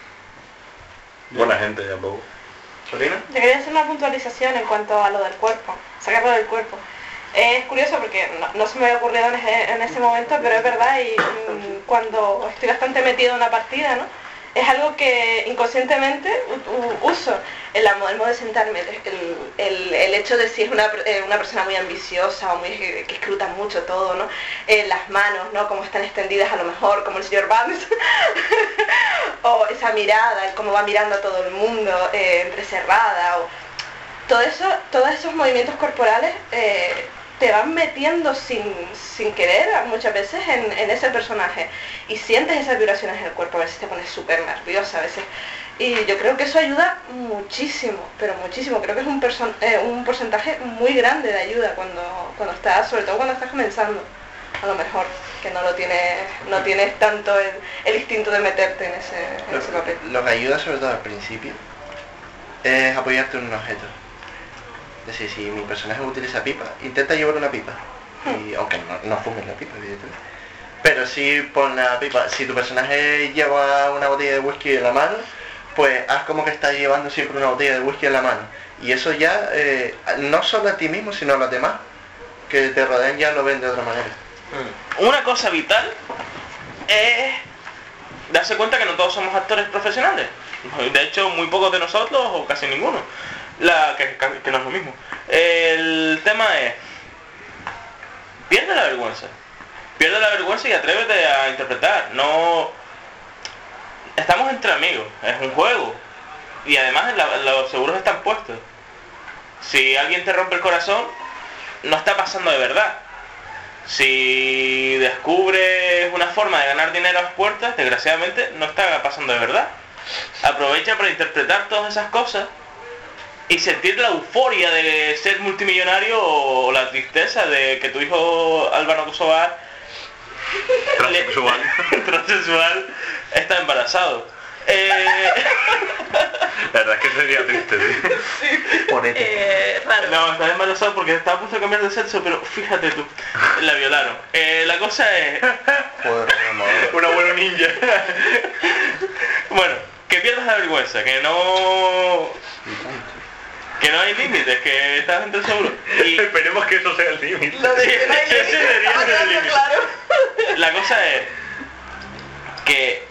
Buena gente, Jack Bauer. ¿Sorina? Yo quería hacer una puntualización en cuanto a lo del cuerpo, sacarlo del cuerpo. Es curioso porque no se me había ocurrido en ese momento, pero es verdad, y cuando estoy bastante metida en una partida, ¿no? Es algo que inconscientemente uso, el modo de sentarme, el hecho de si es una persona muy ambiciosa o muy que escruta mucho todo, ¿no? Las manos, ¿no? Como están extendidas a lo mejor, como el señor Vance, o esa mirada, el cómo va mirando a todo el mundo, entrecerrada, o todos esos movimientos corporales te van metiendo sin querer muchas veces en ese personaje y sientes esas vibraciones en el cuerpo, a veces te pones súper nerviosa, a veces, y yo creo que eso ayuda muchísimo, pero muchísimo. Creo que es un porcentaje muy grande de ayuda cuando estás, sobre todo cuando estás comenzando, a lo mejor, que no tienes tanto el instinto de meterte en ese papel. Lo que ayuda sobre todo al principio es apoyarte en un objeto. Es decir, si mi personaje utiliza pipa, intenta llevar una pipa. Y, aunque no fumes la pipa, evidentemente. Pero sí pon la pipa. Si tu personaje lleva una botella de whisky en la mano, pues haz como que estás llevando siempre una botella de whisky en la mano. Y eso ya, no solo a ti mismo, sino a los demás que te rodean, ya lo ven de otra manera. Una cosa vital es darse cuenta que no todos somos actores profesionales. De hecho, muy pocos de nosotros, o casi ninguno. Que no es lo mismo. El tema es, pierde la vergüenza y atrévete a interpretar. No, estamos entre amigos, es un juego y además los seguros están puestos. Si alguien te rompe el corazón, no está pasando de verdad. Si descubres una forma de ganar dinero a las puertas, desgraciadamente no está pasando de verdad. Aprovecha para interpretar todas esas cosas y sentir la euforia de ser multimillonario o la tristeza de que tu hijo Álvaro Kosovar transexual está embarazado. La verdad es que sería triste, ¿sí? Raro. No, está embarazado porque estaba a punto de cambiar de sexo, pero fíjate tú, la violaron. La cosa es... Un abuelo ninja. Bueno, que pierdas la vergüenza, que no hay límites, que estás entre seguro. Y esperemos que eso sea el límite. Ese sería el límite. La cosa es que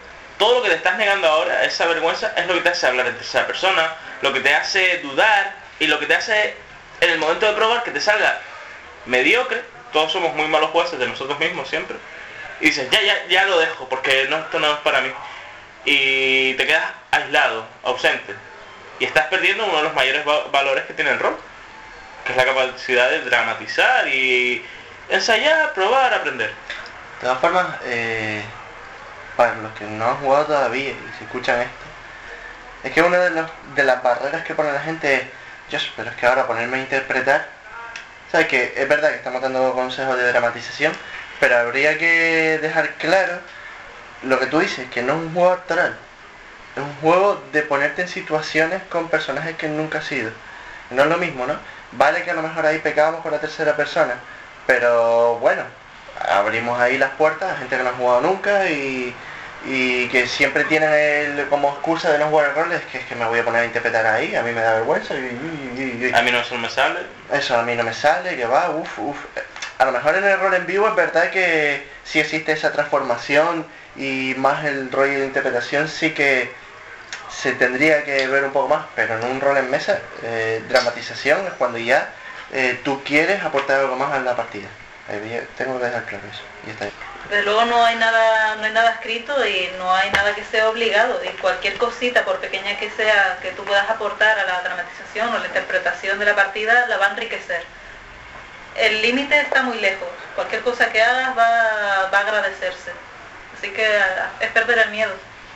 todo lo que te estás negando ahora, esa vergüenza, es lo que te hace hablar en tercera persona, lo que te hace dudar y lo que te hace en el momento de probar que te salga mediocre. Todos somos muy malos jueces de nosotros mismos siempre. Y dices, ya lo dejo porque esto no es para mí. Y te quedas aislado, ausente. Y estás perdiendo uno de los mayores valores que tiene el rol, que es la capacidad de dramatizar y ensayar, probar, aprender. De todas formas, para los que no han jugado todavía y si escuchan esto, es que una de las barreras que pone la gente es, pero es que ahora ponerme a interpretar, sabes que es verdad que estamos dando consejos de dramatización, pero habría que dejar claro lo que tú dices, que no es un juego actoral, es un juego de ponerte en situaciones con personajes que nunca has sido. No es lo mismo, ¿no? Vale que a lo mejor ahí pecábamos con la tercera persona, pero bueno, abrimos ahí las puertas a gente que no ha jugado nunca y que siempre tienen como excusa de no jugar el rol, es que me voy a poner a interpretar ahí, a mí me da vergüenza A mí no eso me sale. Eso a mí no me sale, que va, A lo mejor en el rol en vivo es verdad que sí existe esa transformación y más el rollo de interpretación sí que se tendría que ver un poco más, pero en un rol en mesa, dramatización es cuando ya tú quieres aportar algo más a la partida. Tengo que dejar claro eso. Y está ahí. Desde luego no hay nada escrito y no hay nada que sea obligado, y cualquier cosita, por pequeña que sea, que tú puedas aportar a la dramatización o la interpretación de la partida, la va a enriquecer. El límite está muy lejos, cualquier cosa que hagas va a agradecerse, así que es perder el miedo.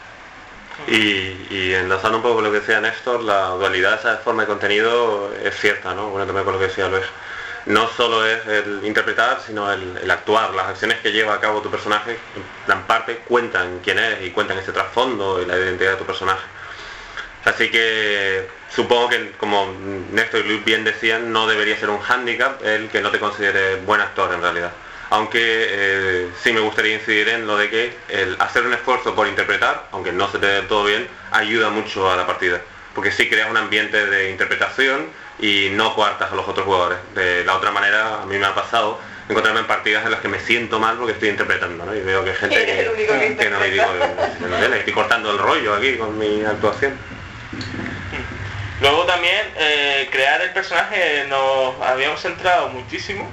Y enlazando un poco con lo que decía Néstor, la dualidad de esa forma de contenido es cierta, ¿no? Bueno, también con lo que decía Luis. No solo es el interpretar, sino el actuar. Las acciones que lleva a cabo tu personaje, en gran parte, cuentan quién es y cuentan ese trasfondo y la identidad de tu personaje. Así que supongo que, como Néstor y Luis bien decían, no debería ser un hándicap el que no te considere buen actor en realidad. Aunque sí me gustaría incidir en lo de que el hacer un esfuerzo por interpretar, aunque no se te dé todo bien, ayuda mucho a la partida. Porque sí creas un ambiente de interpretación y no coartas a los otros jugadores. De la otra manera, a mí me ha pasado encontrarme en partidas en las que me siento mal porque estoy interpretando, ¿no? Y veo que hay gente que no, y digo, estoy cortando el rollo aquí con mi actuación. Luego también crear el personaje nos habíamos centrado muchísimo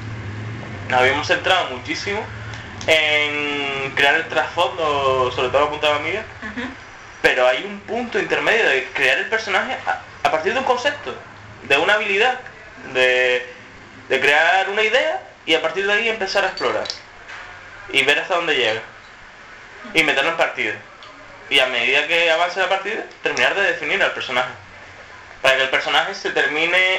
en crear el trasfondo, sobre todo apuntado a mí, pero hay un punto intermedio de crear el personaje a partir de un concepto, de una habilidad, de crear una idea y a partir de ahí empezar a explorar y ver hasta dónde llega y meterlo en partida, y a medida que avance la partida terminar de definir al personaje para que el personaje se termine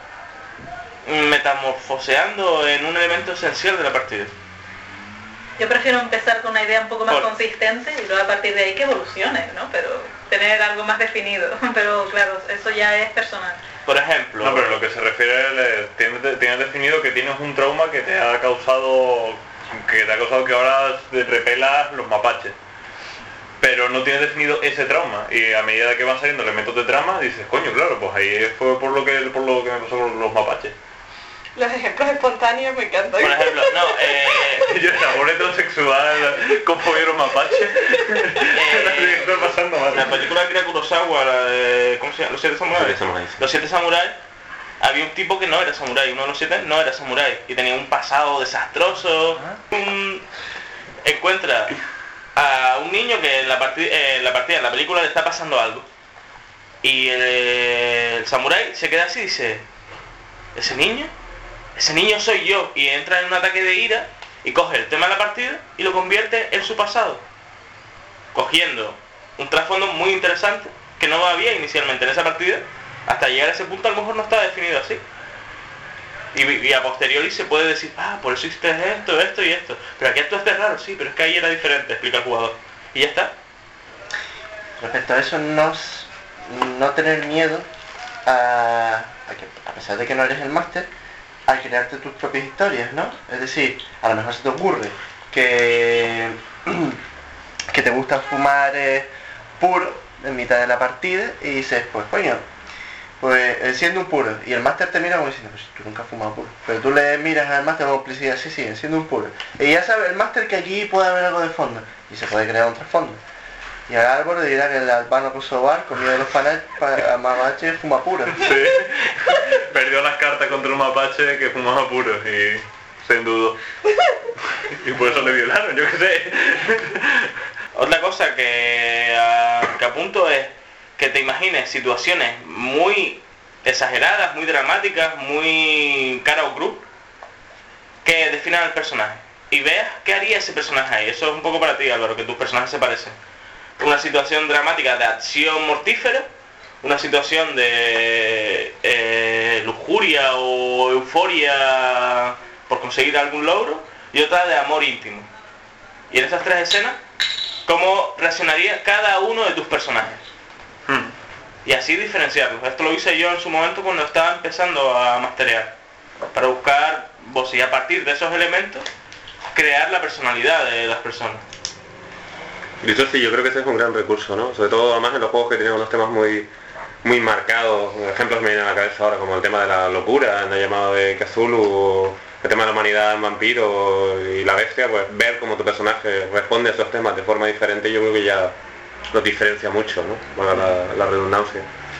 metamorfoseando en un elemento esencial de la partida. Yo prefiero empezar con una idea un poco más consistente y luego a partir de ahí que evolucione, ¿no? Pero tener algo más definido, pero claro, eso ya es personal. Por ejemplo... No, pero lo que se refiere, tienes definido que tienes un trauma que te ha causado que ahora repelas los mapaches. Pero no tienes definido ese trauma, y a medida que van saliendo elementos de trama, dices, coño, claro, pues ahí fue por lo que me pasó con los mapaches. Los ejemplos espontáneos me encantan. Por ejemplo, yo el amor heterosexual, como vieron mapaches, está pasando mal. La película de Akira Kurosawa, la de, ¿cómo se llama? Los siete samuráis. Los siete samuráis, había un tipo que no era samurái, uno de los siete no era samurái, y tenía un pasado desastroso. Encuentra a un niño que en la película le está pasando algo, y el samurái se queda así y dice, ese niño soy yo, y entra en un ataque de ira y coge el tema de la partida y lo convierte en su pasado, cogiendo un trasfondo muy interesante que no había inicialmente en esa partida. Hasta llegar a ese punto a lo mejor no estaba definido así, y a posteriori se puede decir, por eso hiciste esto y esto, pero aquí actuaste raro, sí, pero es que ahí era diferente, explica el jugador, y ya está. Respecto a eso, no tener miedo a que, a pesar de que no eres el máster, a crearte tus propias historias, ¿no? Es decir, a lo mejor se te ocurre que te gusta fumar puro en mitad de la partida y dices, pues coño, pues enciende un puro, y el máster te mira como diciendo, pues tú nunca has fumado puro, pero tú le miras al máster con complicidad, sí, enciende un puro, y ya sabe el máster que aquí puede haber algo de fondo y se puede crear un trasfondo. Y al Álvaro dirá que el albano kosovar comió de los mapaches fuma puro. Sí. Perdió las cartas contra un mapache que fumaba puros y se endudó. Y por eso le violaron, yo qué sé. Otra cosa que apunto es que te imagines situaciones muy exageradas, muy dramáticas, muy cara o cruz, que definan al personaje. Y veas qué haría ese personaje ahí. Eso es un poco para ti, Álvaro, que tus personajes se parecen. Una situación dramática de acción mortífera, una situación de lujuria o euforia por conseguir algún logro, y otra de amor íntimo. Y en esas tres escenas, ¿cómo reaccionaría cada uno de tus personajes? Y así diferenciarlos. Esto lo hice yo en su momento cuando estaba empezando a masterear, para buscar voces y a partir de esos elementos crear la personalidad de las personas. Y eso sí, yo creo que ese es un gran recurso, ¿no? Sobre todo además en los juegos que tienen unos temas muy marcados. Ejemplos me vienen a la cabeza ahora, como el tema de la locura en el llamado de Cthulhu, o el tema de la humanidad en Vampiro y la bestia. Pues ver cómo tu personaje responde a esos temas de forma diferente, yo creo que ya los diferencia mucho, ¿no? Bueno, la redundancia.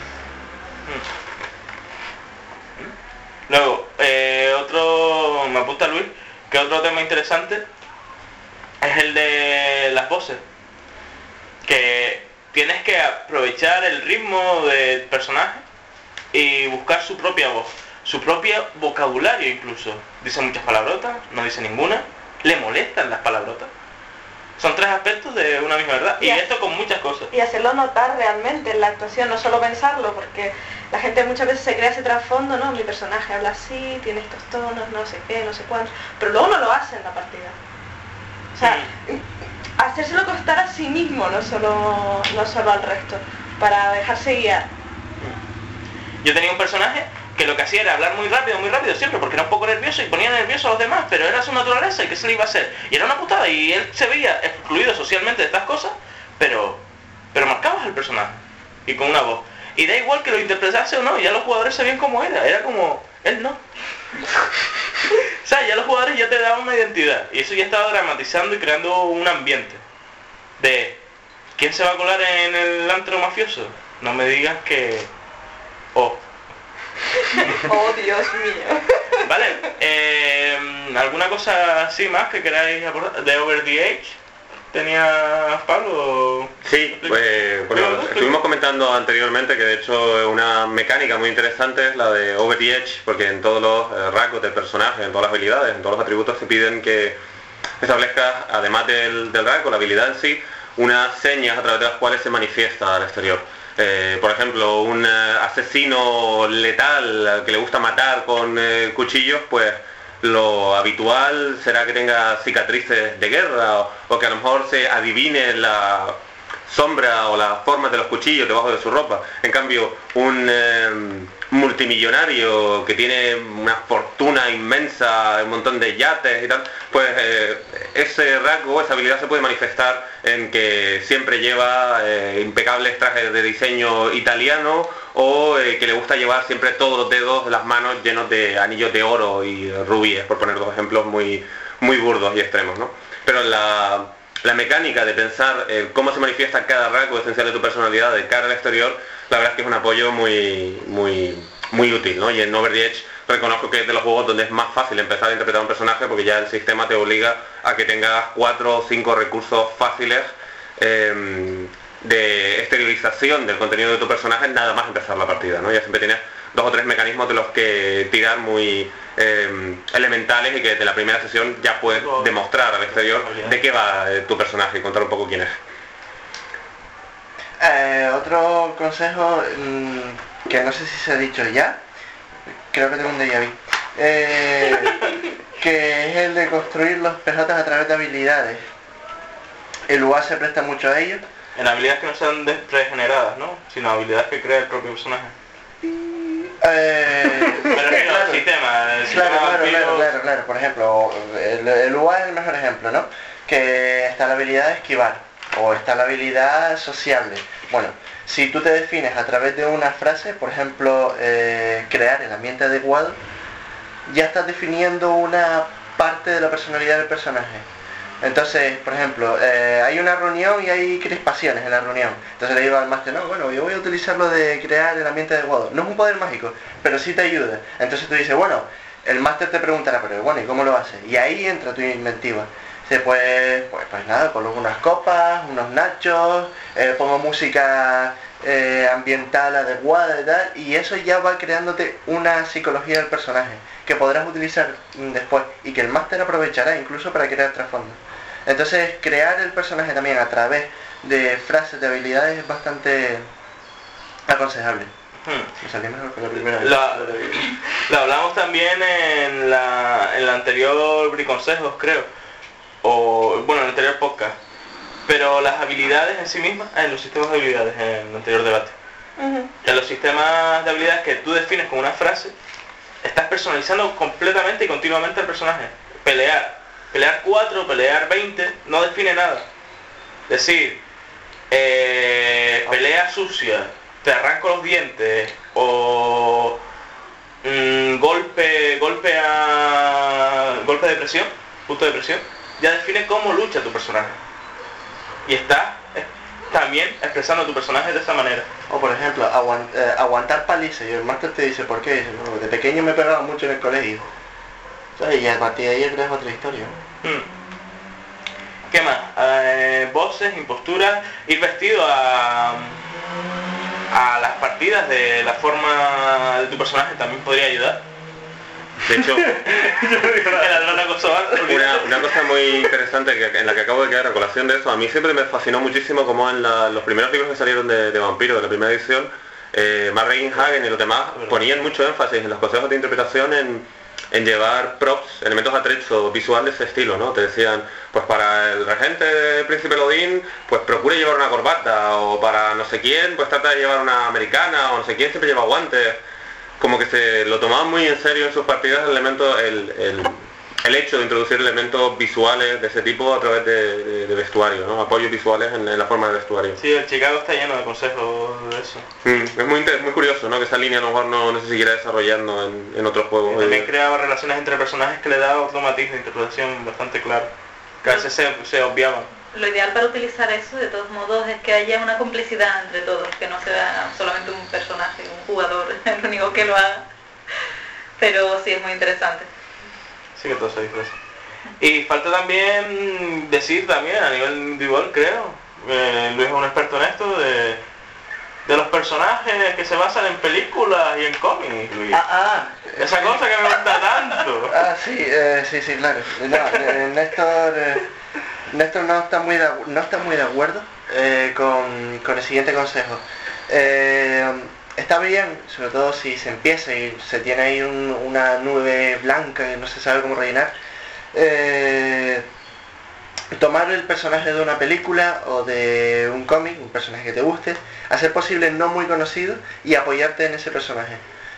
Luego, me apunta Luis, que otro tema interesante es el de las voces. Que tienes que aprovechar el ritmo del personaje y buscar su propia voz, su propio vocabulario incluso. Dice muchas palabrotas, no dice ninguna, le molestan las palabrotas. Son tres aspectos de una misma verdad, y esto con muchas cosas. Y hacerlo notar realmente en la actuación, no solo pensarlo, porque la gente muchas veces se crea ese trasfondo, ¿no? Mi personaje habla así, tiene estos tonos, no sé qué, no sé cuánto, pero luego no lo hace en la partida. O sea, hacérselo costar a sí mismo, no solo al resto, para dejarse guiar. Yo tenía un personaje que lo que hacía era hablar muy rápido siempre, porque era un poco nervioso y ponía nervioso a los demás, pero era su naturaleza y qué se le iba a hacer. Y era una putada, y él se veía excluido socialmente de estas cosas, pero marcabas al personaje, y con una voz. Y da igual que lo interpretase o no, ya los jugadores sabían cómo era como, él no. O sea, ya los jugadores ya te daban una identidad, y eso ya estaba dramatizando y creando un ambiente de ¿quién se va a colar en el antro mafioso? No me digas que... Oh, Dios mío. Vale, ¿alguna cosa así más que queráis abordar? ¿De Over the Edge? ¿Tenía Pablo? Sí, pues bueno, estuvimos comentando anteriormente que de hecho una mecánica muy interesante es la de Over the Edge, porque en todos los rasgos del personaje, en todas las habilidades, en todos los atributos te piden que establezcas, además del rasgo, la habilidad en sí, unas señas a través de las cuales se manifiesta al exterior. Por ejemplo, un asesino letal que le gusta matar con cuchillos, pues lo habitual será que tenga cicatrices de guerra o que a lo mejor se adivine la sombra o las formas de los cuchillos debajo de su ropa. En cambio, un multimillonario que tiene una fortuna inmensa, un montón de yates y tal, pues ese rasgo, esa habilidad se puede manifestar en que siempre lleva impecables trajes de diseño italiano, o que le gusta llevar siempre todos los dedos de las manos llenos de anillos de oro y rubíes, por poner dos ejemplos muy burdos y extremos, ¿no? Pero la mecánica de pensar cómo se manifiesta cada rasgo esencial de tu personalidad de cara al exterior, la verdad es que es un apoyo muy útil, ¿no? Y en Over the Edge reconozco que es de los juegos donde es más fácil empezar a interpretar un personaje, porque ya el sistema te obliga a que tengas 4 o 5 recursos fáciles de exteriorización del contenido de tu personaje nada más empezar la partida, ¿no? Ya siempre tienes 2 o 3 mecanismos de los que tirar muy elementales, y que desde la primera sesión ya puedes demostrar al exterior de qué va tu personaje y contar un poco quién es. Otro consejo que no sé si se ha dicho ya, creo que tengo un déjà vu, que es el de construir los PJs a través de habilidades. El UA se presta mucho a ello. En habilidades que no sean pregeneradas, ¿no? Sino habilidades que crea el propio personaje. Pero que no, el sistema claro. Por ejemplo, el UA es el mejor ejemplo, ¿no? Que está la habilidad de esquivar, o está la habilidad sociable. Bueno, si tú te defines a través de una frase, por ejemplo, crear el ambiente adecuado, ya estás definiendo una parte de la personalidad del personaje. Entonces, por ejemplo, hay una reunión y hay crispaciones en la reunión. Entonces le digo al máster, no, bueno, yo voy a utilizar lo de crear el ambiente adecuado. No es un poder mágico, pero sí te ayuda. Entonces tú dices, bueno, el máster te preguntará, pero bueno, ¿y cómo lo haces? Y ahí entra tu inventiva. Dice, pues nada, coloco unas copas, unos nachos, pongo música ambiental adecuada y tal, y eso ya va creándote una psicología del personaje que podrás utilizar después y que el máster aprovechará incluso para crear trasfondo. Entonces crear el personaje también a través de frases de habilidades es bastante aconsejable. Me salió mejor que la primera vez. Lo hablamos también en la anterior Briconsejos, creo, o bueno, en el anterior podcast, pero las habilidades en sí mismas, en los sistemas de habilidades, en el anterior debate. En los sistemas de habilidades que tú defines con una frase, estás personalizando completamente y continuamente al personaje. Pelear 4, pelear 20, no define nada. Decir, pelea sucia, te arranco los dientes, o golpe de presión, punto de presión, ya define cómo lucha tu personaje. Y está también expresando tu personaje de esa manera. O por ejemplo, aguantar palizas, y el máster te dice, ¿por qué? Dice, no, de pequeño me pegaba mucho en el colegio. ¿Sabes? Y a partir de ahí creas otra historia. ¿Qué más? Voces, imposturas, ir vestido a las partidas de la forma de tu personaje también podría ayudar. De hecho, una cosa muy interesante en la que acabo de quedar a colación de eso, a mí siempre me fascinó muchísimo como en los primeros libros que salieron de Vampiro, de la primera edición, Mark Hagen y los demás ponían mucho énfasis en los consejos de interpretación en llevar props, elementos atrechos visual de ese estilo, ¿no? Te decían, pues para el regente Príncipe Lodin, pues procure llevar una corbata, o para no sé quién, pues trata de llevar una americana, o no sé quién siempre lleva guantes. Como que se lo tomaban muy en serio en sus partidas el hecho de introducir elementos visuales de ese tipo a través de vestuario, ¿no? Apoyos visuales en la forma de vestuario. Sí, el Chicago está lleno de consejos de eso. Es muy curioso, ¿no? Que esa línea a lo mejor no se siguiera desarrollando en otros juegos. Y también creaba relaciones entre personajes que le daba automatismo de interpretación bastante claro, que a veces se obviaban. Lo ideal para utilizar eso, de todos modos, es que haya una complicidad entre todos, que no sea solamente un personaje, un jugador, el único que lo haga. Pero sí, es muy interesante. Sí que todo se disfraza. Y falta también decir también, a nivel individual, creo, Luis es un experto en esto, de los personajes que se basan en películas y en cómics, Luis. Esa cosa que me gusta tanto. Sí, claro. Néstor no está muy de acuerdo con el siguiente consejo. Está bien, sobre todo si se empieza y se tiene ahí una nube blanca y no se sabe cómo rellenar, tomar el personaje de una película o de un cómic, un personaje que te guste, a ser posible no muy conocido, y apoyarte en ese personaje.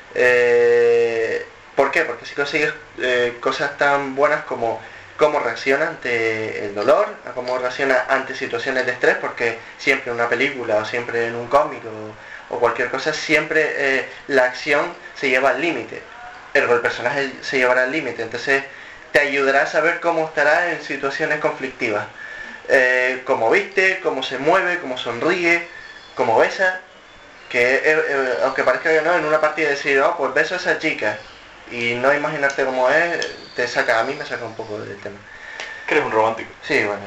¿Por qué? Porque si consigues cosas tan buenas como cómo reacciona ante el dolor, a cómo reacciona ante situaciones de estrés, porque siempre en una película o siempre en un cómic o cualquier cosa, siempre la acción se lleva al límite, el personaje se llevará al límite, entonces te ayudará a saber cómo estará en situaciones conflictivas, cómo viste, cómo se mueve, cómo sonríe, cómo besa, que aunque parezca que no, en una partida decir, oh, pues beso a esa chica, y no imaginarte cómo es, a mí me saca un poco del tema. Que eres un romántico. Sí, bueno.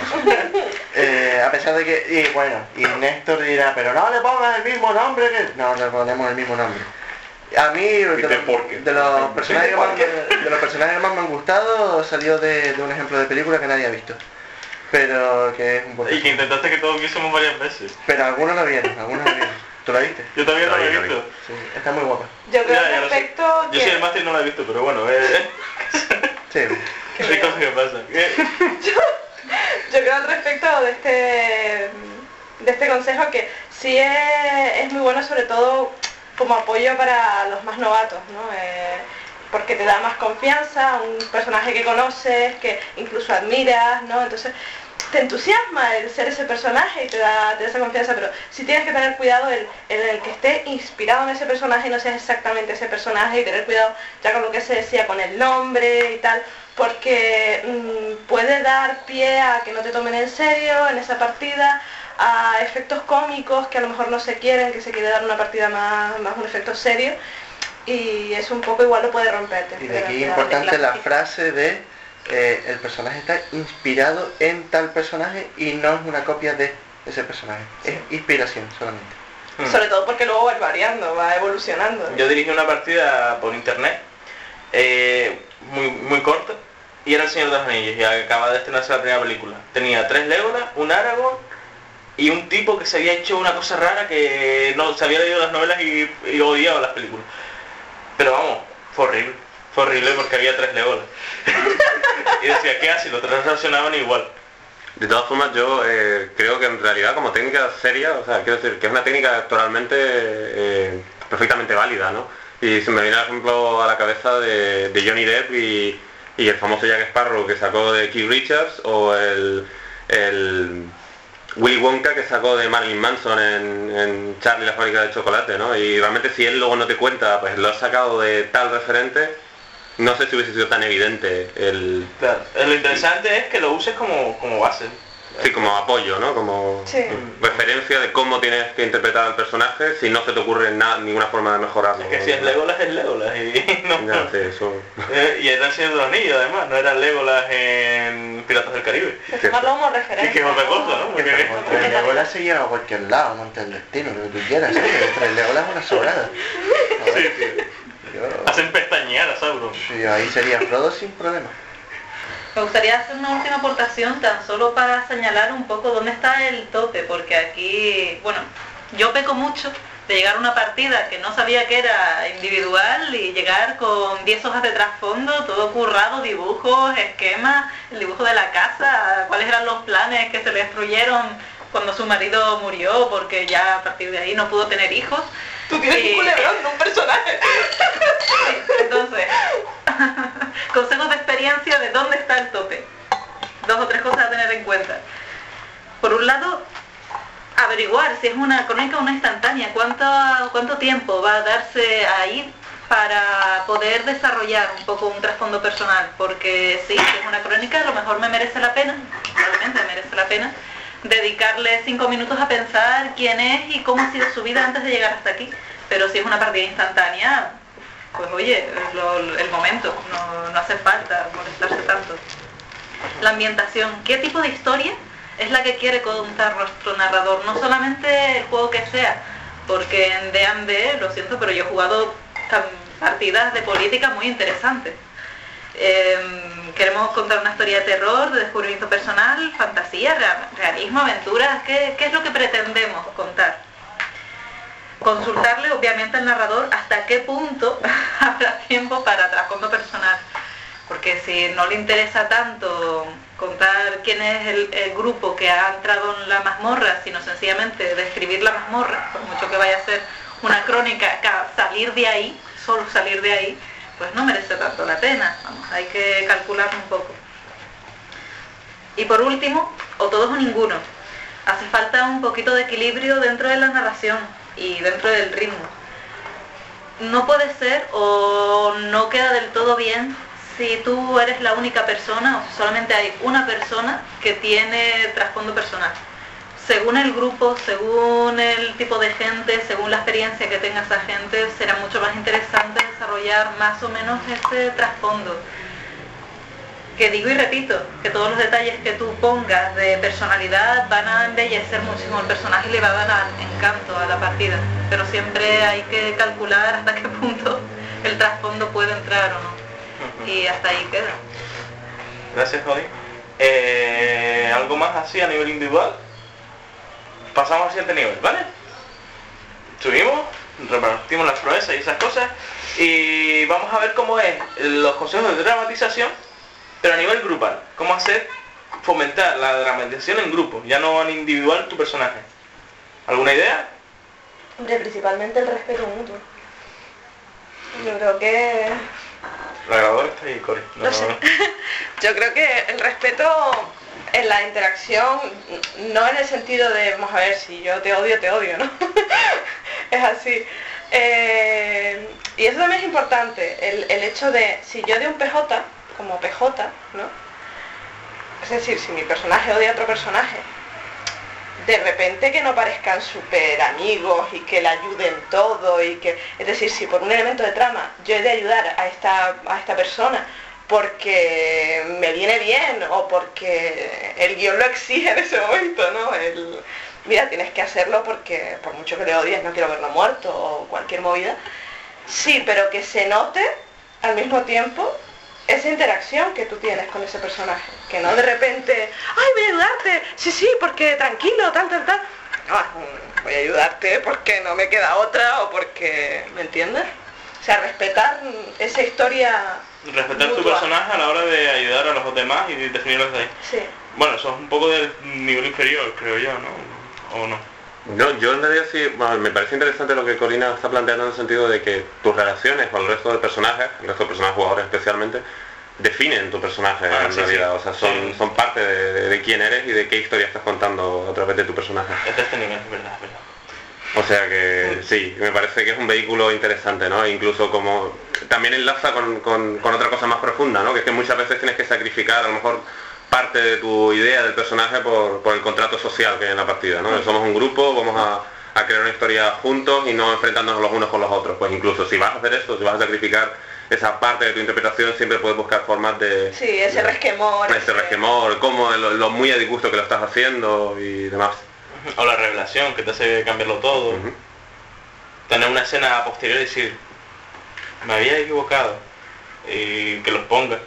A pesar de que, y Néstor dirá, pero no le pongas el mismo nombre que... No, le ponemos el mismo nombre. A mí, de los personajes que más me han gustado, salió de un ejemplo de película que nadie ha visto. Pero que es un buen... Y que intentaste que todos viésemos varias veces. Pero algunos lo vieron. ¿Tú la viste? Yo también la he visto. Sí, está muy guapa. Yo creo respecto Yo soy el máster y no la he visto, pero bueno, sí. Hay cosas que pasan. Yo creo al respecto de este consejo que sí es muy bueno, sobre todo como apoyo para los más novatos, ¿no? Porque te da más confianza, un personaje que conoces, que incluso admiras, ¿no? Entonces te entusiasma el ser ese personaje y te da esa confianza, pero sí tienes que tener cuidado en el que esté inspirado en ese personaje y no seas exactamente ese personaje, y tener cuidado ya con lo que se decía con el nombre y tal, porque puede dar pie a que no te tomen en serio en esa partida, a efectos cómicos que a lo mejor no se quieren, que se quiere dar una partida más un efecto serio, y eso un poco igual lo puede romperte. Y de aquí es importante la frase de el personaje está inspirado en tal personaje y no es una copia de ese personaje, es inspiración solamente. Sobre todo porque luego va variando, va evolucionando. Yo dirigí una partida por internet, muy corta, y era El Señor de los Anillos, y acaba de estrenarse la primera película. Tenía 3 Legolas, un Aragorn y un tipo que se había hecho una cosa rara, que no se había leído las novelas y odiaba las películas. Pero vamos, fue horrible porque había 3 Legolas. Y decía, ¿qué hace? Los 3 reaccionaban igual. De todas formas, yo creo que en realidad como técnica seria, o sea, quiero decir que es una técnica actualmente perfectamente válida, ¿no? Y se me viene el ejemplo a la cabeza de Johnny Depp y el famoso Jack Sparrow que sacó de Keith Richards, o el Willy Wonka que sacó de Marilyn Manson en Charlie la fábrica de chocolate, ¿no? Y realmente si él luego no te cuenta, pues lo has sacado de tal referente, no sé si hubiese sido tan evidente el... Claro. Lo interesante es que lo uses como base. Sí, como apoyo, ¿no? Como referencia de cómo tienes que interpretar al personaje, si no se te ocurre ninguna forma de mejorarlo. Es que si es Legolas, es Legolas. Y no, ya, sí, eso... y era El Señor de los Anillos, además, no era Legolas en Piratas del Caribe. Tomarlo como Y referencia. que es otra cosa, ¿no? Porque... El Legolas se lleva a cualquier lado, monta el destino, lo que tú quieras, ¿sí? El Legolas es una sobrada. Sí, sí. Hacen pestañear a Sauron. Sí, ahí sería Frodo sin problema. Me gustaría hacer una última aportación tan solo para señalar un poco dónde está el tope, porque aquí, bueno, yo peco mucho de llegar a una partida que no sabía que era individual y llegar con 10 hojas de trasfondo, todo currado, dibujos, esquemas, el dibujo de la casa, cuáles eran los planes que se le destruyeron cuando su marido murió, porque ya a partir de ahí no pudo tener hijos. Tú tienes un culebrón, no un personaje. Sí, entonces, consejos de experiencia de dónde está el tope. 2 o 3 cosas a tener en cuenta. Por un lado, averiguar si es una crónica o una instantánea, cuánto tiempo va a darse ahí para poder desarrollar un poco un trasfondo personal, porque sí, si es una crónica, a lo mejor me merece la pena, probablemente me merece la pena, dedicarle 5 minutos a pensar quién es y cómo ha sido su vida antes de llegar hasta aquí. Pero si es una partida instantánea, pues oye, el momento, no hace falta molestarse tanto. La ambientación, ¿qué tipo de historia es la que quiere contar nuestro narrador? No solamente el juego que sea, porque en D&D, lo siento, pero yo he jugado partidas de política muy interesantes. Queremos contar una historia de terror, de descubrimiento personal, fantasía, realismo, aventuras. ¿Qué es lo que pretendemos contar? Consultarle obviamente al narrador hasta qué punto habrá tiempo para trasfondo personal, porque si no le interesa tanto contar quién es el grupo que ha entrado en la mazmorra, sino sencillamente describir la mazmorra, por mucho que vaya a ser una crónica, salir de ahí, solo salir de ahí, pues no merece tanto la pena. Vamos, hay que calcularlo un poco. Y por último, o todos o ninguno, hace falta un poquito de equilibrio dentro de la narración y dentro del ritmo. No puede ser o no queda del todo bien si tú eres la única persona o si solamente hay una persona que tiene trasfondo personal. Según el grupo, según el tipo de gente, según la experiencia que tenga esa gente, será mucho más interesante desarrollar más o menos ese trasfondo. Que digo y repito, que todos los detalles que tú pongas de personalidad van a embellecer muchísimo el personaje y le va a dar encanto a la partida. Pero siempre hay que calcular hasta qué punto el trasfondo puede entrar o no. Y hasta ahí queda. Gracias, Jody. ¿Algo más así a nivel individual? Pasamos al siguiente nivel, ¿vale? Subimos, repartimos las proezas y esas cosas y vamos a ver cómo es los consejos de dramatización, pero a nivel grupal. Cómo fomentar la dramatización en grupo, ya no en individual tu personaje. ¿Alguna idea? Hombre, principalmente el respeto mutuo. Yo creo que... La grabadora está ahí, Cori. No sé. Yo creo que el respeto en la interacción, no en el sentido de, vamos a ver, si yo te odio, ¿no? Es así. Y eso también es importante, el hecho de, si yo de un PJ, como PJ, ¿no? Es decir, si mi personaje odia a otro personaje, de repente que no parezcan súper amigos y que le ayuden todo y que... Es decir, si por un elemento de trama yo he de ayudar a esta persona porque me viene bien o porque el guión lo exige en ese momento, ¿no? Mira, tienes que hacerlo porque por mucho que le odies no quiero verlo muerto o cualquier movida. Sí, pero que se note al mismo tiempo esa interacción que tú tienes con ese personaje, que no de repente, ay, voy a ayudarte, sí, porque tranquilo, tal. No, voy a ayudarte porque no me queda otra o porque, ¿me entiendes? O sea, respetar esa historia. Respetar tu mutua. personaje a la hora de ayudar a los demás y definirlos de ahí. Sí. Bueno, eso es un poco del nivel inferior, creo yo, ¿no? ¿O no? No, yo en realidad sí, bueno, me parece interesante lo que Corina está planteando en el sentido de que tus relaciones con el resto de personajes, jugadores especialmente, definen tu personaje en realidad, o sea, son parte de quién eres y de qué historia estás contando a través de tu personaje. Este nivel, es verdad. O sea que sí, me parece que es un vehículo interesante, ¿no? Incluso como también enlaza con otra cosa más profunda, ¿no? Que es que muchas veces tienes que sacrificar a lo mejor parte de tu idea del personaje por el contrato social que hay en la partida, ¿no? Somos un grupo, vamos a crear una historia juntos y no enfrentándonos los unos con los otros. Pues incluso si vas a hacer esto, si vas a sacrificar esa parte de tu interpretación, siempre puedes buscar formas de... Sí, ese resquemor. Ese resquemor, como lo muy a disgusto que lo estás haciendo y demás. O la revelación que te hace cambiarlo todo. Tener una escena a posteriori y decir, me había equivocado, y que los ponga.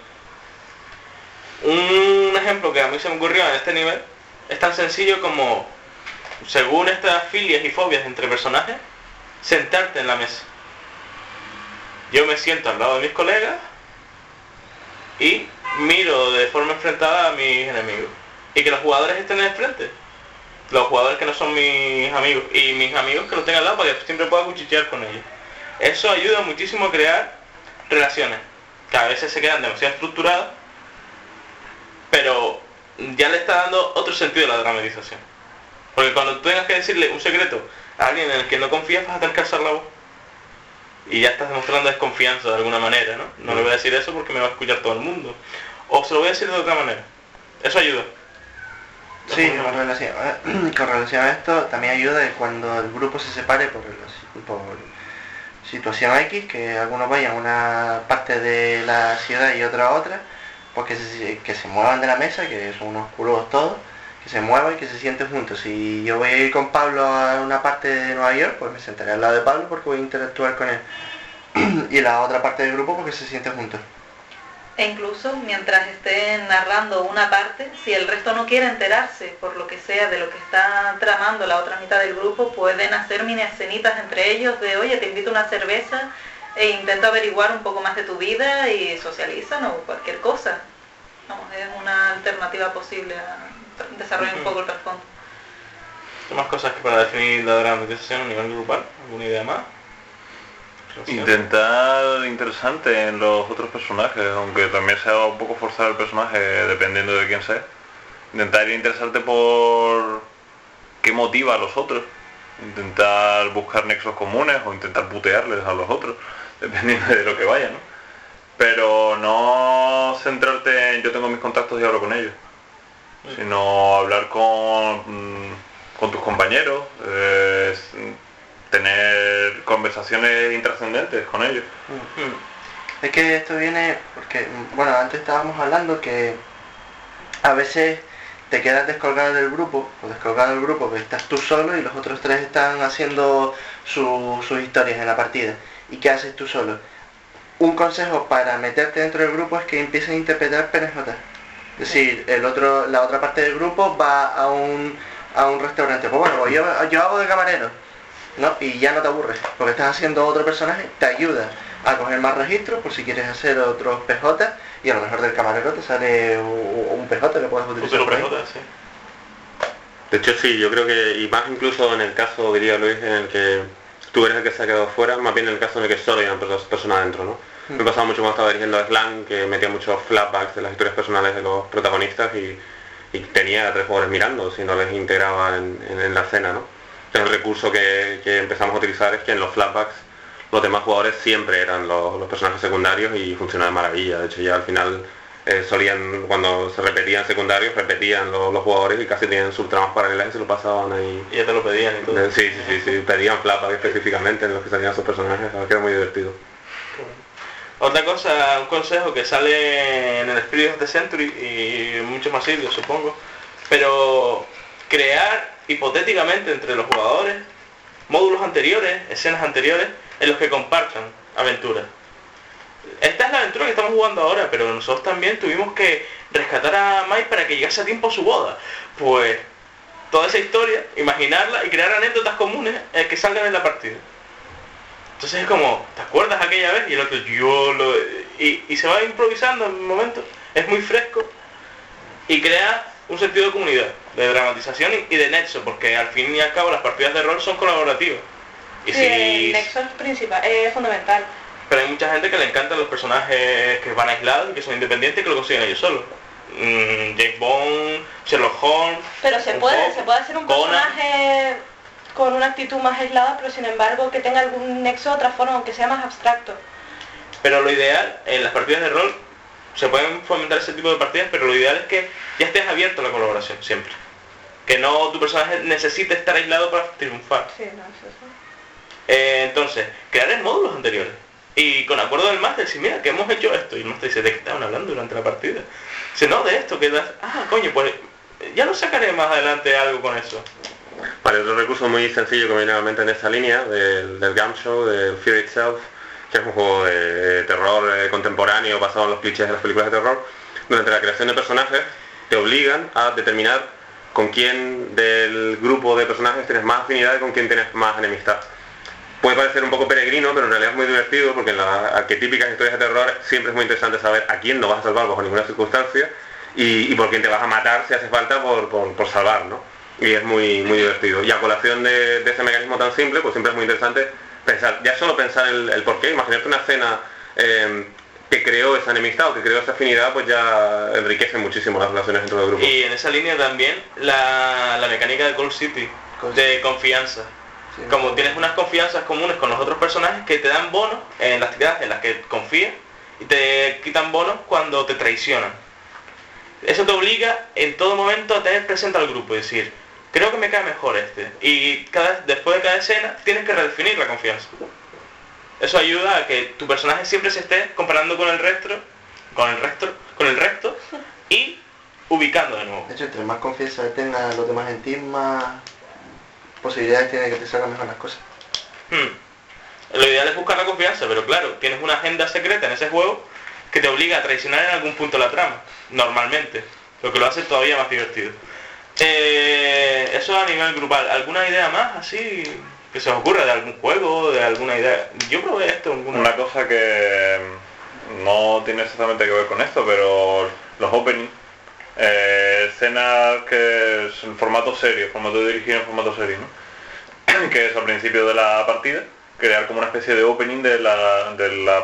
Un ejemplo que a mí se me ocurrió en este nivel es tan sencillo como, según estas filias y fobias entre personajes, sentarte en la mesa. Yo me siento al lado de mis colegas y miro de forma enfrentada a mis enemigos. Y que los jugadores estén en el frente. Los jugadores que no son mis amigos. Y mis amigos que los tengan al lado para que siempre pueda cuchichear con ellos. Eso ayuda muchísimo a crear relaciones. Que a veces se quedan demasiado estructuradas. Pero ya le está dando otro sentido a la dramatización. Porque cuando tú tengas que decirle un secreto a alguien en el que no confías, vas a tener que alzar la voz. Y ya estás demostrando desconfianza de alguna manera, ¿no? No le voy a decir eso porque me va a escuchar todo el mundo. O se lo voy a decir de otra manera. Eso ayuda. Sí, con relación a esto también ayuda cuando el grupo se separe por situación X, que algunos vayan a una parte de la ciudad y otra a otra, pues que se muevan de la mesa, que son unos culos todos, que se muevan y que se sienten juntos. Si yo voy a ir con Pablo a una parte de Nueva York, pues me sentaré al lado de Pablo porque voy a interactuar con él. Y la otra parte del grupo porque se sienten juntos. E incluso mientras estén narrando una parte, si el resto no quiere enterarse por lo que sea de lo que está tramando la otra mitad del grupo, pueden hacer mini escenitas entre ellos de, oye, te invito a una cerveza e intento averiguar un poco más de tu vida y socializan o cualquier cosa. Vamos, es una alternativa posible a desarrollar un poco el trasfondo. ¿Hay más cosas que para definir la dramatización a nivel grupal? ¿Alguna idea más? Intentar interesante en los otros personajes, aunque también sea un poco forzar el personaje dependiendo de quién sea. Intentar interesarte por qué motiva a los otros. Intentar buscar nexos comunes o intentar putearles a los otros, dependiendo de lo que vaya, ¿no? Pero no centrarte en yo tengo mis contactos y hablo con ellos, sino hablar con tus compañeros, tener conversaciones intrascendentes con ellos. Es que esto viene porque, bueno, antes estábamos hablando que a veces te quedas descolgado del grupo, que estás tú solo y los otros tres están haciendo sus historias en la partida. ¿Y qué haces tú solo? Un consejo para meterte dentro del grupo es que empieces a interpretar PNJ. Es decir, la otra parte del grupo va a un restaurante. Pues bueno, pues yo hago de camarero, ¿no? Y ya no te aburres, porque estás haciendo otro personaje, te ayuda a coger más registros por si quieres hacer otros PJ y a lo mejor del camarero te sale un PJ que puedes utilizar por ahí. PJ, sí. De hecho sí, yo creo que, y más incluso en el caso, diría Luis, en el que tú eres el que se ha quedado fuera, más bien en el caso en el que solo hay una persona adentro, ¿no? Me pasaba mucho cuando estaba dirigiendo a Slang, que metía muchos flashbacks de las historias personales de los protagonistas y y tenía a 3 jugadores mirando si no les integraba en la escena, ¿no? El recurso que empezamos a utilizar es que en los flashbacks los demás jugadores siempre eran los personajes secundarios y funcionaba de maravilla. De hecho ya al final solían, cuando se repetían secundarios, repetían los jugadores y casi tenían subtramas paralelas y se lo pasaban ahí. Y ya te lo pedían y todo. Sí, pedían flashbacks específicamente en los que salían sus personajes, la verdad que era muy divertido. Otra cosa, un consejo que sale en el Spirit of the Century y en muchos más sitios supongo, pero crear hipotéticamente entre los jugadores módulos anteriores, escenas anteriores en los que compartan aventuras. Esta es la aventura que estamos jugando ahora, pero nosotros también tuvimos que rescatar a Mike para que llegase a tiempo a su boda. Pues toda esa historia, imaginarla y crear anécdotas comunes que salgan en la partida. Entonces es como, ¿te acuerdas aquella vez? Y el otro, y se va improvisando en un momento, es muy fresco y crea un sentido de comunidad, de dramatización y de nexo, porque al fin y al cabo las partidas de rol son colaborativas. Y sí, el nexo es principal, es fundamental. Pero hay mucha gente que le encantan los personajes que van aislados y que son independientes y que lo consiguen ellos solos. James Bond, Sherlock Holmes. Pero se puede hacer un personaje con una actitud más aislada, pero sin embargo que tenga algún nexo de otra forma, aunque sea más abstracto. Pero lo ideal, en las partidas de rol, se pueden fomentar ese tipo de partidas, pero lo ideal es que ya estés abierto a la colaboración, siempre. Que no tu personaje necesite estar aislado para triunfar. Sí, no, eso. Entonces, crear en módulos anteriores. Y con acuerdo del máster, decir, mira, que hemos hecho esto. Y el máster dice, ¿de qué estaban hablando durante la partida? Dice, no, de esto, que coño, pues ya lo sacaré más adelante algo con eso. Vale, otro recurso muy sencillo que me viene a la mente en esta línea, del Game Show, del Fear Itself, que es un juego de terror contemporáneo basado en los clichés de las películas de terror. Durante la creación de personajes te obligan a determinar con quién del grupo de personajes tienes más afinidad y con quién tienes más enemistad. Puede parecer un poco peregrino, pero en realidad es muy divertido porque en las arquetípicas historias de terror siempre es muy interesante saber a quién no vas a salvar bajo ninguna circunstancia y por quién te vas a matar si hace falta por salvar, ¿no? Y es muy divertido. Y a colación de ese mecanismo tan simple, pues siempre es muy interesante pensar, ya solo pensar el por qué, imaginarte una escena que creó esa enemistad o que creó esa afinidad, pues ya enriquece muchísimo las relaciones dentro del grupo. Y en esa línea también la mecánica de Cold City, de confianza. Sí, como tienes unas confianzas comunes con los otros personajes que te dan bonos en las tiradas en las que confías y te quitan bonos cuando te traicionan. Eso te obliga en todo momento a tener presente al grupo y decir, creo que me cae mejor este. Y después de cada escena tienes que redefinir la confianza. Eso ayuda a que tu personaje siempre se esté comparando con el resto y ubicando de nuevo. De hecho, entre más confianza tengan los demás en ti, más posibilidades tiene que te salgan mejor las cosas. Lo ideal es buscar la confianza, pero claro, tienes una agenda secreta en ese juego que te obliga a traicionar en algún punto la trama, normalmente, lo que lo hace todavía más divertido. Eso a nivel grupal. ¿Alguna idea más así que se os ocurra de algún juego, de alguna idea? Yo probé esto. Una cosa que no tiene exactamente que ver con esto, pero los openings, escenas que es en formato serio, formato dirigido en formato serio, ¿no? Que es al principio de la partida, crear como una especie de opening de la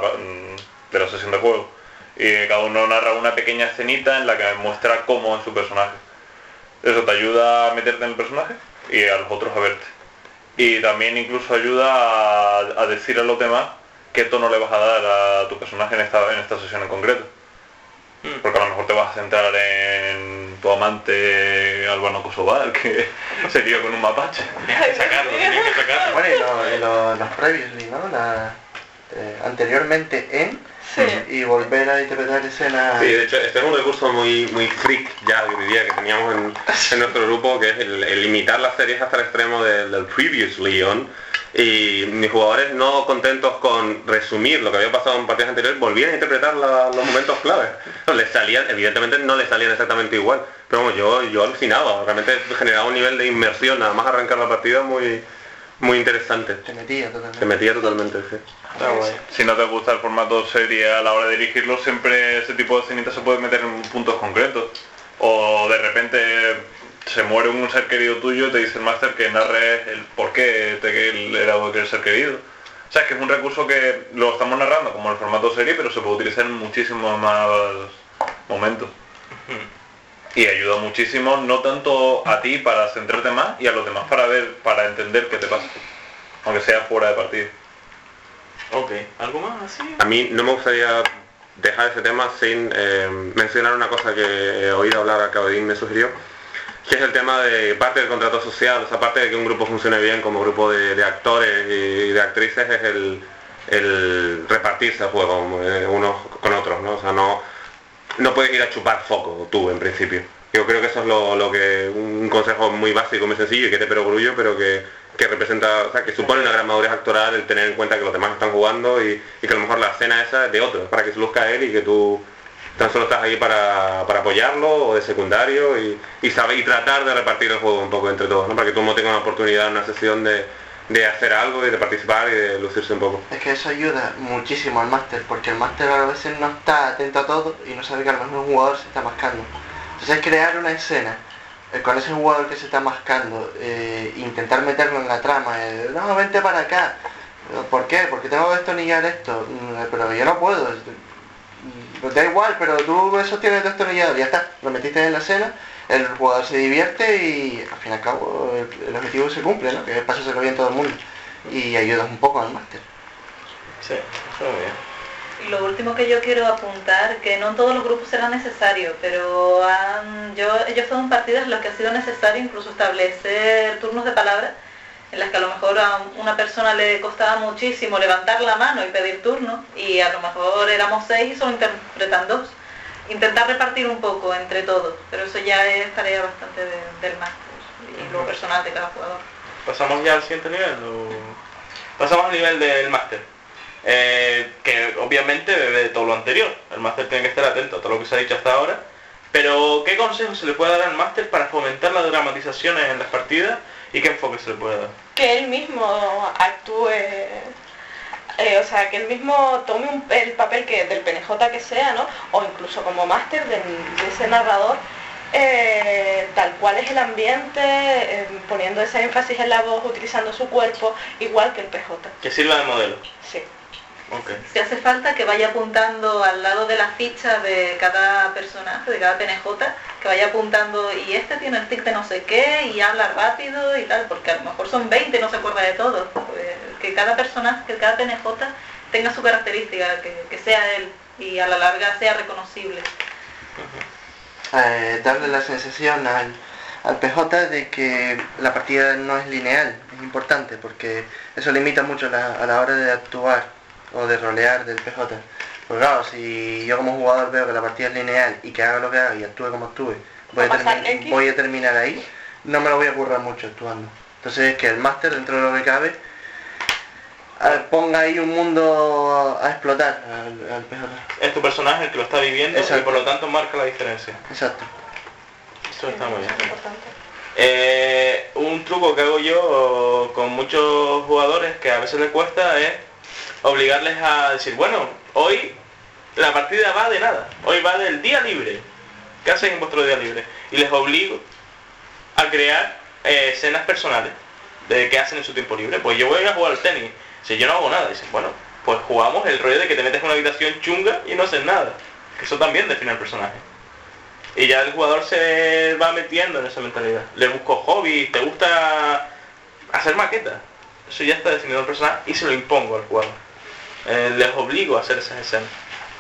sesión de juego. Y cada uno narra una pequeña escenita en la que muestra cómo es su personaje. Eso te ayuda a meterte en el personaje y a los otros a verte. Y también incluso ayuda a decir a los demás qué tono le vas a dar a tu personaje en esta sesión en concreto. Porque a lo mejor te vas a centrar en tu amante Albano Kosovar, que se lió con un mapache. Tienes que sacarlo. Bueno, y los previously, ¿no? Anteriormente en... Sí. Y volver a interpretar escenas. Sí, de hecho, este es un recurso muy freak ya, yo diría, que teníamos en nuestro grupo, que es el limitar las series hasta el extremo del Previously On. Y mis jugadores, no contentos con resumir lo que había pasado en partidas anteriores, volvían a interpretar los momentos claves. Les salían, evidentemente no les salían exactamente igual, pero bueno, yo alucinaba, realmente generaba un nivel de inmersión, nada más arrancar la partida muy interesante. Te metía totalmente, sí. Si no te gusta el formato serie a la hora de dirigirlo, siempre ese tipo de escenitas se puede meter en puntos concretos. O de repente se muere un ser querido tuyo y te dice el máster que narres el por qué él era el ser querido. O sea, es que es un recurso que lo estamos narrando como el formato serie, pero se puede utilizar en muchísimos más momentos. Y ayuda muchísimo, no tanto a ti para centrarte más y a los demás para entender qué te pasa, aunque sea fuera de partido. Ok, ¿algo más así? A mí no me gustaría dejar ese tema sin mencionar una cosa que he oído hablar, que Odín me sugirió, que es el tema de parte del contrato social. O sea, parte de que un grupo funcione bien como grupo de actores y de actrices es el repartirse el juego unos con otros, ¿no? O sea, no puedes ir a chupar foco tú en principio. Yo creo que eso es lo que un consejo muy básico, muy sencillo y que te perogrullo, pero que representa, o sea, que supone una gran madurez actoral el tener en cuenta que los demás están jugando y que a lo mejor la escena esa es de otro, para que se luzca él y que tú tan solo estás ahí para apoyarlo o de secundario y tratar de repartir el juego un poco entre todos, ¿no? Para que todo el mundo tenga una oportunidad en una sesión de hacer algo y de participar y de lucirse un poco. Es que eso ayuda muchísimo al máster, porque el máster a veces no está atento a todo y no sabe que a lo mejor un jugador se está mascando. Entonces crear una escena con ese jugador que se está mascando, intentar meterlo en la trama, no, vente para acá. ¿Por qué? Porque tengo que destornillar esto, pero yo no puedo. Pues da igual, pero tú eso tienes destornillado, ya está, lo metiste en la escena, el jugador se divierte y al fin y al cabo el objetivo se cumple, ¿no? Que es pasárselo bien todo el mundo y ayudas un poco al máster. Sí, eso muy bien. Y lo último que yo quiero apuntar, que no en todos los grupos será necesario, pero ellos son partidas en las que ha sido necesario incluso establecer turnos de palabra, en las que a lo mejor a una persona le costaba muchísimo levantar la mano y pedir turno, y a lo mejor éramos 6 y solo interpretan 2. Intentar repartir un poco entre todos, pero eso ya es tarea bastante del máster y lo personal de cada jugador. ¿Pasamos ya al siguiente nivel? Pasamos al nivel del máster, que obviamente bebe de todo lo anterior. El máster tiene que estar atento a todo lo que se ha dicho hasta ahora, pero ¿qué consejos se le puede dar al máster para fomentar las dramatizaciones en las partidas y qué enfoque se le puede dar? Que él mismo actúe, o sea, que él mismo tome el papel del PNJ que sea, ¿no? O incluso como máster de ese narrador, tal cual es el ambiente, poniendo ese énfasis en la voz, utilizando su cuerpo, igual que el PJ. Que sirva de modelo. Sí. Okay. Si hace falta que vaya apuntando al lado de la ficha de cada personaje, de cada PNJ, que vaya apuntando, y este tiene el tic de no sé qué, y habla rápido y tal, porque a lo mejor son 20 y no se acuerda de todo. Pues, que cada personaje, que cada PNJ tenga su característica, que sea él, y a la larga sea reconocible. Darle la sensación al PJ de que la partida no es lineal, es importante, porque eso limita mucho a la hora de actuar o de rolear del PJ. Pues claro, si yo como jugador veo que la partida es lineal y que haga lo que haga y actúe como actúe, voy a terminar ahí, no me lo voy a currar mucho actuando. Entonces es que el máster, dentro de lo que cabe, ponga ahí un mundo a explotar al PJ. Es tu personaje el que lo está viviendo. Exacto. Y por lo tanto marca la diferencia. Exacto. Eso está muy bien. Es importante. Un truco que hago yo con muchos jugadores que a veces les cuesta es obligarles a decir, bueno, hoy la partida va de nada, hoy va del día libre. ¿Qué hacen en vuestro día libre? Y les obligo a crear escenas personales de qué hacen en su tiempo libre. Pues yo voy a jugar al tenis, si yo no hago nada, dicen, bueno, pues jugamos el rollo de que te metes en una habitación chunga y no haces nada, que eso también define al personaje. Y ya el jugador se va metiendo en esa mentalidad. Le busco hobbies, te gusta hacer maquetas, eso ya está definido el personaje y se lo impongo al jugador. Les obligo a hacer esas escenas.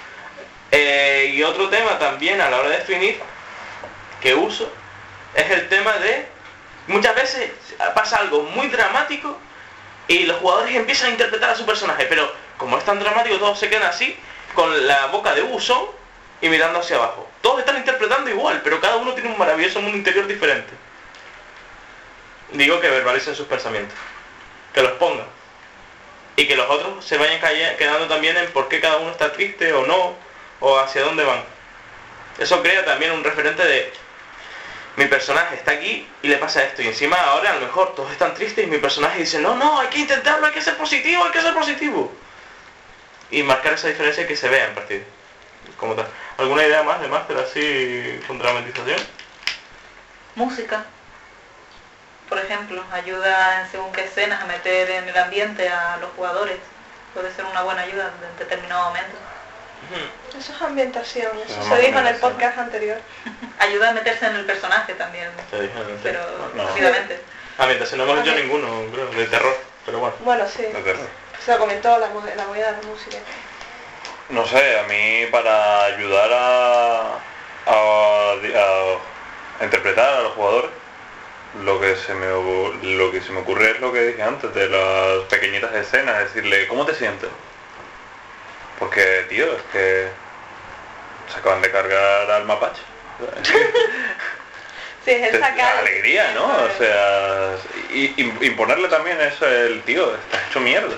Y otro tema también a la hora de definir que uso es el tema de muchas veces pasa algo muy dramático y los jugadores empiezan a interpretar a su personaje, pero como es tan dramático todos se quedan así con la boca de buzón y mirando hacia abajo. Todos están interpretando igual, pero cada uno tiene un maravilloso mundo interior diferente. Digo que verbalicen sus pensamientos, que los pongan y que los otros se vayan quedando también en por qué cada uno está triste o no, o hacia dónde van. Eso crea también un referente de mi personaje está aquí y le pasa esto, y encima ahora a lo mejor todos están tristes y mi personaje dice no, hay que intentarlo, hay que ser positivo, y marcar esa diferencia y que se vea en partido como tal. ¿Alguna idea más de máster así con dramatización? Música, por ejemplo, ayuda en según qué escenas a meter en el ambiente a los jugadores. Puede ser una buena ayuda en determinado momento. Eso es ambientación, eso Eso se es dijo en el ambientación. podcast anterior. Ayuda a meterse en el personaje también, Te dije, pero No. rápidamente. ambientación no hemos hecho Ok. ninguno, creo, de terror, pero bueno. Bueno, sí, De terror. se lo comentó la movida de la música. No sé, a mí para ayudar a interpretar a los jugadores, lo que se me ocurre es lo que dije antes, de las pequeñitas escenas, decirle, ¿cómo te sientes? Porque, tío, es que se acaban de cargar al mapache. Sí, es el sacar... Alegría, ¿no? O sea, imponerle también eso, el tío, estás hecho mierda.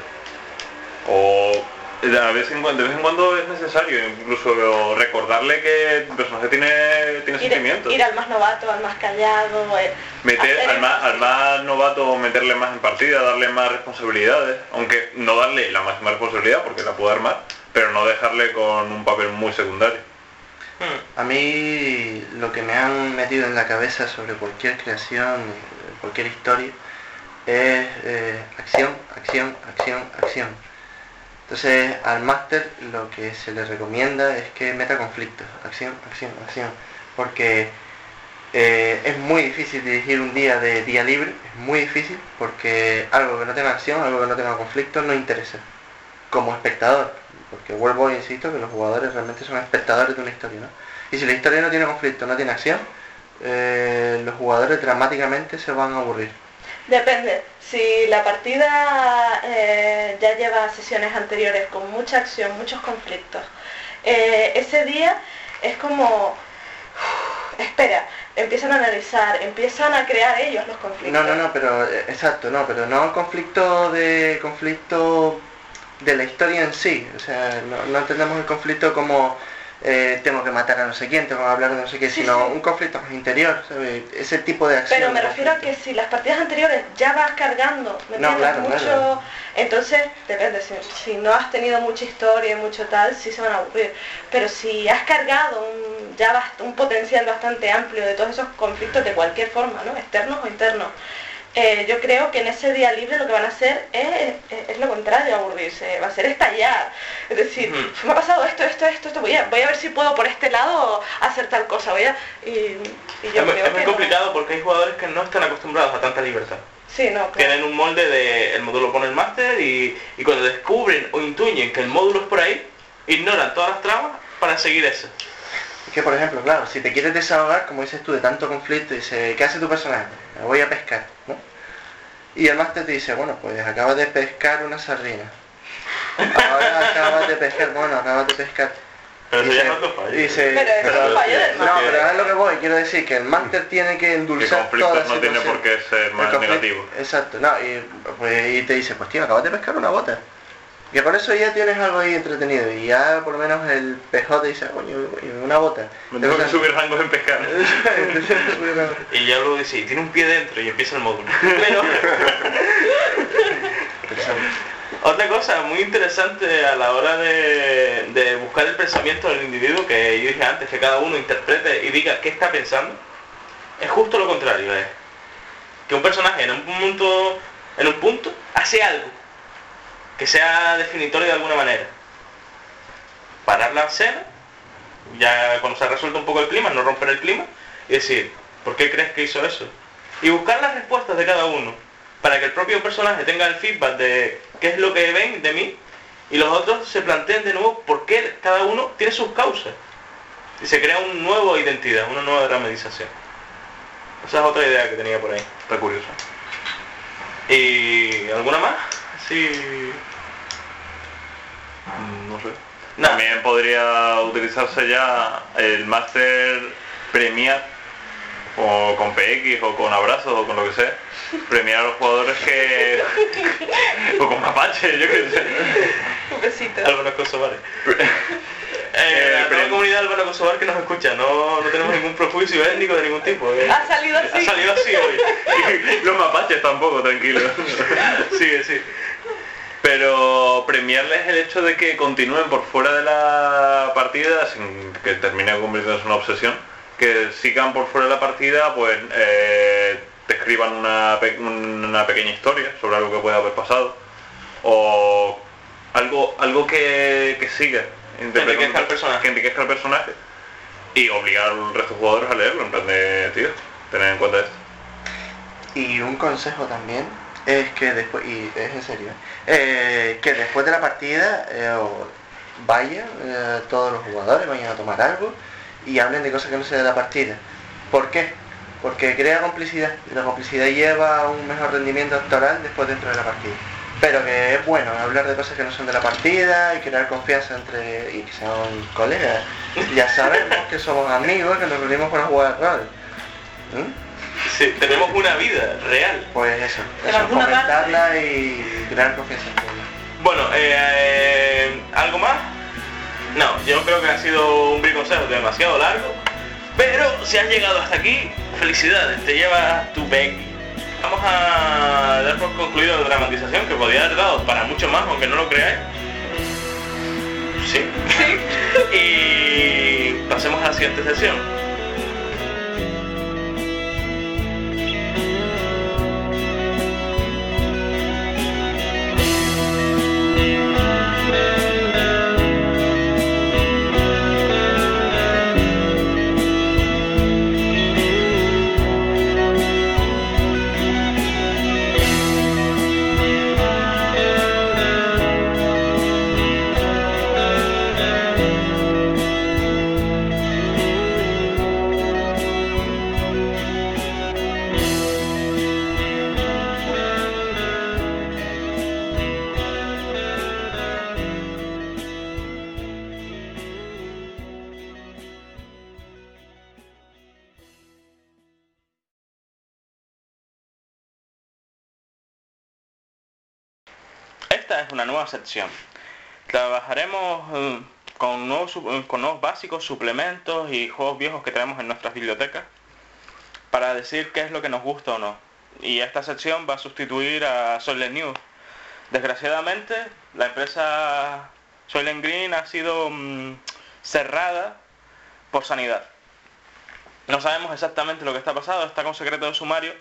O de vez en cuando es necesario incluso recordarle que el personaje tiene sentimientos. Ir al más novato, al más callado, Meter hacer al más novato, meterle más en partida, darle más responsabilidades, aunque no darle la máxima responsabilidad porque la puede armar, pero no dejarle con un papel muy secundario. A mí lo que me han metido en la cabeza sobre cualquier creación, cualquier historia, es acción, acción, acción, acción. Entonces al máster lo que se le recomienda es que meta conflictos, acción, acción, acción, porque es muy difícil dirigir un día de día libre, es muy difícil porque algo que no tenga acción, algo que no tenga conflicto no interesa como espectador, porque vuelvo e insisto que los jugadores realmente son espectadores de una historia, ¿no? Y si la historia no tiene conflicto, no tiene acción, los jugadores dramáticamente se van a aburrir. Depende, si la partida ya lleva sesiones anteriores con mucha acción, muchos conflictos, ese día es como, empiezan a analizar, empiezan a crear ellos los conflictos. No, pero exacto, pero no el conflicto de la historia en sí, o sea, no entendemos el conflicto como tengo que matar a no sé quién, tengo que hablar de no sé qué, Sí, sino sí. un conflicto más interior, ¿sabes? Ese tipo de acción. Pero me refiero a que si las partidas anteriores ya vas cargando, ¿me No, entiendes? claro, Mucho, claro. Entonces, depende, si no has tenido mucha historia y mucho tal, sí se van a aburrir. Pero si has cargado un potencial bastante amplio de todos esos conflictos de cualquier forma, ¿no? Externos o internos, yo creo que en ese día libre lo que van a hacer es lo contrario, aburrirse, va a ser estallar. Es decir, me ha pasado esto, voy a ver si puedo por este lado hacer tal cosa, y yo Es creo muy que complicado porque hay jugadores que no están acostumbrados a tanta libertad. Sí, no, claro. Tienen un molde de el módulo pone el máster y cuando descubren o intuyen que el módulo es por ahí, ignoran todas las tramas para seguir eso. Es que, por ejemplo, claro, si te quieres desahogar, como dices tú, de tanto conflicto, dice, ¿qué hace tu personaje? Me voy a pescar, ¿no? Y el máster te dice, bueno, pues acabas de pescar una sardina. Ahora acabas de pescar, Pero eso Dice- ya no es fallo. dice, Pero eso es un fallo del no, máster. pero es lo que voy, quiero decir que el máster tiene que Que endulzar conflictos toda la no tiene situación. por qué ser más El conflicto- negativo. Exacto, no, y te dice, pues tío, acabas de pescar una bota. Y con eso ya tienes algo ahí entretenido. Y ya por lo menos el PJ dice, coño, una bota. Me tengo que subir rangos en pescar. Y ya luego dice, tiene un pie dentro y empieza el módulo. Pero otra cosa muy interesante a la hora de buscar el pensamiento del individuo, que yo dije antes, que cada uno interprete y diga qué está pensando, es justo lo contrario, es que un personaje en un punto hace algo que sea definitorio de alguna manera. Parar la escena, ya cuando se ha resuelto un poco el clima, no romper el clima, y decir, ¿por qué crees que hizo eso? Y buscar las respuestas de cada uno, para que el propio personaje tenga el feedback de qué es lo que ven de mí, y los otros se planteen de nuevo por qué cada uno tiene sus causas. Y se crea una nueva identidad, una nueva dramatización. Esa es otra idea que tenía por ahí. Está curioso. ¿Y alguna más? Sí. No sé. Nada. También podría utilizarse ya el máster premiar, o con PX, o con abrazos, o con lo que sea. Premiar a los jugadores que... o con mapache, yo qué sé. Un besito. Álvaro Kosovar. A toda la comunidad de Álvaro Kosovar que nos escucha, no tenemos ningún prejuicio étnico de ningún tipo. Ha salido así. Ha salido así hoy. Los mapaches tampoco, tranquilo. Sí. Pero premiarles el hecho de que continúen por fuera de la partida sin que termine convirtiéndose en una obsesión, que sigan por fuera de la partida, pues te escriban una pequeña historia sobre algo que pueda haber pasado, o algo que siga interpretando personaje. que enriquezca el personaje y obligar al resto de jugadores a leerlo, en plan de, tío, tener en cuenta esto. Y un consejo también es que después, y es en serio, que después de la partida todos los jugadores vayan a tomar algo y hablen de cosas que no sea de la partida. ¿Por qué? Porque crea complicidad y la complicidad lleva a un mejor rendimiento actoral después dentro de la partida. Pero que es bueno hablar de cosas que no son de la partida y crear confianza y que sean colegas. Ya sabemos que somos amigos, que nos reunimos para jugar rol. Sí, tenemos una vida real. Pues eso, En alguna comentarla y crear confianza en ella. Bueno, ¿algo más? No, yo creo que ha sido un briconsejo demasiado largo. Pero si has llegado hasta aquí, felicidades, te llevas tu Becky. Vamos a dar por concluido la dramatización, que podría haber dado para mucho más, aunque no lo creáis. Sí. Y pasemos a la siguiente sesión. Esta es una nueva sección. Trabajaremos con nuevos básicos, suplementos y juegos viejos que tenemos en nuestras bibliotecas para decir qué es lo que nos gusta o no. Y esta sección va a sustituir a Soylent News. Desgraciadamente, la empresa Soylent Green ha sido cerrada por sanidad. No sabemos exactamente lo que está pasando, está con secreto de sumario,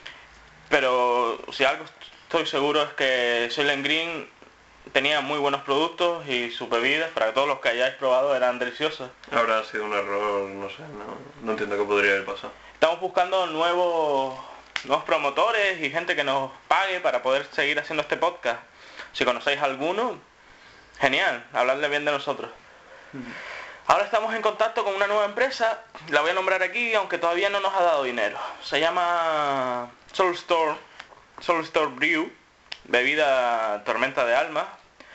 pero si algo estoy seguro es que Soylent Green tenía muy buenos productos y sus bebidas, para todos los que hayáis probado, eran deliciosas. Habrá sido un error, no sé, no entiendo qué podría haber pasado. Estamos buscando nuevos promotores y gente que nos pague para poder seguir haciendo este podcast. Si conocéis alguno, genial, habladle bien de nosotros. Ahora estamos en contacto con una nueva empresa, la voy a nombrar aquí, aunque todavía no nos ha dado dinero. Se llama Soul Store Brew, bebida tormenta de alma.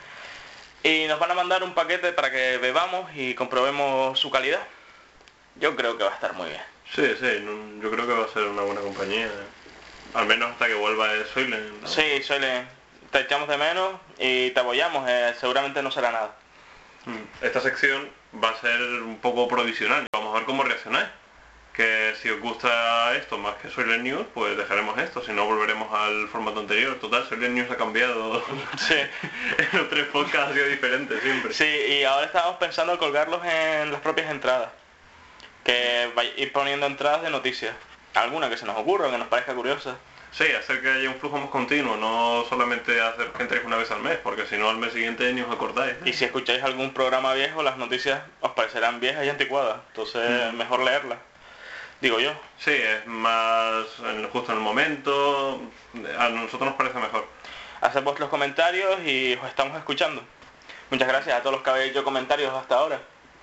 Y nos van a mandar un paquete para que bebamos y comprobemos su calidad. Yo creo que va a estar muy bien. Sí, yo creo que va a ser una buena compañía. Al menos hasta que vuelva el Soylent, ¿no? Sí, Soylent, te echamos de menos y te apoyamos, seguramente no será nada. Esta sección va a ser un poco provisional, vamos a ver cómo reaccionáis. Que si os gusta esto más que Soylent News, pues dejaremos esto, si no volveremos al formato anterior. Total, Soylent News ha cambiado. Sí. En los 3 podcasts ha sido diferente siempre. Sí, y ahora estamos pensando en colgarlos en las propias entradas. Que ir poniendo entradas de noticias. Alguna que se nos ocurra, que nos parezca curiosa. Sí, hacer que haya un flujo más continuo, no solamente hacer que entréis una vez al mes, porque si no al mes siguiente ni os acordáis. Y si escucháis algún programa viejo, las noticias os parecerán viejas y anticuadas. Entonces, mejor leerlas. Digo yo. Sí, es más justo en el momento, a nosotros nos parece mejor. Haced vuestros comentarios y os estamos escuchando. Muchas gracias a todos los que habéis hecho comentarios hasta ahora.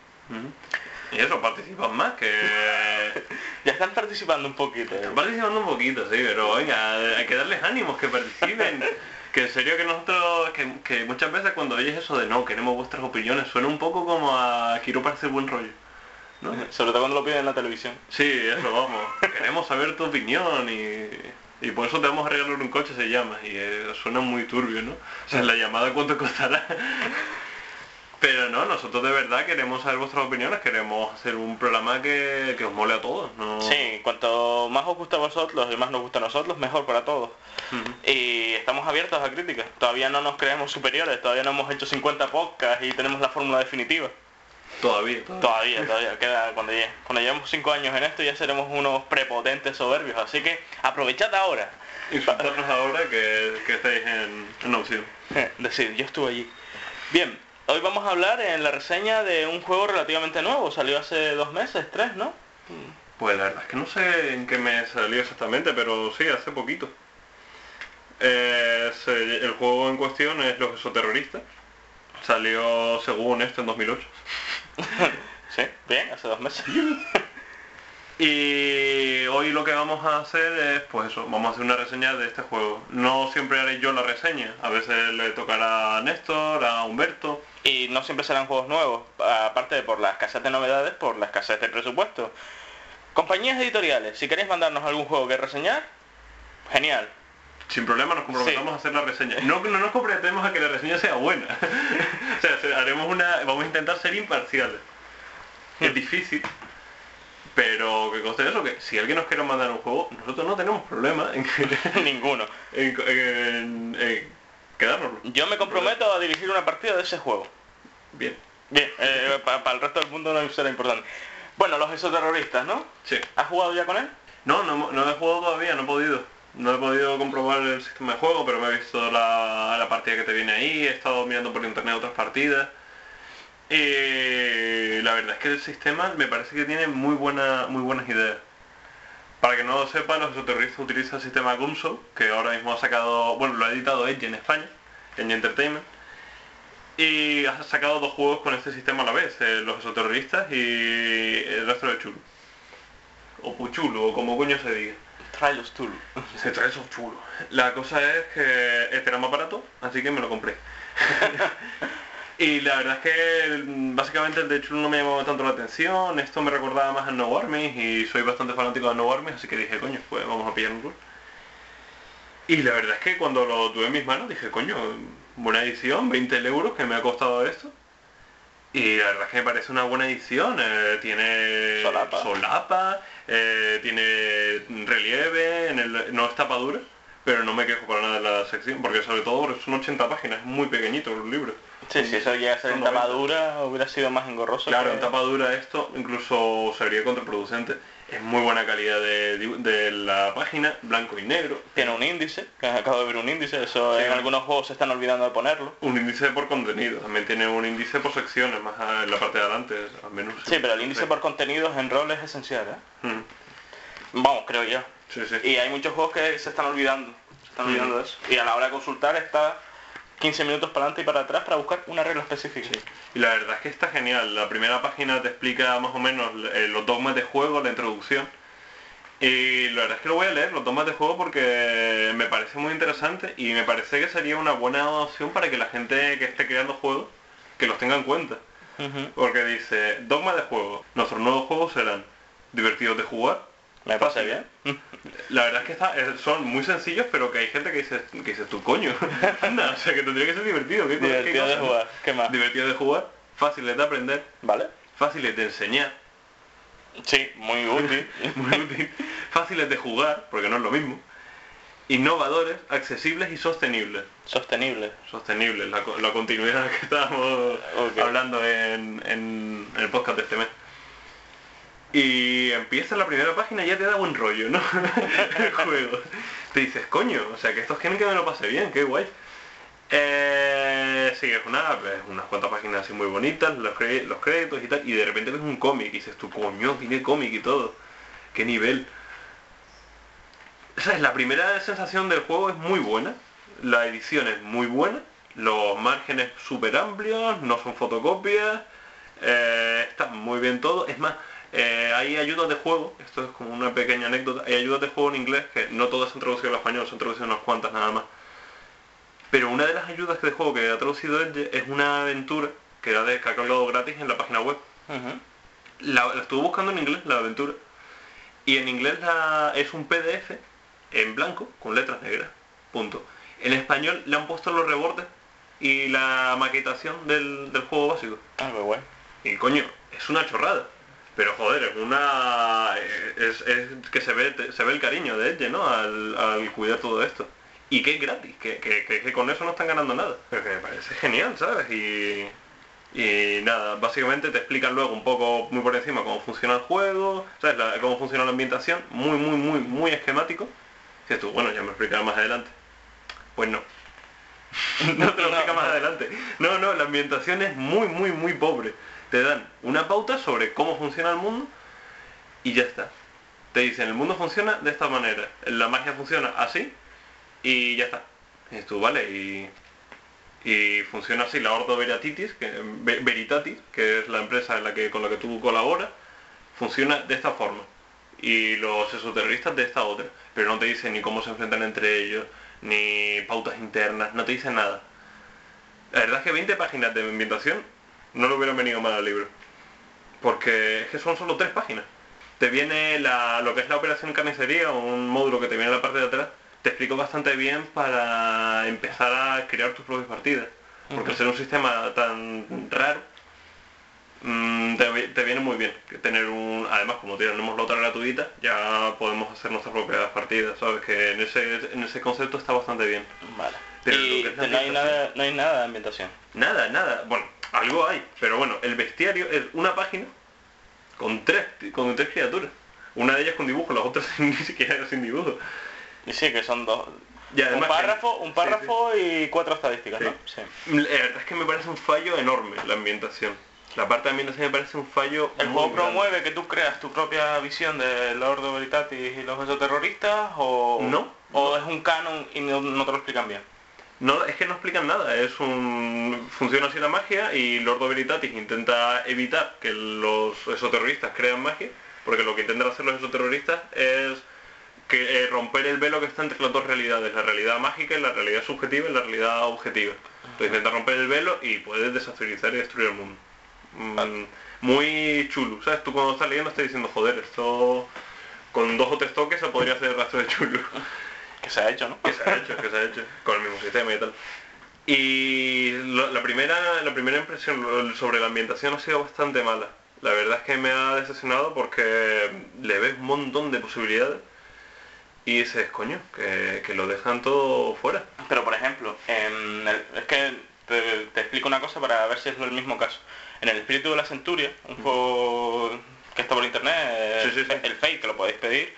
Y eso, participan más, que... Ya están participando un poquito. Están participando un poquito, sí, pero venga, hay que darles ánimos, que participen. Que en serio que nosotros, que muchas veces cuando oyes eso de no, queremos vuestras opiniones, suena un poco como a quiero parecer buen rollo, ¿no? Sobre todo cuando lo piden en la televisión. Sí, eso, vamos. Queremos saber tu opinión y por eso te vamos a regalar un coche, se llama. Y suena muy turbio, ¿no? O sea, la llamada cuánto costará. Pero no, nosotros de verdad queremos saber vuestras opiniones, queremos hacer un programa que os mole a todos, ¿no? Sí, cuanto más os gusta a vosotros y más nos gusta a nosotros, mejor para todos. Y estamos abiertos a críticas. Todavía no nos creemos superiores, todavía no hemos hecho 50 podcasts y tenemos la fórmula definitiva. Todavía. Queda cuando llevemos 5 años en esto ya seremos unos prepotentes soberbios, así que aprovechad ahora. Insultarnos ahora que estáis en opción. Decir, yo estuve allí. Bien, Hoy vamos a hablar en la reseña de un juego relativamente nuevo, salió hace 2 meses, 3, ¿no? Pues la verdad es que no sé en qué mes salió exactamente, pero sí, hace poquito. El juego en cuestión es Los Exoterroristas. Salió, según esto, en 2008. Sí, bien, hace 2 meses. Y hoy lo que vamos a hacer es, pues eso, vamos a hacer una reseña de este juego. No siempre haré yo la reseña, a veces le tocará a Néstor, a Humberto. Y no siempre serán juegos nuevos, aparte de por la escasez de novedades, por la escasez de presupuesto. Compañías editoriales, si queréis mandarnos algún juego que reseñar, genial. Sin problema nos comprometemos a hacer la reseña. No nos comprometemos a que la reseña sea buena. O sea, vamos a intentar ser imparciales. Es difícil, pero que conste eso, que si alguien nos quiere mandar un juego, nosotros no tenemos problema en que... Ninguno. en quedárnoslo. Yo me comprometo a dirigir una partida de ese juego. Bien. Bien, para el resto del mundo no será importante. Bueno, Los Exoterroristas, ¿no? Sí. ¿Has jugado ya con él? No he jugado todavía, no he podido. No he podido comprobar el sistema de juego, pero me he visto la partida que te viene ahí, he estado mirando por internet otras partidas. Y la verdad es que el sistema me parece que tiene muy buenas ideas. Para que no lo sepa, Los Exoterroristas utiliza el sistema Gunso, que ahora mismo ha sacado, bueno, lo ha editado Edge en España, Edge Entertainment. Y ha sacado 2 juegos con este sistema a la vez, Los Exoterroristas y el resto de Chulu. O Puchulu, o como coño se diga. Trials of Chulu. Sí, Trials of Chulu. La cosa es que este era más barato, así que me lo compré. Y la verdad es que básicamente el de Chulu no me llamaba tanto la atención, esto me recordaba más a No Armies y soy bastante fanático de No Armies, así que dije, coño, pues vamos a pillar un tour. Y la verdad es que cuando lo tuve en mis manos dije, coño, buena edición, 20 euros que me ha costado esto. Y la verdad es que me parece una buena edición, tiene solapa, tiene relieve, no es tapa dura, pero no me quejo para nada de la sección, porque sobre todo son 80 páginas, es muy pequeñito el libro. Sí, si eso llega a ser en tapa dura hubiera sido más engorroso. Claro, en tapa dura esto incluso sería contraproducente. Es muy buena calidad de la página, blanco y negro. Tiene un índice, que acabo de ver un índice, eso sí, en algunos juegos se están olvidando de ponerlo. Un índice por contenido, también tiene un índice por secciones, más en la parte de adelante, al menos. Sí, pero el índice por contenidos en rol es esencial, ¿eh? Vamos, creo yo. Sí, sí. Y hay muchos juegos que se están olvidando, de eso. Y a la hora de consultar está 15 minutos para adelante y para atrás para buscar una regla específica. Sí. Y la verdad es que está genial. La primera página te explica más o menos los dogmas de juego, la introducción. Y la verdad es que lo voy a leer, los dogmas de juego, porque me parece muy interesante y me parece que sería una buena opción para que la gente que esté creando juegos, que los tenga en cuenta. Porque dice, dogmas de juego. Nuestros nuevos juegos serán divertidos de jugar. Me parece bien. La verdad es que son muy sencillos, pero que hay gente que dice tú coño. Anda, o sea que tendría que ser divertido. Divertido de jugar. ¿Qué más? Divertido de jugar, fáciles de aprender, ¿vale? Fáciles de enseñar. Sí, muy útil. Muy útil. Fáciles de jugar, porque no es lo mismo. Innovadores, accesibles y sostenibles. Sostenibles. Sostenibles, la continuidad que estábamos hablando en el podcast de este mes. Y empieza la primera página y ya te da buen rollo, ¿no? El juego. Te dices, coño, o sea que estos quieren que me lo pase bien, qué guay. Sí, es unas cuantas páginas así muy bonitas, los créditos y tal, y de repente ves un cómic y dices, tú coño, tiene cómic y todo. Qué nivel. O sea, la primera sensación del juego es muy buena, la edición es muy buena, los márgenes súper amplios, no son fotocopias, está muy bien todo, es más, hay ayudas de juego, esto es como una pequeña anécdota, hay ayudas de juego en inglés que no todas se han traducido al español, se han traducido unas cuantas nada más. Pero una de las ayudas de juego que ha traducido Edge es una aventura que ha cargado gratis en la página web. La estuve buscando en inglés, la aventura, y en inglés es un PDF en blanco con letras negras, punto. En español le han puesto los rebordes y la maquetación del juego básico. Ah, qué guay. Y coño, es una chorrada. Pero joder, es que se ve el cariño de Edge, ¿no? Al cuidar todo esto. Y que es gratis, que con eso no están ganando nada. Pero que me parece genial, ¿sabes? Y nada, básicamente te explican luego un poco, muy por encima, cómo funciona el juego, ¿sabes? Cómo funciona la ambientación, muy esquemático. Que tú, bueno, ya me explicarás más adelante. Pues no. No te lo explica más no. adelante. No, la ambientación es muy pobre. Te dan una pauta sobre cómo funciona el mundo y ya está. Te dicen, el mundo funciona de esta manera, la magia funciona así y ya está. Y dices tú, vale, y funciona así la Ordo Veritatis, que es la empresa con la que tú colaboras, funciona de esta forma. Y los esoterroristas de esta otra. Pero no te dicen ni cómo se enfrentan entre ellos, ni pautas internas, no te dicen nada. La verdad es que 20 páginas de ambientación no le hubieran venido mal al libro. Porque es que son solo 3 páginas. Te viene lo que es la operación carnicería, un módulo que te viene en la parte de atrás, te explico bastante bien para empezar a crear tus propias partidas. Porque al ser un sistema tan raro, te viene muy bien tener además como tenemos la otra gratuita, ya podemos hacer nuestras propias partidas, ¿sabes? Que en ese concepto está bastante bien. Vale. Pero Y lo que es no hay nada de ambientación. Nada. Bueno, algo hay, pero bueno, el bestiario es una página con tres criaturas. Una de ellas con dibujo, las otras ni siquiera sin dibujo. Y sí, que son dos. Y además un párrafo y 4 estadísticas, sí. ¿no? Sí. La verdad es que me parece un fallo enorme la ambientación. La parte de ambientación me parece un fallo. ¿El juego promueve que tú creas tu propia visión de la Ordo Veritatis y los exoterroristas o no? ¿O es un canon y no te lo explican bien? No, es que no explican nada, funciona así la magia y Lord of Veritatis intenta evitar que los exoterroristas crean magia, porque lo que intentan hacer los exoterroristas es romper el velo que está entre las dos realidades, la realidad mágica y la realidad subjetiva y la realidad objetiva. Entonces intentan romper el velo y puedes desactualizar y destruir el mundo. Muy chulo, ¿sabes? Tú cuando estás leyendo estás diciendo, joder, esto con 2 o 3 toques se podría hacer el rastro de chulo. Que se ha hecho, ¿no? Que se ha hecho, con el mismo sistema y tal. Y la primera impresión sobre la ambientación ha sido bastante mala. La verdad es que me ha decepcionado porque le ves un montón de posibilidades y dices, coño, que lo dejan todo fuera. Pero por ejemplo, es que te explico una cosa para ver si es el mismo caso. En el Espíritu de la Centuria, un juego que está por internet, Sí. el Fate, que lo podéis pedir,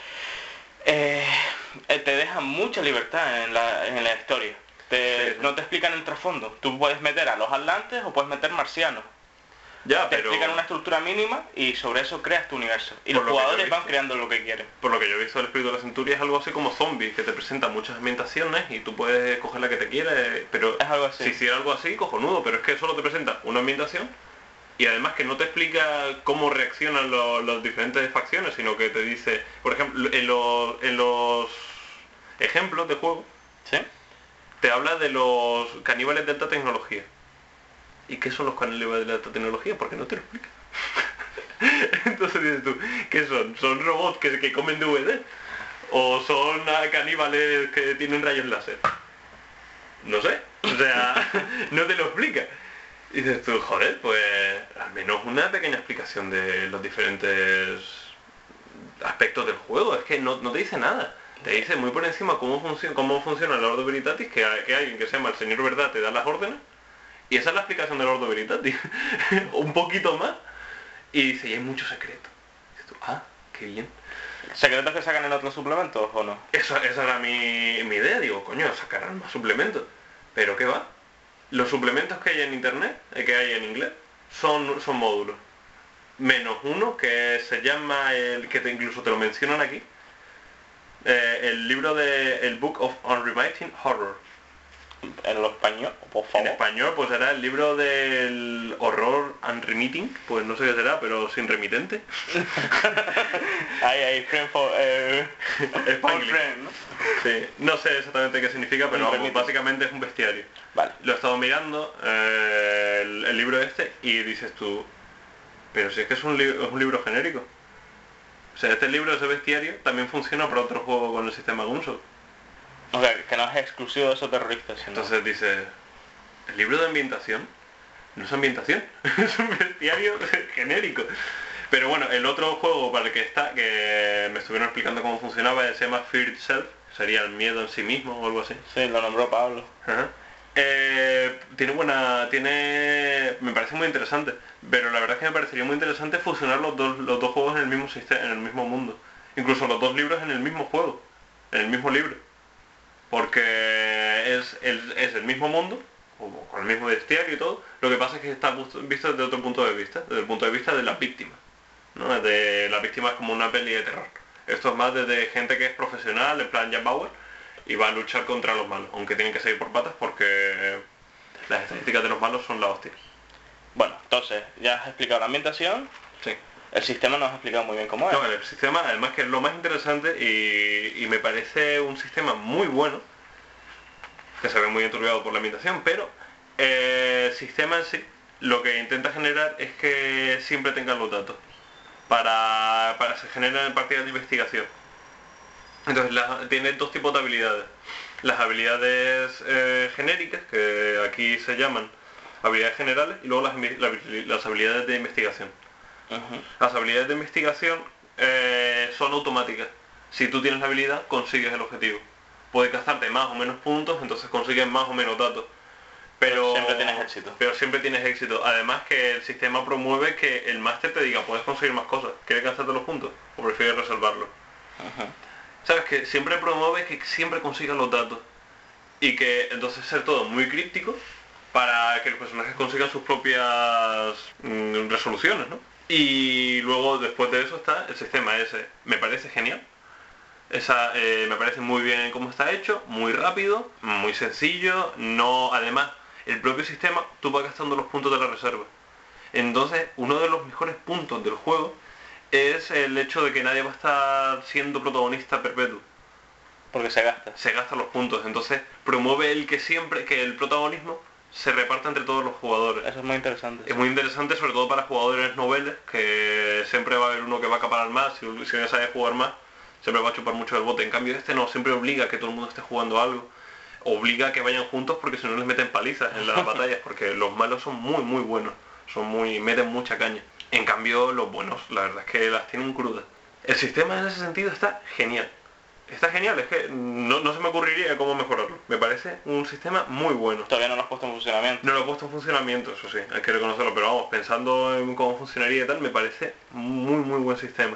te dejan mucha libertad en la historia. Sí. No te explican el trasfondo. Tú puedes meter a los atlantes o puedes meter marcianos. Ya, Te pero explican una estructura mínima y sobre eso creas tu universo. Y Por los lo que yo he jugadores van visto. creando lo que quieren. por lo que yo he visto del Espíritu de la Centuria es algo así como zombies, que te presenta muchas ambientaciones y tú puedes coger la que te quieres, pero Es algo así. si hiciera algo así, cojonudo, pero es que solo te presenta una ambientación y además que no te explica cómo reaccionan las diferentes facciones, sino que te dice, por ejemplo, en los ejemplos de juego, ¿Sí? te habla de los caníbales de alta tecnología. ¿Y qué son los caníbales de alta tecnología? Porque no te lo explica. Entonces dices tú, ¿qué son? ¿Son robots que comen DVD? ¿O son caníbales que tienen rayos láser? No sé, o sea, no te lo explica. Y dices tú, joder, pues al menos una pequeña explicación de los diferentes aspectos del juego. Es que no te dice nada. Te dice muy por encima cómo funciona el Ordo Veritatis, que alguien que se llama el Señor Verdad te da las órdenes. Y esa es la explicación del Ordo Veritatis. Un poquito más. Y dice, y hay mucho secreto. Y dices tú, qué bien. ¿Secretos que sacan en otros suplementos o no? Esa era mi idea. Digo, coño, sacarán más suplementos. Pero ¿qué va? Los suplementos que hay en internet, que hay en inglés, son módulos. Menos uno que se llama, incluso te lo mencionan aquí, el libro el Book of Unremitting Horror. En lo español, por En favor. español pues será el libro del horror unremitting, pues no sé qué será, pero sin remitente. Ahí, friend for Spanglish. friend, ¿no? Sí, no sé exactamente qué significa, pero vamos, Unremitting. básicamente es un bestiario. Vale. Lo he estado mirando, el libro este, y dices tú, pero si es que es un libro genérico. O sea, este libro, ese bestiario, también funciona para otro juego con el sistema Gunso. O sea, que no es exclusivo de esos terroristas, sino... Entonces dice, el libro de ambientación no es ambientación, es un bestiario genérico. Pero bueno, el otro juego para el que está, que me estuvieron explicando cómo funcionaba, se llama Fear Itself, sería el miedo en sí mismo o algo así. Sí, lo nombró Pablo. Ajá. Me parece muy interesante, pero la verdad es que me parecería muy interesante fusionar los dos juegos en el mismo sistema, en el mismo mundo. Incluso los 2 libros en el mismo juego, en el mismo libro. Porque es el mismo mundo, o con el mismo bestiario y todo, lo que pasa es que está visto desde otro punto de vista, desde el punto de vista de las víctimas, ¿no? De las víctimas como una peli de terror. Esto es más desde gente que es profesional, en plan Jack Bauer, y va a luchar contra los malos, aunque tienen que seguir por patas porque las estadísticas de los malos son la hostia. Bueno, entonces, ya has explicado la ambientación. Sí. El sistema nos has explicado muy bien cómo es. No, el sistema, además que es lo más interesante y me parece un sistema muy bueno, que se ve muy enturbiado por la ambientación, pero el sistema en sí lo que intenta generar es que siempre tengan los datos para se generan partidas de investigación. Entonces tiene dos tipos de habilidades. Las habilidades genéricas, que aquí se llaman habilidades generales, y luego las habilidades de investigación. Las habilidades de investigación son automáticas. Si tú tienes la habilidad, consigues el objetivo. Puedes gastarte más o menos puntos, entonces consigues más o menos datos. Pero siempre tienes éxito. Pero siempre tienes éxito. Además que el sistema promueve que el máster te diga, puedes conseguir más cosas. ¿Quieres gastarte los puntos? ¿O prefieres reservarlos? ¿Sabes? Que siempre promueve que siempre consigas los datos. Y que entonces ser todo muy críptico para que los personajes consigan sus propias resoluciones, ¿no? Y luego después de eso está el sistema ese. Me parece genial. Me parece muy bien cómo está hecho, muy rápido, muy sencillo. No, además, el propio sistema, tú vas gastando los puntos de la reserva. Entonces, uno de los mejores puntos del juego es el hecho de que nadie va a estar siendo protagonista perpetuo. Porque se gasta. Se gastan los puntos. Entonces, promueve el que siempre, que el protagonismo se reparta entre todos los jugadores. Eso es muy interesante. Es muy interesante, sobre todo para jugadores noveles, que siempre va a haber uno que va a acaparar más, si uno sabe jugar más, siempre va a chupar mucho el bote. En cambio este no, siempre obliga a que todo el mundo esté jugando algo. Obliga a que vayan juntos porque si no les meten palizas en las batallas, porque los malos son muy muy buenos, meten mucha caña. En cambio los buenos, la verdad es que las tienen crudas. El sistema en ese sentido está genial. Está genial, es que no se me ocurriría cómo mejorarlo. Me parece un sistema muy bueno. Todavía no lo has puesto en funcionamiento. No lo he puesto en funcionamiento, eso sí, hay que reconocerlo, pero vamos, pensando en cómo funcionaría y tal, me parece muy muy buen sistema.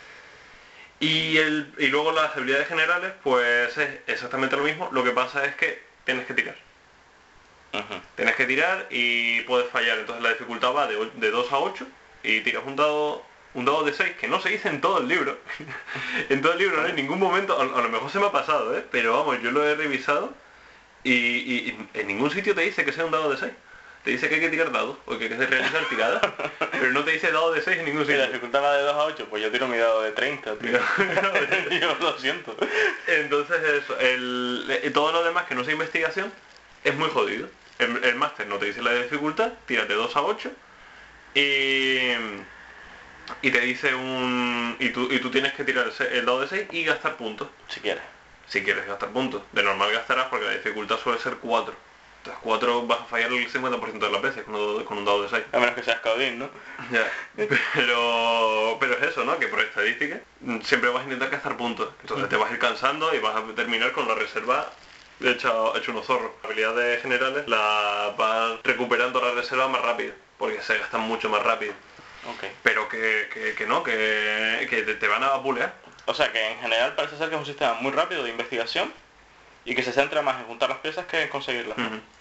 Y luego las habilidades generales, pues es exactamente lo mismo, lo que pasa es que tienes que tirar. Tienes que tirar y puedes fallar, entonces la dificultad va de 2 a 8 y tiras un dado de 6, que no se dice en todo el libro. En todo el libro no hay ningún momento, a lo mejor se me ha pasado, pero vamos, yo lo he revisado y en ningún sitio te dice que sea un dado de 6. Te dice que hay que tirar dados, o que hay que realizar tiradas, pero no te dice dado de 6 en ningún Si sitio. la dificultad va de 2 a 8, pues yo tiro mi dado de 30, tío. Yo lo siento. Entonces eso, todo lo demás que no sea investigación es muy jodido. El máster no te dice la dificultad, tírate 2 a 8 y te dice y tú tienes que tirar el dado de 6 y gastar puntos. Si quieres. Si quieres gastar puntos. De normal gastarás porque la dificultad suele ser 4. Entonces 4 vas a fallar el 50% de las veces con un dado de 6. A menos que seas caudín, ¿no? Ya. Pero es eso, ¿no? Que por estadística siempre vas a intentar gastar puntos. Entonces te vas a ir cansando y vas a terminar con la reserva hecho unos zorros. Las habilidades generales las vas recuperando la reserva más rápido, porque se gastan mucho más rápido. Okay. Pero que te van a bulear. O sea que en general parece ser que es un sistema muy rápido de investigación y que se centra más en juntar las piezas que en conseguirlas.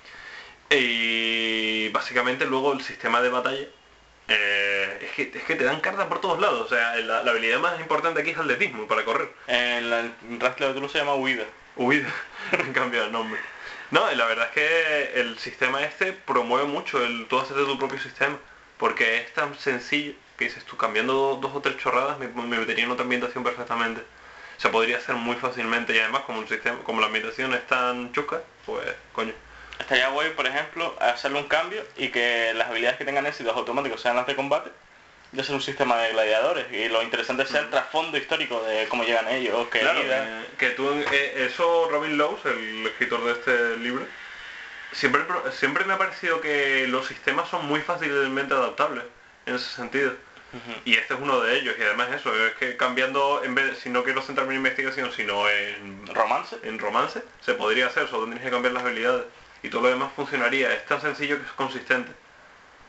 Y básicamente luego el sistema de batalla es que te dan cartas por todos lados. O sea, la habilidad más importante aquí es atletismo para correr. En el Rastro de Toulouse se llama huida. Huida, han cambiado el nombre. No, la verdad es que el sistema este promueve mucho tú hacerte tu propio sistema, porque es tan sencillo que dices tú, cambiando 2 o 3 chorradas me metería en otra ambientación perfectamente. Se podría hacer muy fácilmente y además como la ambientación es tan chusca, pues coño. Estaría guay, por ejemplo, hacerle un cambio y que las habilidades que tengan éxitos automáticos sean las de combate y hacer un sistema de gladiadores. Y lo interesante es el trasfondo histórico de cómo llegan ellos, qué Claro, vida. que tú, eso Robin Laws, el escritor de este libro, siempre me ha parecido que los sistemas son muy fácilmente adaptables en ese sentido. Y este es uno de ellos, y además eso, es que cambiando, si no quiero centrarme en investigación, sino en romance, se podría hacer, solo tienes que cambiar las habilidades y todo lo demás funcionaría. Es tan sencillo que es consistente.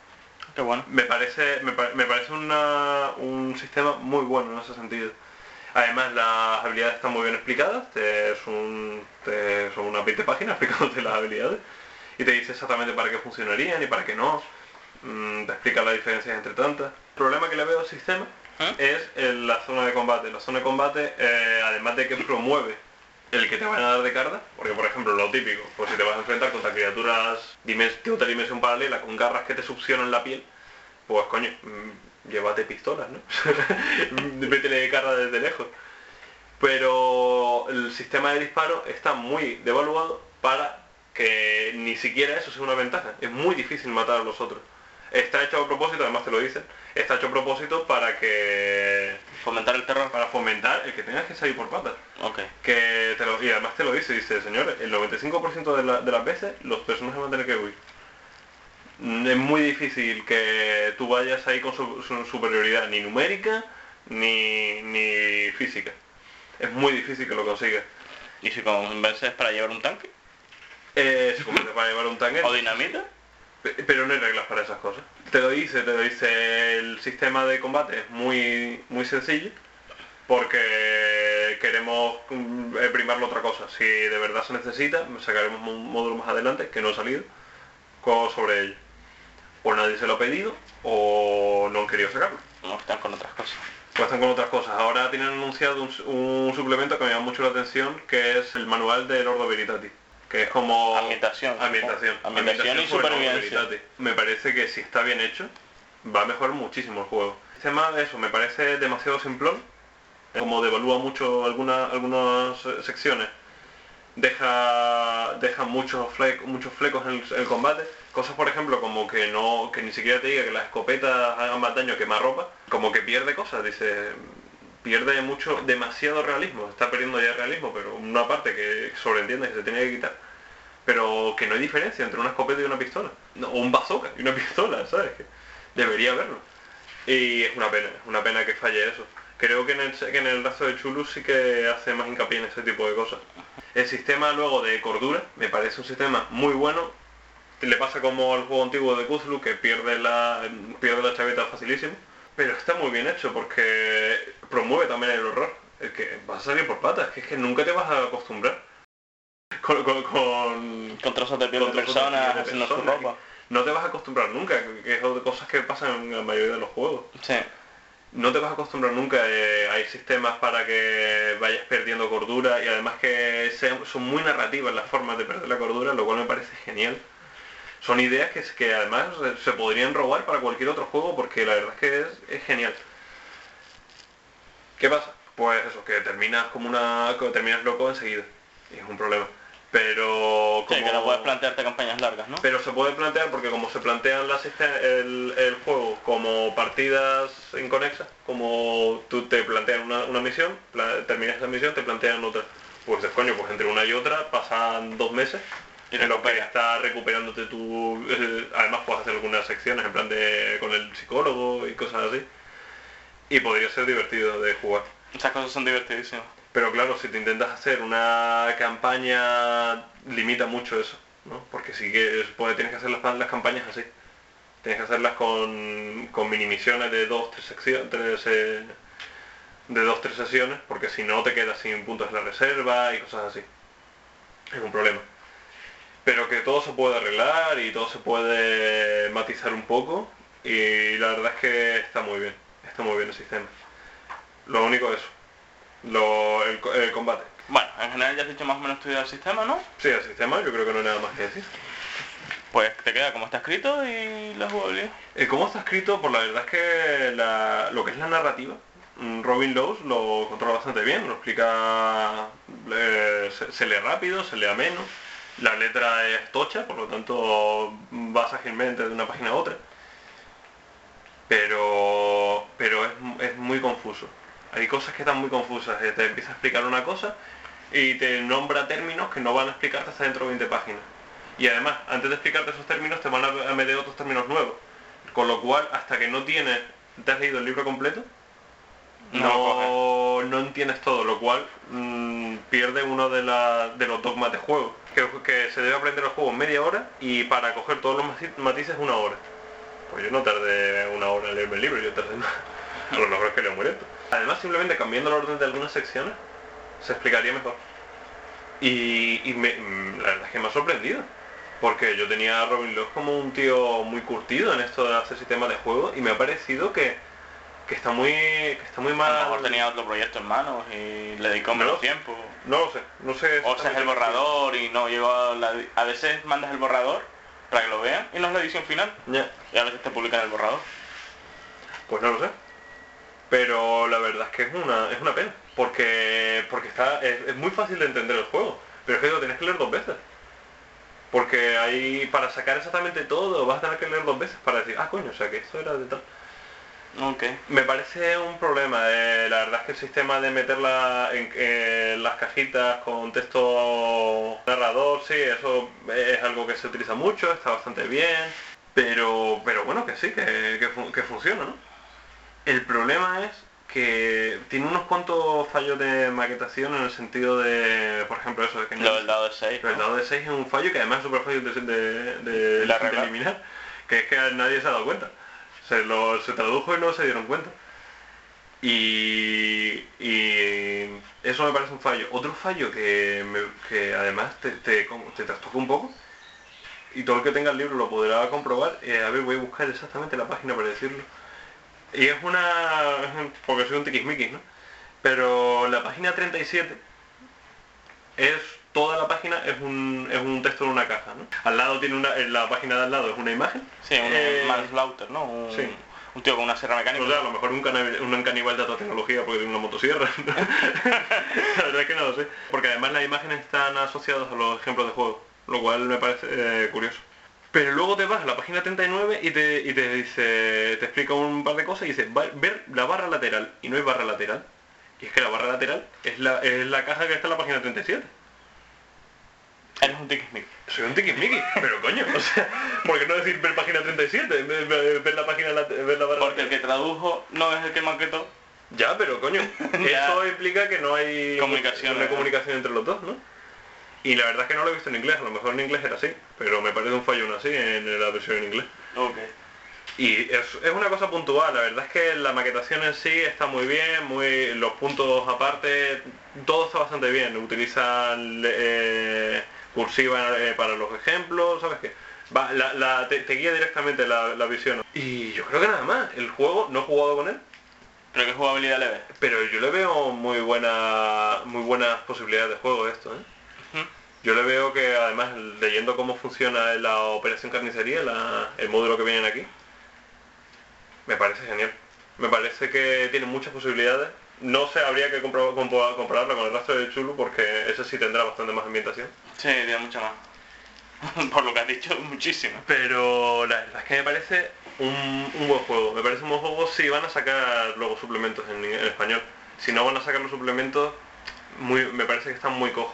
Qué bueno. Me parece un sistema muy bueno en ese sentido. Además las habilidades están muy bien explicadas, son unas 20 páginas explicándote las habilidades y te dice exactamente para qué funcionarían y para qué no, te explica las diferencias entre tantas. El problema que le veo al sistema es en la zona de combate. La zona de combate, además de que promueve el que te van a dar de carga, porque por ejemplo lo típico, pues si te vas a enfrentar contra criaturas de otra dimensión paralela con garras que te succionan la piel, pues coño, llévate pistolas, ¿no? Métele de carga desde lejos. Pero el sistema de disparo está muy devaluado para que ni siquiera eso sea una ventaja. Es muy difícil matar a los otros. Está hecho a propósito, además te lo dicen, está hecho a propósito para que... Fomentar el terror. Para fomentar el que tengas que salir por patas. Ok. Y además te lo dice, señores, el 95% de las veces los personajes van a tener que huir. Es muy difícil que tú vayas ahí con su superioridad ni numérica ni física. Es muy difícil que lo consigas. ¿Y si convences para llevar un tanque? Se convence para llevar un tanque. ¿O dinamita? Pero no hay reglas para esas cosas. Te lo dice, el sistema de combate es muy sencillo porque queremos primarlo otra cosa. Si de verdad se necesita, sacaremos un módulo más adelante que no ha salido sobre ello. O nadie se lo ha pedido o no han querido sacarlo. No, están con otras cosas. Pues están con otras cosas. Ahora tienen anunciado un suplemento que me llama mucho la atención, que es el manual del Ordo Veritatis. Que es como... Ambientación y supervivencia. Me parece que si está bien hecho, va a mejorar muchísimo el juego. El tema de eso me parece demasiado simplón. Como devalúa mucho algunas secciones. Deja muchos flecos en el combate. Cosas por ejemplo como que ni siquiera te diga que las escopetas hagan más daño que más ropa. Como que pierde cosas, pierde demasiado realismo, está perdiendo ya realismo, pero una parte que sobreentiende que se tiene que quitar. Pero que no hay diferencia entre una escopeta y una pistola. No, o un bazooka y una pistola, ¿sabes? Que debería haberlo. Y es una pena que falle eso. Creo que en el resto de Chulus sí que hace más hincapié en ese tipo de cosas. El sistema luego de cordura me parece un sistema muy bueno. Le pasa como al juego antiguo de Cthulhu, que pierde la chaveta facilísimo. Pero está muy bien hecho porque promueve también el horror. El que vas a salir por patas, que es que nunca te vas a acostumbrar. Con trozos de piel de personas haciendo su ropa. No te vas a acostumbrar nunca, que es cosas que pasan en la mayoría de los juegos. Sí. No te vas a acostumbrar nunca, hay sistemas para que vayas perdiendo cordura y además que son muy narrativas las formas de perder la cordura, lo cual me parece genial. Son ideas que además se podrían robar para cualquier otro juego porque la verdad es que es genial. ¿Qué pasa? Pues eso, que terminas terminas loco enseguida. Y es un problema. Pero como... Sí, que no puedes plantearte campañas largas, ¿no? Pero se puede plantear porque como se plantean el juego como partidas inconexas, como tú te plantean una misión, terminas esa misión, te plantean otra. Pues coño, pues entre una y otra pasan 2 meses. Y en lo que estás recuperándote tú, además puedes hacer algunas secciones en plan con el psicólogo y cosas así. Y podría ser divertido de jugar. Esas cosas son divertidísimas. Pero claro, si te intentas hacer una campaña, limita mucho eso, ¿no? Porque sí que tienes que hacer las campañas así. Tienes que hacerlas con mini misiones de 2-3 sesiones, porque si no te quedas sin puntos de la reserva y cosas así. Es un problema. Pero que todo se puede arreglar y todo se puede matizar un poco y la verdad es que está muy bien el sistema. Lo único es eso, el combate. Bueno, en general ya has dicho más o menos tu idea del sistema, ¿no? Sí, el sistema yo creo que no hay nada más que decir. Pues te queda como está escrito y la jugabilidad. Cómo está escrito, pues la verdad es que lo que es la narrativa, Robin Laws lo controla bastante bien, lo explica, se lee rápido, se lee ameno. La letra es tocha, por lo tanto vas ágilmente de una página a otra. Pero es muy confuso. Hay cosas que están muy confusas. Te empieza a explicar una cosa y te nombra términos que no van a explicarte hasta dentro de 20 páginas. Y además, antes de explicarte esos términos, te van a meter otros términos nuevos. Con lo cual, hasta que no te has leído el libro completo, no entiendes todo, lo cual pierde uno de los dogmas de juego. Que se debe aprender el juego en media hora y para coger todos los matices 1 hora. Pues yo no tardé 1 hora en leerme el libro, yo tardé más. A lo mejor es que leo muy lento. Además, simplemente cambiando el orden de algunas secciones, se explicaría mejor. La verdad es que me ha sorprendido. Porque yo tenía a Robin Lowe como un tío muy curtido en esto de hacer sistemas de juego y me ha parecido que está muy mal. A lo mejor tenía otro proyecto en manos y le dedicó menos tiempo. No lo sé. O sea, es el borrador y no llegó a veces mandas el borrador para que lo vean y no es la edición final. Ya. Y a veces te publican el borrador. Pues no lo sé. Pero la verdad es que es una pena. Porque es muy fácil de entender el juego. Pero es que lo tienes que leer 2 veces. Porque ahí, para sacar exactamente todo, vas a tener que leer 2 veces para decir, coño, o sea que esto era de tal. Ok. Me parece un problema. La verdad es que el sistema de meterla en las cajitas con texto narrador, sí, eso es algo que se utiliza mucho, está bastante bien. Pero bueno, que sí, que funciona, ¿no? El problema es que tiene unos cuantos fallos de maquetación en el sentido de, por ejemplo, eso de que lo del dado de 6, ¿no? El dado de 6 es un fallo que además es súper fácil de eliminar, que es que nadie se ha dado cuenta. Se tradujo y no se dieron cuenta. Y eso me parece un fallo. Otro fallo que además te trastoca un poco, y todo el que tenga el libro lo podrá comprobar. A ver, voy a buscar exactamente la página para decirlo. Y porque soy un tiquismiquis, ¿no? Pero la página 37 toda la página es un texto en una caja, ¿no? Al lado en la página de al lado es una imagen. Sí, un manslaughter, ¿no? Sí. Un tío con una sierra mecánica. O sea, a lo mejor un caníbal de alta tecnología porque tiene una motosierra. La verdad es que no lo sé. Porque además las imágenes están asociadas a los ejemplos de juego, lo cual me parece curioso. Pero luego te vas a la página 39 y te explica un par de cosas y dice, ver la barra lateral, y no hay barra lateral. Y es que la barra lateral es la caja que está en la página 37. Eres un tiquismiquis. Soy un tiquismiquis, pero coño, o sea, ¿por qué no decir ver página 37? Ver la página, ver la barra Porque lateral. el que tradujo no es el que maquetó. Ya, pero coño, eso implica que no hay comunicación entre los dos, ¿no? Y la verdad es que no lo he visto en inglés, a lo mejor en inglés era así, pero me parece un fallo aún así en la versión en inglés. Ok. Y es una cosa puntual, la verdad es que la maquetación en sí está muy bien, los puntos aparte, todo está bastante bien, utilizan cursiva para los ejemplos, ¿sabes qué? Te guía directamente la visión. Y yo creo que nada más, el juego, no he jugado con él. ¿Pero qué jugabilidad le ves? Pero yo le veo muy buenas posibilidades de juego esto, ¿eh? Yo le veo que además, leyendo cómo funciona la operación carnicería, el módulo que vienen aquí, me parece genial. Me parece que tiene muchas posibilidades. No sé, habría que compararla con el rastro de Chulu porque ese sí tendrá bastante más ambientación. Sí, tiene mucha más. Por lo que has dicho, muchísimo. Pero la verdad es que me parece un buen juego. Me parece un buen juego si van a sacar luego suplementos en español. Si no van a sacar los suplementos, me parece que están muy cojos.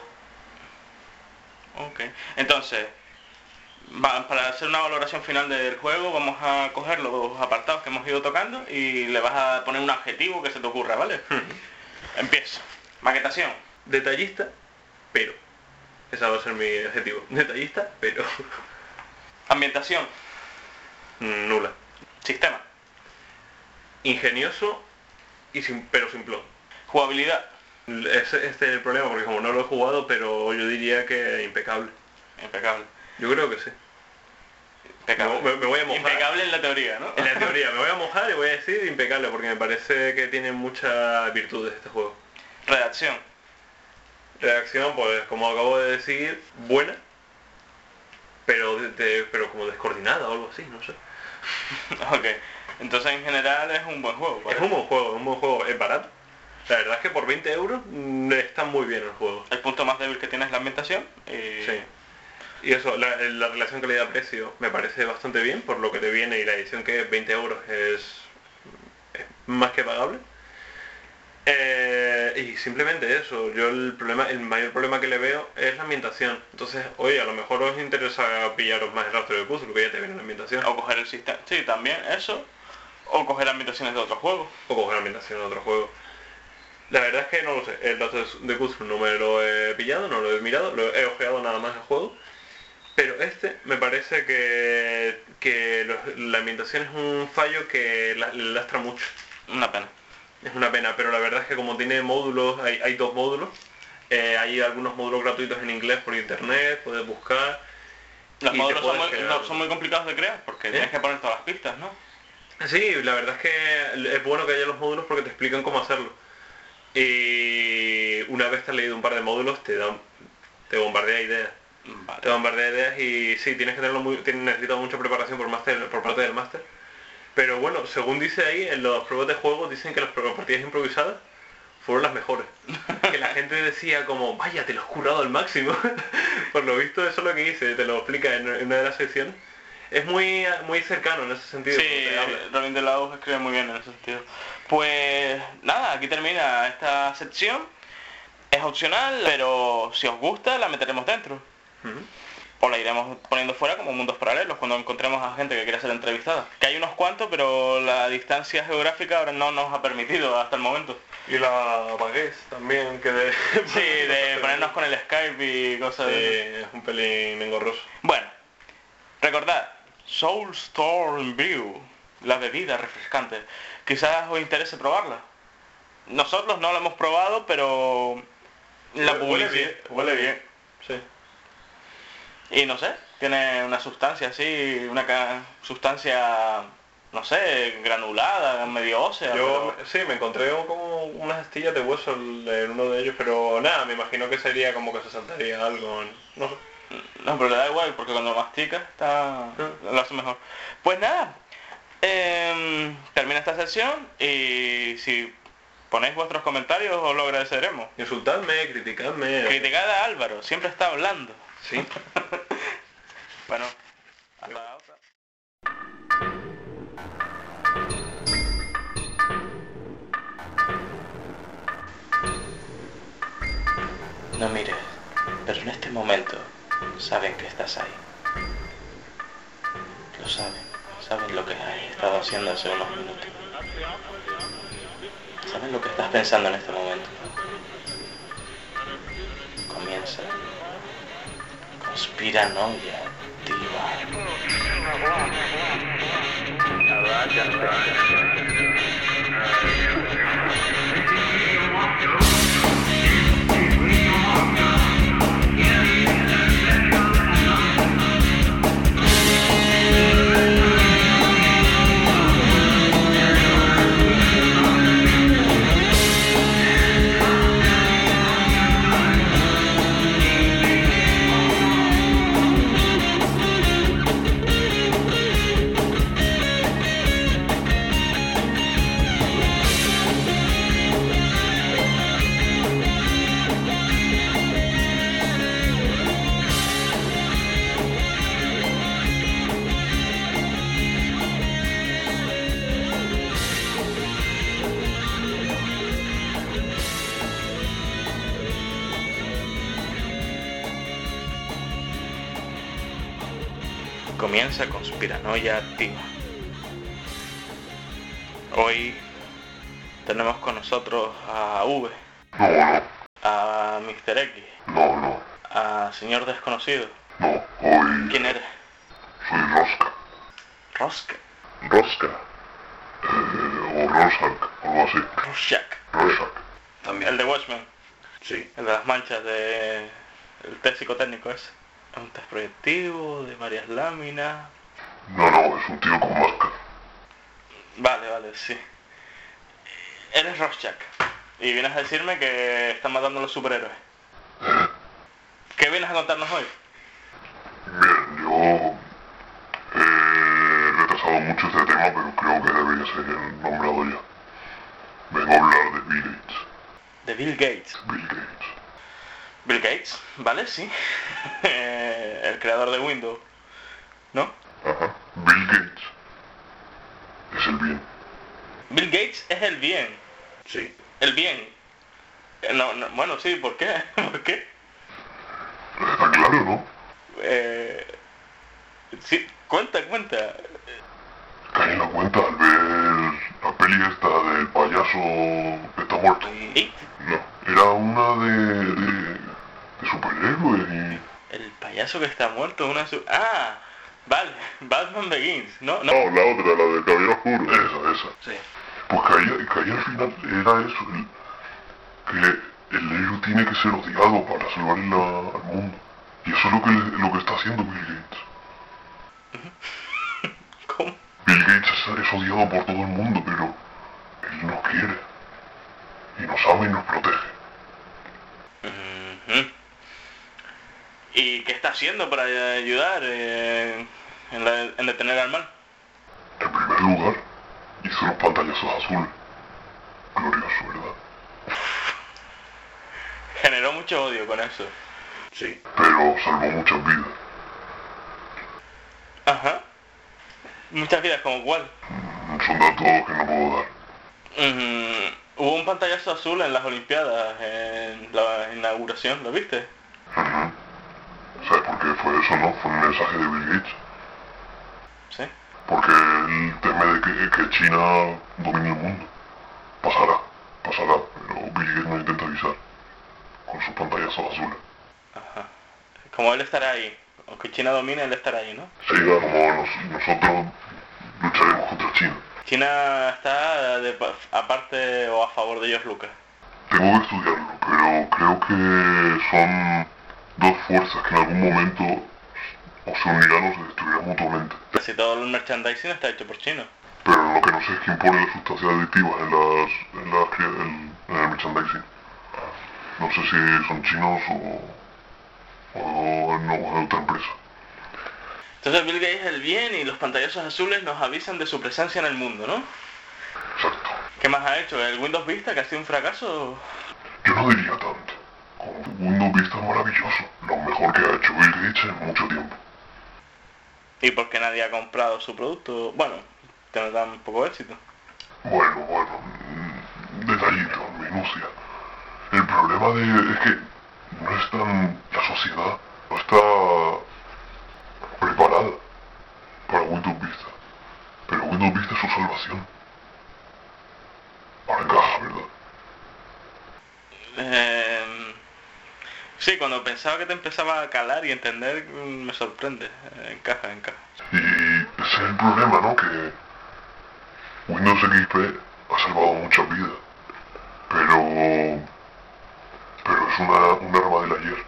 Ok, entonces, para hacer una valoración final del juego, vamos a coger los 2 apartados que hemos ido tocando y le vas a poner un adjetivo que se te ocurra, ¿vale? Empiezo. Maquetación. Detallista, pero. Ese va a ser mi adjetivo. Detallista, pero. Ambientación. Nula. Sistema. Ingenioso, pero simplón. Jugabilidad. Este es el problema, porque como no lo he jugado, pero yo diría que impecable. Impecable. Yo creo que sí. Impecable. Me voy a mojar. Impecable en la teoría, ¿no? En la teoría, me voy a mojar y voy a decir impecable, porque me parece que tiene muchas virtudes este juego. Redacción. Redacción, pues como acabo de decir, buena, pero como descoordinada o algo así, no sé. Ok. Entonces en general es un buen juego. ¿vale? Es un buen juego, es barato. La verdad es que por 20 euros está muy bien el juego. El punto más débil que tiene es la ambientación. Sí. Y eso, la relación calidad-precio me parece bastante bien, por lo que te viene y la edición que es 20 euros es más que pagable. Y simplemente eso, yo el mayor problema que le veo es la ambientación. Entonces, oye, a lo mejor os interesa pillaros más el rastro de Cthulhu, que ya te viene la ambientación. O coger el sistema. Sí, también eso. O coger ambientaciones de otros juegos. La verdad es que no lo sé, el rastro de Cthulhu no me lo he pillado, no lo he mirado, lo he ojeado nada más el juego. Pero me parece que la ambientación es un fallo que le lastra mucho. Una pena. Es una pena, pero la verdad es que como tiene módulos, hay 2 módulos. Hay algunos módulos gratuitos en inglés por internet, puedes buscar. Los y módulos te puedes crear. son muy complicados de crear porque tienes que poner todas las pistas, ¿no? Sí, la verdad es que es bueno que haya los módulos porque te explican cómo hacerlo. Y una vez te has leído un par de módulos te bombardea ideas. Vale. Te bombardea ideas y sí, tienes que tenerlo necesitas mucha preparación por parte del máster. Pero bueno, según dice ahí, en las pruebas de juego dicen que las partidas improvisadas fueron las mejores. Que la gente decía como, vaya, te lo has currado al máximo. Por lo visto eso es lo que hice, te lo explica en una de las secciones. Es muy cercano en ese sentido. Sí, Robin de la U escribe muy bien en ese sentido. Pues nada, aquí termina esta sección. Es opcional, pero si os gusta la meteremos dentro. O la iremos poniendo fuera como mundos paralelos cuando encontremos a gente que quiera ser entrevistada. Que hay unos cuantos, pero la distancia geográfica ahora no nos ha permitido hasta el momento. Y la vaguez también, que de... Sí, de ponernos con el Skype y cosas de eso. Es un pelín engorroso. Bueno, recordad, Soulstorm Brew, la bebida refrescante. Quizás os interese probarla. Nosotros no la hemos probado, pero la publicidad huele bien. Sí. Y no sé, tiene una sustancia así, sustancia, no sé, granulada, medio ósea. Yo sí, me encontré como unas astillas de hueso en uno de ellos, pero nada, me imagino que sería como que se saltaría algo, no sé. No, pero le da igual, porque cuando mastica lo hace mejor. Pues nada, termina esta sesión y si ponéis vuestros comentarios os lo agradeceremos. Insultadme, criticadme. Criticad a Álvaro, siempre está hablando. Sí. Bueno, hasta la otra. No mires, pero en este momento saben que estás ahí. Lo saben lo que has estado haciendo hace unos minutos. Saben lo que estás pensando en este momento. Comienza. Conspiranoia activa. Comienza Conspiranoia Activa. Hoy tenemos con nosotros a V, a Mr. X, a Señor Desconocido. ¿Quién eres? Soy Rosca. Rosca. O Rorschach, algo así. Rorschach. También. El de Watchmen. Sí. El de las manchas de... el test psicotécnico ese. Es un test proyectivo de varias láminas. No, es un tío con máscara. Vale, sí. Eres Rorschach. Y vienes a decirme que están matando a los superhéroes. ¿Qué vienes a contarnos hoy? Bien, yo he retrasado mucho este tema, pero creo que debería ser nombrado ya. Vengo a hablar de Bill Gates. ¿De Bill Gates? Bill Gates, ¿vale? Sí. El creador de Windows, ¿no? Ajá. Bill Gates es el bien. Bill Gates es el bien. Sí. El bien. No, bueno, sí, ¿por qué? ¿Por qué? Está claro, ¿no? Sí, cuenta. Caí en la cuenta al ver la peli esta del payaso que está muerto. ¿Y? No, era una de superhéroes y... El payaso que está muerto, Ah, vale, Batman Begins, ¿no? No, la otra, la del cabello oscuro. Esa. Sí. Pues que ahí al final era eso, que el héroe tiene que ser odiado para salvar al mundo. Y eso es lo que está haciendo Bill Gates. ¿Cómo? Bill Gates es odiado por todo el mundo, pero él nos quiere. Y nos ama y nos protege. ¿Y qué está haciendo para ayudar en detener al mal? En primer lugar, hizo los pantallazos azules. Glorioso, ¿verdad? Generó mucho odio con eso. Sí. Pero salvó muchas vidas. Ajá. Muchas vidas, ¿como cuál? Son datos que no puedo dar. Hubo un pantallazo azul en las Olimpiadas, en la inauguración, ¿lo viste? ¿Sabes por qué fue eso, no? Fue un mensaje de Bill Gates. Sí. Porque él teme de que China domine el mundo. Pasará, pero Bill Gates nos intenta avisar con sus pantallazos azules. Ajá. Como él estará ahí, aunque China domine, él estará ahí, ¿no? Sí, como nosotros lucharemos contra China. China está aparte o a favor de George Lucas. Tengo que estudiarlo, pero creo que son dos fuerzas que en algún momento o se unirán o se destruirán mutuamente. Casi todo el merchandising está hecho por chinos. Pero lo que no sé es quién pone las sustancias adictivas en el merchandising. No sé si son chinos o en otra empresa. Entonces Bill Gates es el bien y los pantallazos azules nos avisan de su presencia en el mundo, ¿no? Exacto. ¿Qué más ha hecho? ¿El Windows Vista, que ha sido un fracaso? Yo no diría tanto. Como Windows Vista es maravilloso. Lo mejor que ha hecho Bill Gates en mucho tiempo. ¿Y por qué nadie ha comprado su producto? Bueno, tendrá un poco de éxito. Bueno, detallitos, minucia. El problema es que no es tan... La sociedad no está preparada para Windows Vista. Pero Windows Vista es su salvación. Ahora encaja, ¿verdad? Sí, cuando pensaba que te empezaba a calar y entender, me sorprende. Encaja. Y ese es el problema, ¿no? Que Windows XP ha salvado muchas vidas. Pero es una rama del ayer.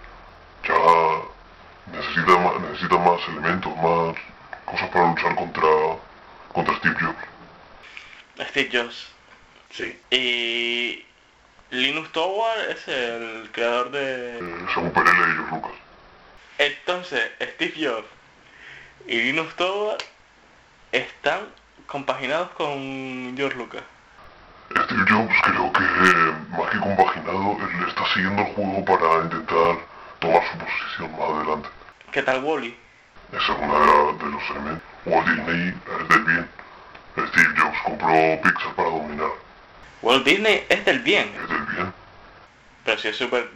Ya necesita más elementos, más cosas para luchar contra Steve Jobs. Steve Jobs. Sí. Y Linus Torvalds es el creador de... Según Perele y George Lucas. Entonces, Steve Jobs y Linus Torvalds están compaginados con George Lucas. Steve Jobs creo que más que compaginado, él está siguiendo el juego para intentar tomar su posición más adelante. ¿Qué tal Wall-E? Esa es una de los elementos. Walt Disney es del bien. Steve Jobs compró Pixar para dominar. Walt Disney es del bien, Es del bien. pero si es súper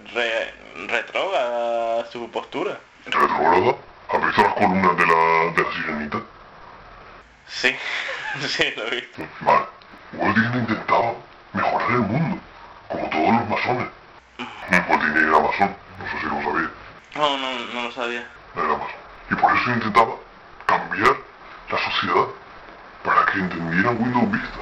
retrógrada su postura. ¿Retrógrada? ¿Has visto las columnas de la sirenita? Sí, sí, lo he visto. Vale. Walt Disney intentaba mejorar el mundo, como todos los masones. Walt Disney era masón, no sé si lo sabía. No lo sabía. Era masón. Y por eso intentaba cambiar la sociedad para que entendieran Windows Vista.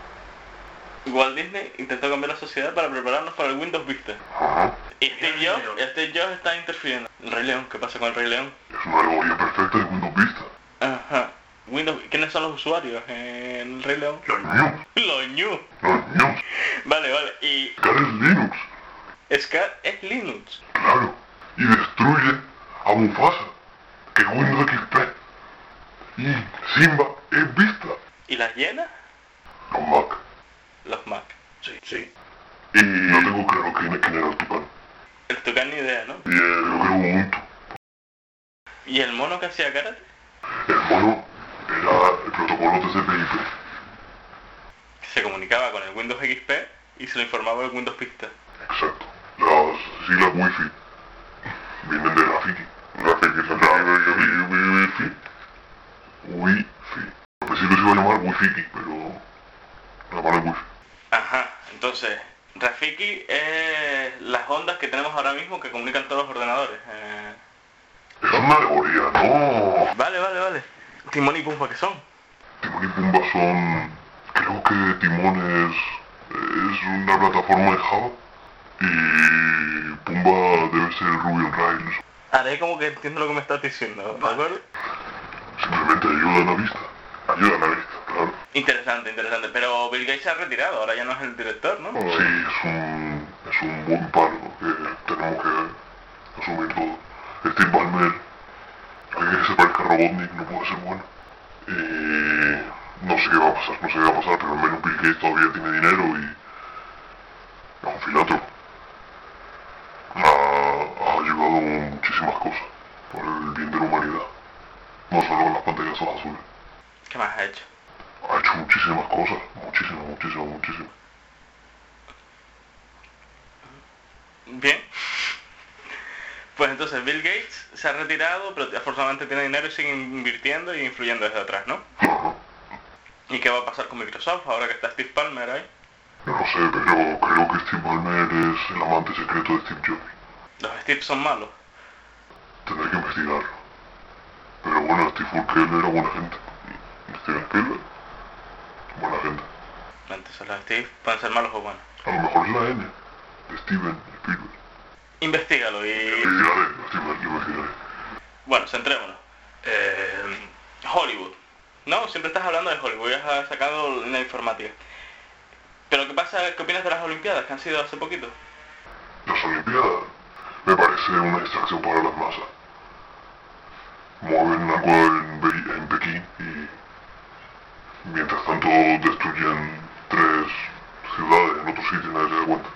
Walt Disney intentó cambiar la sociedad para prepararnos para el Windows Vista. Ajá. Y Steve Jobs está interfiriendo. El Rey León, ¿qué pasa con el Rey León? Es una alegoría perfecta de Windows Vista. Ajá. ¿Quiénes son los usuarios en el Rey León? Los News. Los New. Los News. Vale. Y Scar es Linux. Scar es Linux. Claro. Y destruye a Mufasa, que es Windows XP. Y Simba es Vista. ¿Y las hienas? Los Mac. Los Mac. Sí. Y no tengo claro quién era el Tucán. El Tucán ni idea, ¿no? Y creo que era Ubuntu. ¿Y el mono que hacía karate? El mono era el protocolo TCP/IP. Se comunicaba con el Windows XP y se lo informaba el Windows Vista. Exacto. Las siglas Wi-Fi vienen de Rafiki. Rafiki es el Wi-Fi. Wi-Fi. Al principio se iba a llamar Wi-Fi, pero la mano es Wi-Fi. Ajá, entonces, Rafiki es las ondas que tenemos ahora mismo que comunican todos los ordenadores. Es una alegoría, ¿no? Vale. Timón y Pumba, ¿qué son? Timón y Pumba son creo que Timón es una plataforma de Java y Pumba debe ser Ruby on Rails. Haré como que entiendo lo que me estás diciendo, ¿de acuerdo? Simplemente ayuda a la vista. Ayuda a la vista, claro. Interesante, pero Bill Gates se ha retirado, ahora ya no es el director, ¿no? Sí, es un buen palo que tenemos que asumir todo. Steve Ballmer, alguien que se parezca a Robotnik no puede ser bueno. Y no sé qué va a pasar, pero al menos Bill Gates todavía tiene dinero y es un filántropo. Ha ayudado muchísimas cosas por el bien de la humanidad. No solo con las pantallas azules. ¿Qué más ha hecho? Ha hecho muchísimas cosas, muchísimas. Bien. Pues entonces Bill Gates se ha retirado, pero afortunadamente tiene dinero y sigue invirtiendo y influyendo desde atrás, ¿no? ¿Y qué va a pasar con Microsoft ahora que está Steve Ballmer ahí? No lo sé, pero creo que Steve Ballmer es el amante secreto de Steve Jobs. ¿Los Steve son malos? Tendré que investigarlo. Pero bueno, Steve Urkel era buena gente. Y Steven Spielberg, buena gente. Entonces los Steve pueden ser malos o buenos. A lo mejor es la N de Steven Spielberg. Investígalo y... Investigaré. Bueno, centrémonos. Hollywood. No, siempre estás hablando de Hollywood, ya has sacado la informática. Pero ¿qué pasa? ¿Qué opinas de las Olimpiadas que han sido hace poquito? Las Olimpiadas me parece una distracción para las masas. Mueven algo en Pekín y mientras tanto destruyen 3 ciudades en otro sitio y nadie se da cuenta.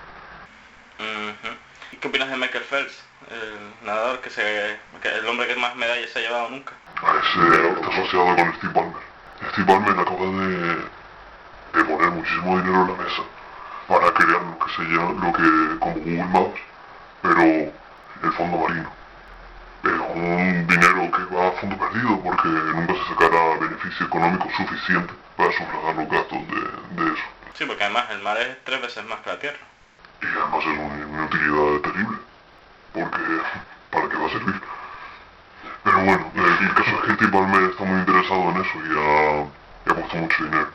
¿Y qué opinas de Michael Phelps, el nadador que el hombre que más medallas se ha llevado nunca? A ese está asociado con Steve Ballmer. Steve Ballmer acaba de poner muchísimo dinero en la mesa para crear lo que se llama, como Google Maps, pero el fondo marino. Es un dinero que va a fondo perdido porque nunca se sacará beneficio económico suficiente para sufragar los gastos de eso. Sí, porque además el mar es 3 veces más que la tierra. Y además es una utilidad terrible, porque ¿para qué va a servir? Pero bueno, el caso es que Steve Ballmer está muy interesado en eso y ha puesto mucho dinero.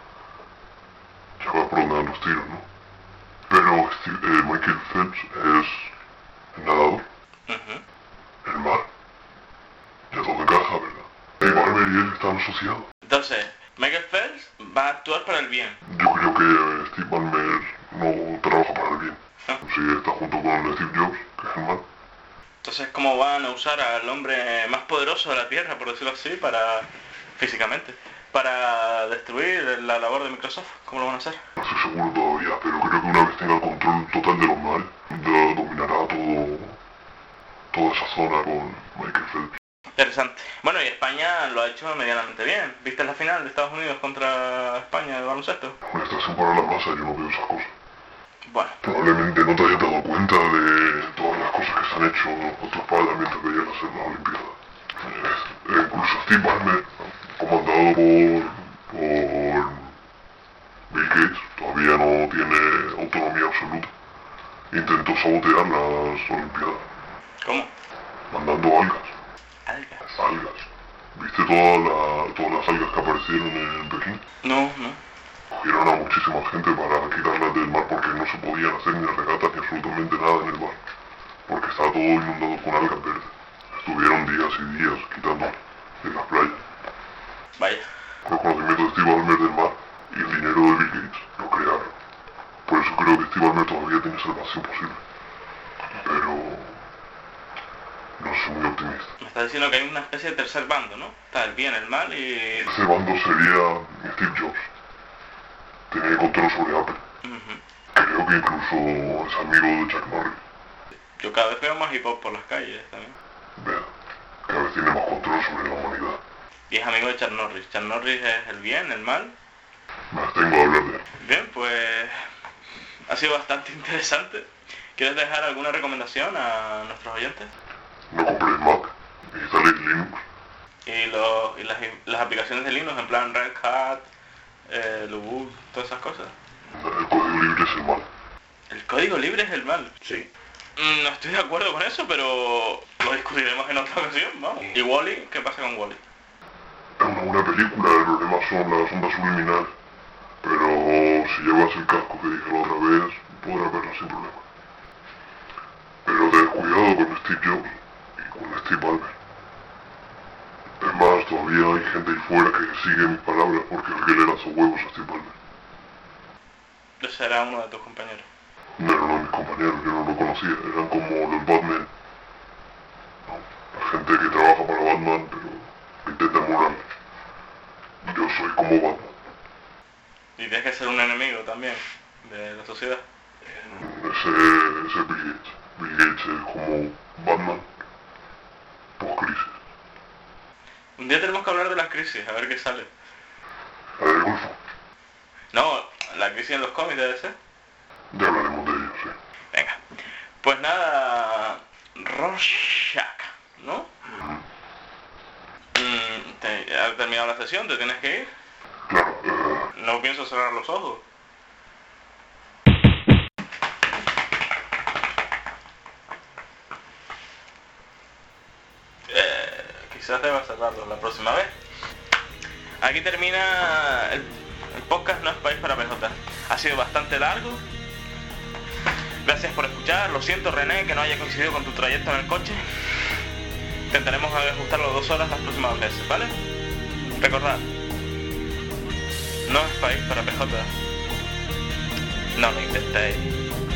Ya va por donde dan los tiros, ¿no? Pero Michael Phelps es el nadador. El mar. Ya todo encaja, ¿verdad? Steve Ballmer y él están asociados. Entonces, Michael Phelps va a actuar para el bien. Yo creo que Steve Ballmer no trabaja para el bien. Sí, está junto con Steve Jobs, que es el mal. Entonces, ¿cómo van a usar al hombre más poderoso de la Tierra, por decirlo así, físicamente, para destruir la labor de Microsoft? ¿Cómo lo van a hacer? No estoy seguro todavía, pero creo que una vez tenga el control total de los mares, dominará toda esa zona con Michael Phelps. Interesante. Bueno, y España lo ha hecho medianamente bien. ¿Viste la final de Estados Unidos contra España de baloncesto? Una distracción para la masa, yo no veo esas cosas. Bueno. Probablemente no te hayas dado cuenta de todas las cosas que se han hecho otros padres mientras veían hacer las Olimpiadas. Incluso Steve Ballmer, comandado por Bill Gates, todavía no tiene autonomía absoluta. Intentó sabotear las Olimpiadas. ¿Cómo? Mandando algas. ¿Algas? ¿Viste todas las algas que aparecieron en Pekín? No. Cogieron a muchísima gente para quitarlas del mar porque no se podían hacer ni regatas ni absolutamente nada en el mar. Porque estaba todo inundado con algas verdes. Estuvieron días y días quitando de las playas. Vaya. Con el conocimiento de Steve Ballmer del mar y el dinero de Bill Gates lo crearon. Por eso creo que Steve Ballmer todavía tiene salvación posible. Pero no soy muy optimista. Me estás diciendo que hay una especie de tercer bando, ¿no? Está el bien, el mal y... Ese bando sería Steve Jobs. Tenía control sobre Apple. Creo que incluso es amigo de Chuck Norris. Yo cada vez veo más hip hop por las calles también. Vea, cada vez tiene más control sobre la humanidad. Y es amigo de Chuck Norris. Chuck Norris es el bien, el mal. Me abstengo de hablar de él. Bien, pues... ha sido bastante interesante. ¿Quieres dejar alguna recomendación a nuestros oyentes? No compréis Mac, instaléis Linux. Y las aplicaciones de Linux, en plan Red Hat, Ubuntu, todas esas cosas. El código libre es el mal. ¿El código libre es el mal? Sí. No estoy de acuerdo con eso, pero lo discutiremos en otra ocasión, vamos. ¿Y Wall-E? ¿Qué pasa con Wall-E? Es una buena película, el problema son las ondas subliminales. si llevas el casco que dije la otra vez, podrás verla sin problema. Pero ten cuidado con Steve Jobs y con Steve Ballmer. Es más, todavía hay gente ahí fuera que sigue mis palabras porque el que le lanzó huevos a Steve Ballmer. Ese era uno de tus compañeros. No eran mis compañeros, yo no lo conocía, eran como los Batman. No, la gente que trabaja para Batman, pero intenta emularme. Yo soy como Batman. Y tienes que ser un enemigo también de la sociedad. Ese es Bill Gates. Bill Gates es como Batman post-crisis. Un día tenemos que hablar de las crisis, a ver qué sale. ¿La del Golfo? No, la crisis en los cómics debe ser. Ya hablaremos de ello, sí. Venga. Pues nada, Rorschach, ¿no? ¿Has terminado la sesión? ¿Te tienes que ir? Claro, No pienso cerrar los ojos. Quizás deba cerrarlos la próxima vez. Aquí termina el podcast No es País para PJ. Ha sido bastante largo. Gracias por escuchar. Lo siento, René, que no haya coincidido con tu trayecto en el coche. Intentaremos ajustarlo 2 horas las próximas veces, ¿vale? Recordad, no es país para PJ. No lo intentéis.